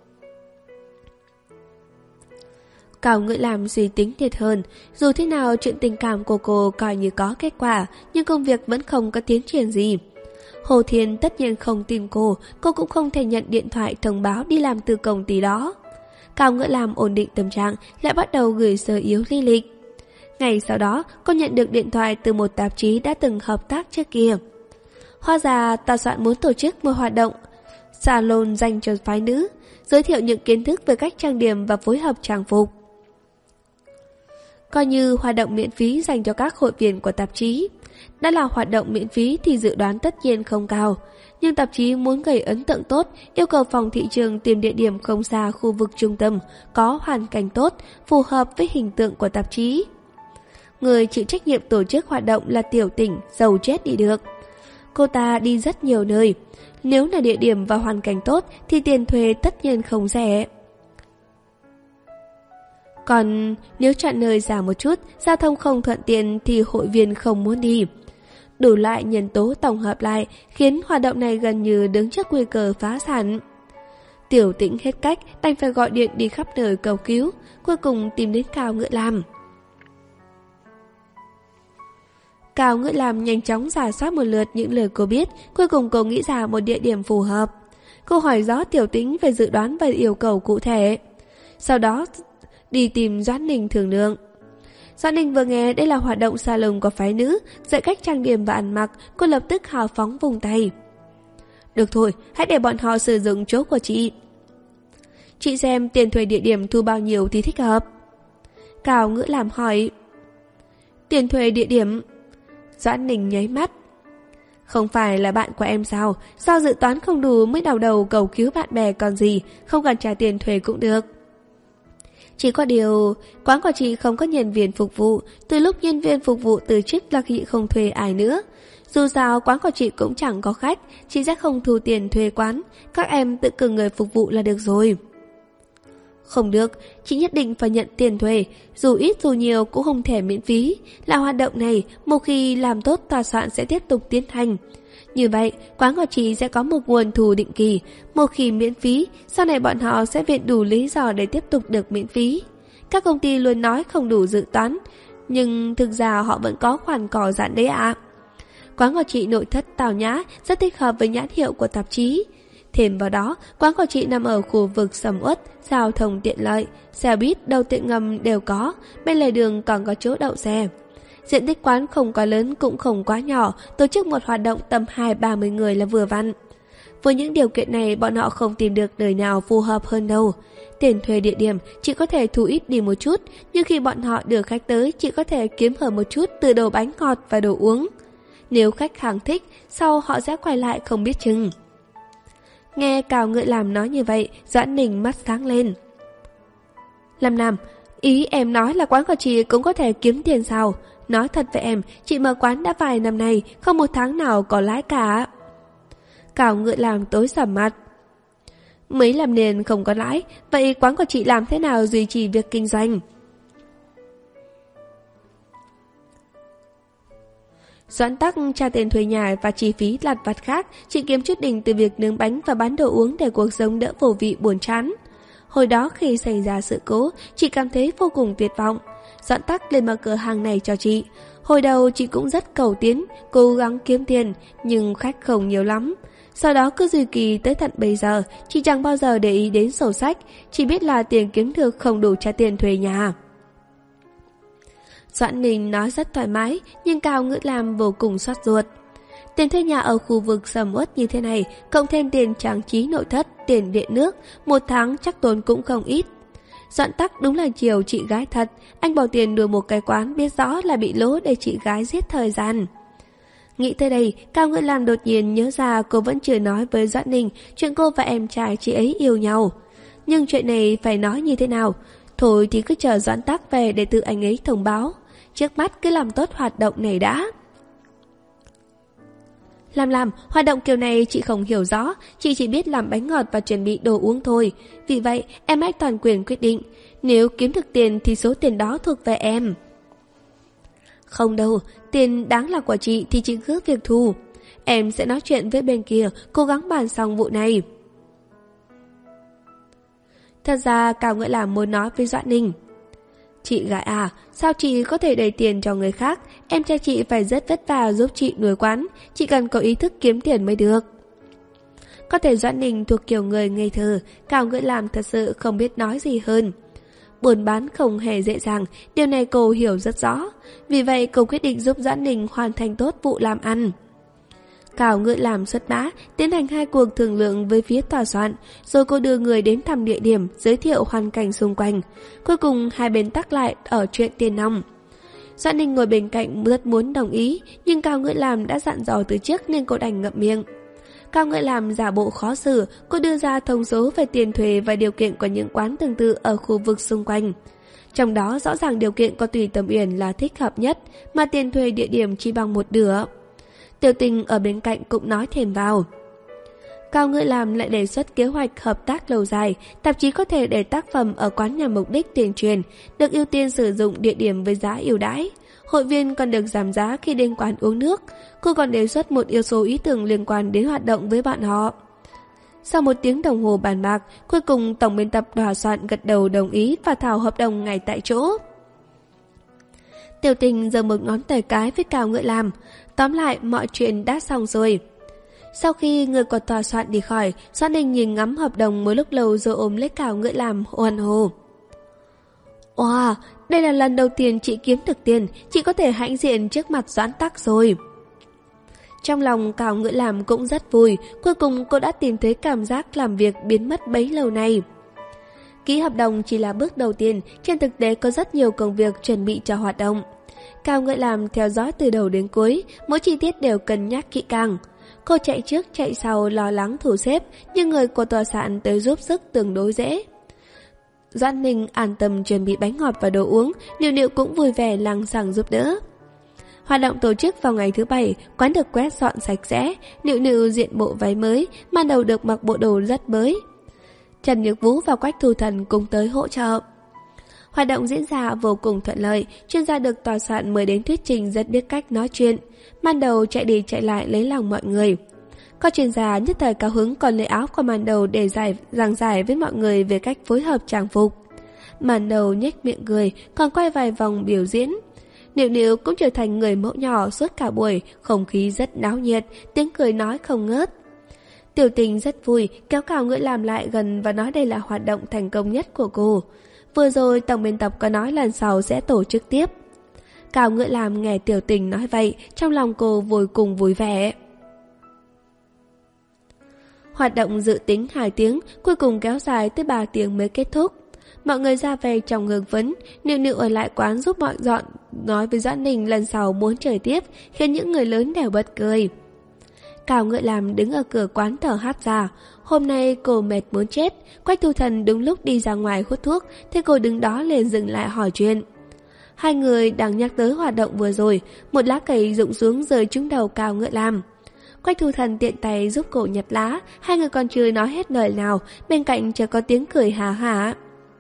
A: Cao Ngựa Lam suy tính thiệt hơn. Dù thế nào chuyện tình cảm của cô coi như có kết quả, nhưng công việc vẫn không có tiến triển gì. Hồ Thiên tất nhiên không tìm cô, cô cũng không thể nhận điện thoại thông báo đi làm từ công ty đó. Cao Ngựa Lam ổn định tâm trạng, lại bắt đầu gửi sơ yếu lý lịch. Ngày sau đó, cô nhận được điện thoại từ một tạp chí đã từng hợp tác trước kia. Hóa ra tòa soạn muốn tổ chức một hoạt động salon dành cho phái nữ, giới thiệu những kiến thức về cách trang điểm và phối hợp trang phục. Coi như hoạt động miễn phí dành cho các hội viên của tạp chí. Đã là hoạt động miễn phí thì dự đoán tất nhiên không cao, nhưng tạp chí muốn gây ấn tượng tốt, yêu cầu phòng thị trường tìm địa điểm không xa khu vực trung tâm, có hoàn cảnh tốt, phù hợp với hình tượng của tạp chí. Người chịu trách nhiệm tổ chức hoạt động là Tiểu Tỉnh, giàu chết đi được. Cô ta đi rất nhiều nơi, nếu là địa điểm và hoàn cảnh tốt thì tiền thuê tất nhiên không rẻ. Còn nếu chọn nơi xa một chút, giao thông không thuận tiện thì hội viên không muốn đi. Đủ loại nhân tố tổng hợp lại khiến hoạt động này gần như đứng trước nguy cơ phá sản. Tiểu Tĩnh hết cách, đành phải gọi điện đi khắp nơi cầu cứu, cuối cùng tìm đến Cao Ngựa Lam. Cao Ngựa Lam nhanh chóng rà soát một lượt những lời cô biết, cuối cùng cô nghĩ ra một địa điểm phù hợp. Cô hỏi rõ Tiểu Tĩnh về dự đoán và yêu cầu cụ thể. Sau đó đi tìm Doãn Ninh thương lượng. Doãn Ninh vừa nghe đây là hoạt động salon của phái nữ, dạy cách trang điểm và ăn mặc, cô lập tức hào phóng vùng tay. Được thôi, hãy để bọn họ sử dụng chỗ của chị. Chị xem tiền thuê địa điểm thu bao nhiêu thì thích hợp. Cao Ngựa Lam hỏi. Tiền thuê địa điểm? Doãn Ninh nháy mắt. Không phải là bạn của em sao? Sao dự toán không đủ mới đau đầu cầu cứu bạn bè còn gì, không cần trả tiền thuê cũng được. Chỉ có điều, quán của chị không có nhân viên phục vụ, từ lúc nhân viên phục vụ từ chức là chị không thuê ai nữa. Dù sao quán của chị cũng chẳng có khách, chị sẽ không thu tiền thuê quán, các em tự cử người phục vụ là được rồi. Không được, chị nhất định phải nhận tiền thuê, dù ít dù nhiều cũng không thể miễn phí. Là hoạt động này, một khi làm tốt tòa soạn sẽ tiếp tục tiến hành. Như vậy, quán của chị sẽ có một nguồn thu định kỳ. Một khi miễn phí, sau này bọn họ sẽ viện đủ lý do để tiếp tục được miễn phí. Các công ty luôn nói không đủ dự toán, nhưng thực ra họ vẫn có khoản cỏ dặn đấy ạ. Quán của chị nội thất tào nhã, rất thích hợp với nhãn hiệu của tạp chí. Thêm vào đó, quán của chị nằm ở khu vực sầm uất, giao thông tiện lợi, xe buýt, đầu tiện ngầm đều có, bên lề đường còn có chỗ đậu xe. Diện tích quán không quá lớn cũng không quá nhỏ, tổ chức một hoạt động tầm hai ba mươi người là vừa vặn. Với những điều kiện này, bọn họ không tìm được đời nào phù hợp hơn đâu. Tiền thuê địa điểm chỉ có thể thu ít đi một chút, nhưng khi bọn họ đưa khách tới, chỉ có thể kiếm hơn một chút từ đồ bánh ngọt và đồ uống. Nếu khách hàng thích, sau họ sẽ quay lại không biết chừng. Nghe Cao Ngự Làm nói như vậy, Doãn Ninh mắt sáng lên. Lâm Nam, ý em nói là quán của chị cũng có thể kiếm tiền sao? Nói thật với em, chị mở quán đã vài năm nay, không một tháng nào có lãi cả. Cao Ngự Làm tối sầm mặt. Mấy làm liền không có lãi, vậy quán của chị làm thế nào duy trì việc kinh doanh? Doãn Tắc trả tiền thuê nhà và chi phí lặt vặt khác, chị kiếm chút đỉnh từ việc nướng bánh và bán đồ uống để cuộc sống đỡ vô vị buồn chán. Hồi đó khi xảy ra sự cố, chị cảm thấy vô cùng tuyệt vọng. Doãn Tắc lên mở cửa hàng này cho chị. Hồi đầu chị cũng rất cầu tiến, cố gắng kiếm tiền, nhưng khách không nhiều lắm. Sau đó cứ duy kỳ tới tận bây giờ, chị chẳng bao giờ để ý đến sổ sách, chỉ biết là tiền kiếm được không đủ trả tiền thuê nhà. Doãn Ninh nói rất thoải mái, nhưng Cao Ngự Làm vô cùng xót ruột. Tiền thuê nhà ở khu vực sầm uất như thế này, cộng thêm tiền trang trí nội thất, tiền điện nước, một tháng chắc tốn cũng không ít. Doãn Tắc đúng là chiều chị gái thật, anh bỏ tiền đưa một cái quán biết rõ là bị lỗ để chị gái giết thời gian. Nghĩ tới đây, Cao Ngự Làm đột nhiên nhớ ra cô vẫn chưa nói với Doãn Ninh chuyện cô và em trai chị ấy yêu nhau. Nhưng chuyện này phải nói như thế nào? Thôi thì cứ chờ Doãn Tắc về để tự anh ấy thông báo. Trước mắt cứ làm tốt hoạt động này đã. Làm làm, hoạt động kiểu này chị không hiểu rõ, chị chỉ biết làm bánh ngọt và chuẩn bị đồ uống thôi. Vì vậy, em hãy toàn quyền quyết định. Nếu kiếm được tiền thì số tiền đó thuộc về em. Không đâu, tiền đáng là của chị thì chị cứ việc thu. Em sẽ nói chuyện với bên kia, cố gắng bàn xong vụ này. Thật ra Cao Ngự Làm muốn nói với Doãn Ninh. Chị gái à, sao chị có thể đẩy tiền cho người khác? Em trai chị phải rất vất vả giúp chị nuôi quán, chị cần có ý thức kiếm tiền mới được. Có thể Doãn Ninh thuộc kiểu người ngây thơ, Cao Ngự Làm thật sự không biết nói gì hơn. Buôn bán không hề dễ dàng, điều này cô hiểu rất rõ. Vì vậy cô quyết định giúp Doãn Ninh hoàn thành tốt vụ làm ăn. Cao Ngự Làm xuất mã, tiến hành hai cuộc thương lượng với phía tòa soạn, rồi cô đưa người đến thăm địa điểm, giới thiệu hoàn cảnh xung quanh. Cuối cùng hai bên tắc lại ở chuyện tiền nong. Doãn Ninh ngồi bên cạnh rất muốn đồng ý, nhưng Cao Ngự Làm đã dặn dò từ trước nên cô đành ngậm miệng. Cao Ngự Làm giả bộ khó xử, cô đưa ra thông số về tiền thuê và điều kiện của những quán tương tự ở khu vực xung quanh. Trong đó rõ ràng điều kiện của Tùy Tầm Uyển là thích hợp nhất, mà tiền thuê địa điểm chỉ bằng một nửa. Tiểu Tình ở bên cạnh cũng nói thêm vào. Cao Ngự Làm lại đề xuất kế hoạch hợp tác lâu dài, tạp chí có thể để tác phẩm ở quán nhằm mục đích tuyên truyền, được ưu tiên sử dụng địa điểm với giá ưu đãi. Hội viên còn được giảm giá khi đến quán uống nước. Cô còn đề xuất một yếu số ý tưởng liên quan đến hoạt động với bọn họ. Sau một tiếng đồng hồ bàn bạc, cuối cùng tổng biên tập tòa soạn gật đầu đồng ý và thảo hợp đồng ngay tại chỗ. Tiểu Tình giơ một ngón tay cái với Cao Ngự Làm. Tóm lại mọi chuyện đã xong rồi. Sau khi người của tòa soạn đi khỏi, Doãn Ninh nhìn ngắm hợp đồng một lúc lâu rồi ôm lấy Cao Ngự Làm hoan hô. Wow, đây là lần đầu tiên chị kiếm được tiền, chị có thể hãnh diện trước mặt Doãn Tắc rồi. Trong lòng Cao Ngự Làm cũng rất vui, cuối cùng cô đã tìm thấy cảm giác làm việc biến mất bấy lâu nay. Ký hợp đồng chỉ là bước đầu tiên, trên thực tế có rất nhiều công việc chuẩn bị cho hoạt động. Cao Ngự Làm theo dõi từ đầu đến cuối, mỗi chi tiết đều cân nhắc kỹ càng. Cô chạy trước chạy sau lo lắng thủ xếp, nhưng người của tòa soạn tới giúp sức tương đối dễ. Doãn Ninh an tâm chuẩn bị bánh ngọt và đồ uống, Nịu Nịu cũng vui vẻ lằng xằng giúp đỡ. Hoạt động tổ chức vào ngày thứ bảy, quán được quét dọn sạch sẽ, Nịu Nịu diện bộ váy mới, ban đầu được mặc bộ đồ rất mới. Trần Nhược Vũ và Quách Thu Thần cùng tới hỗ trợ. Hoạt động diễn ra vô cùng thuận lợi, chuyên gia được tòa soạn mời đến thuyết trình rất biết cách nói chuyện, Màn Đầu chạy đi chạy lại lấy lòng mọi người. Các chuyên gia nhất thời cao hứng còn lấy áo của Màn Đầu để giải, giảng giải với mọi người về cách phối hợp trang phục. Màn Đầu nhếch miệng cười, còn quay vài vòng biểu diễn. Nịu Nịu cũng trở thành người mẫu nhỏ suốt cả buổi, không khí rất náo nhiệt, tiếng cười nói không ngớt. Tiểu Tình rất vui, kéo Cào Ngựa Làm lại gần và nói đây là hoạt động thành công nhất của cô. Vừa rồi tổng biên tập có nói lần sau sẽ tổ chức tiếp. Cào Ngựa Làm nghe Tiểu Tình nói vậy, trong lòng cô vui cùng vui vẻ. Hoạt động dự tính hai tiếng, cuối cùng kéo dài tới ba tiếng mới kết thúc. Mọi người ra về trong hưng phấn, Nịu Nịu ở lại quán giúp mọi dọn, nói với Doãn Ninh lần sau muốn chơi tiếp, khiến những người lớn đều bật cười. Cào Ngựa Làm đứng ở cửa quán thở hắt ra. Hôm nay cô mệt muốn chết. Quách Thu Thần đúng lúc đi ra ngoài hút thuốc, thế cô đứng đó liền dừng lại hỏi chuyện. Hai người đang nhắc tới hoạt động vừa rồi, một lá cây rụng xuống rơi trúng đầu Cào Ngựa Làm. Quách Thu Thần tiện tay giúp cô nhặt lá, hai người còn chưa nói hết lời nào, bên cạnh chợt có tiếng cười hà hà.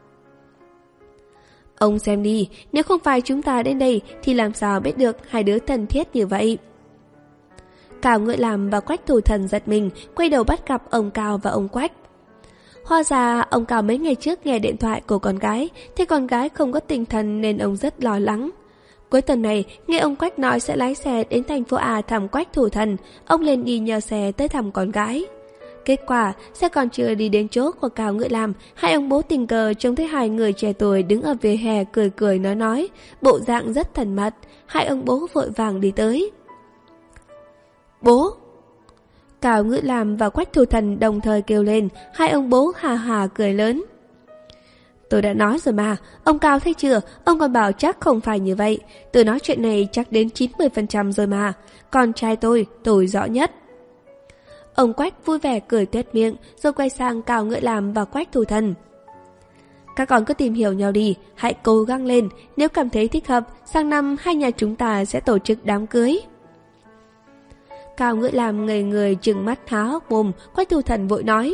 A: Ông xem đi, nếu không phải chúng ta đến đây thì làm sao biết được hai đứa thân thiết như vậy. Cào Ngựa Làm và Quách Thu Thần giật mình, quay đầu bắt gặp ông Cào và ông Quách. Hóa ra ông Cào mấy ngày trước nghe điện thoại của con gái, thế con gái không có tinh thần nên ông rất lo lắng. Cuối tuần này, nghe ông Quách nói sẽ lái xe đến thành phố A thăm Quách Thu Thần, ông lên đi nhờ xe tới thăm con gái. Kết quả, xe còn chưa đi đến chỗ của Cào Ngựa Làm, hai ông bố tình cờ trông thấy hai người trẻ tuổi đứng ở vỉa hè cười cười nói nói, bộ dạng rất thân mật. Hai ông bố vội vàng đi tới. Bố! Cào Ngựa Làm và Quách Thu Thần đồng thời kêu lên, hai ông bố hà hà cười lớn. Tôi đã nói rồi mà, ông Cao thấy chưa, ông còn bảo chắc không phải như vậy. Tôi nói chuyện này chắc đến chín mươi phần trăm rồi mà, con trai tôi, tôi rõ nhất. Ông Quách vui vẻ cười tuét miệng, rồi quay sang Cào Ngựa Làm và Quách Thu Thần. Các con cứ tìm hiểu nhau đi, hãy cố gắng lên, nếu cảm thấy thích hợp, sang năm hai nhà chúng ta sẽ tổ chức đám cưới. Cào Ngựa Làm ngây người trừng mắt há hốc mồm, Quách Thu Thần vội nói.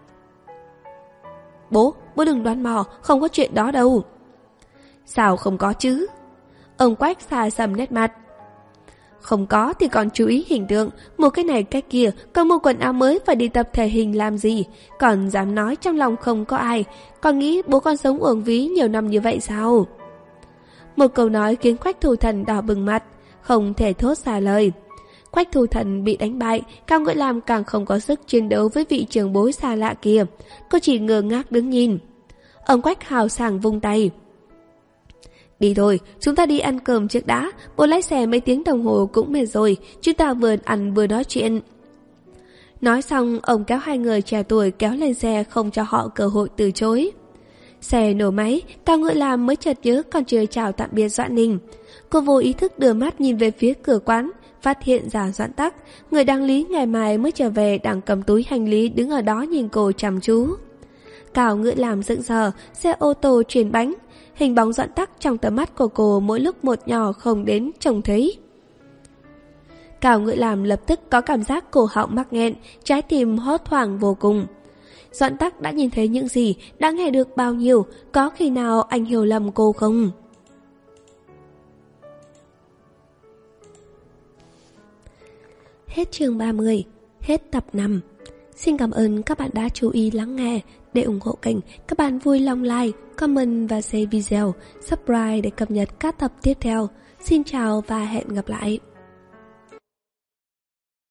A: Bố, bố đừng đoán mò, không có chuyện đó đâu. Sao không có chứ? Ông Quách xa sầm nét mặt. Không có thì còn chú ý hình tượng, mua cái này cái kia, còn mua quần áo mới và đi tập thể hình làm gì, còn dám nói trong lòng không có ai, còn nghĩ bố con sống uổng ví nhiều năm như vậy sao? Một câu nói khiến Quách Thu Thần đỏ bừng mặt, không thể thốt ra lời. Quách Thu Thần bị đánh bại, Cào Ngựa Làm càng không có sức chiến đấu với vị trưởng bối xa lạ kia. Cô chỉ ngơ ngác đứng nhìn. Ông Quách hào sảng vung tay. Đi thôi, chúng ta đi ăn cơm trước đã, bố lái xe mấy tiếng đồng hồ cũng mệt rồi, chúng ta vừa ăn vừa nói chuyện. Nói xong, ông kéo hai người trẻ tuổi kéo lên xe không cho họ cơ hội từ chối. Xe nổ máy, Cào Ngựa Làm mới chợt nhớ còn chưa chào tạm biệt Doãn Ninh. Cô vô ý thức đưa mắt nhìn về phía cửa quán, phát hiện ra Doãn Tắc, người đáng lý ngày mai mới trở về đang cầm túi hành lý đứng ở đó nhìn cô chăm chú. Cào Ngựa Làm sững sờ, xe ô tô chuyển bánh, hình bóng Doãn Tắc trong tầm mắt của cô mỗi lúc một nhỏ không đến trông thấy. Cào Ngựa Làm lập tức có cảm giác cổ họng mắc nghẹn, trái tim hốt hoảng vô cùng. Doãn Tắc đã nhìn thấy những gì, đã nghe được bao nhiêu, có khi nào anh hiểu lầm cô không? Hết chương ba mươi, hết tập năm. Xin cảm ơn các bạn đã chú ý lắng nghe. Để ủng hộ kênh, các bạn vui lòng like, comment và share video, subscribe để cập nhật các tập tiếp theo. Xin chào và hẹn gặp lại.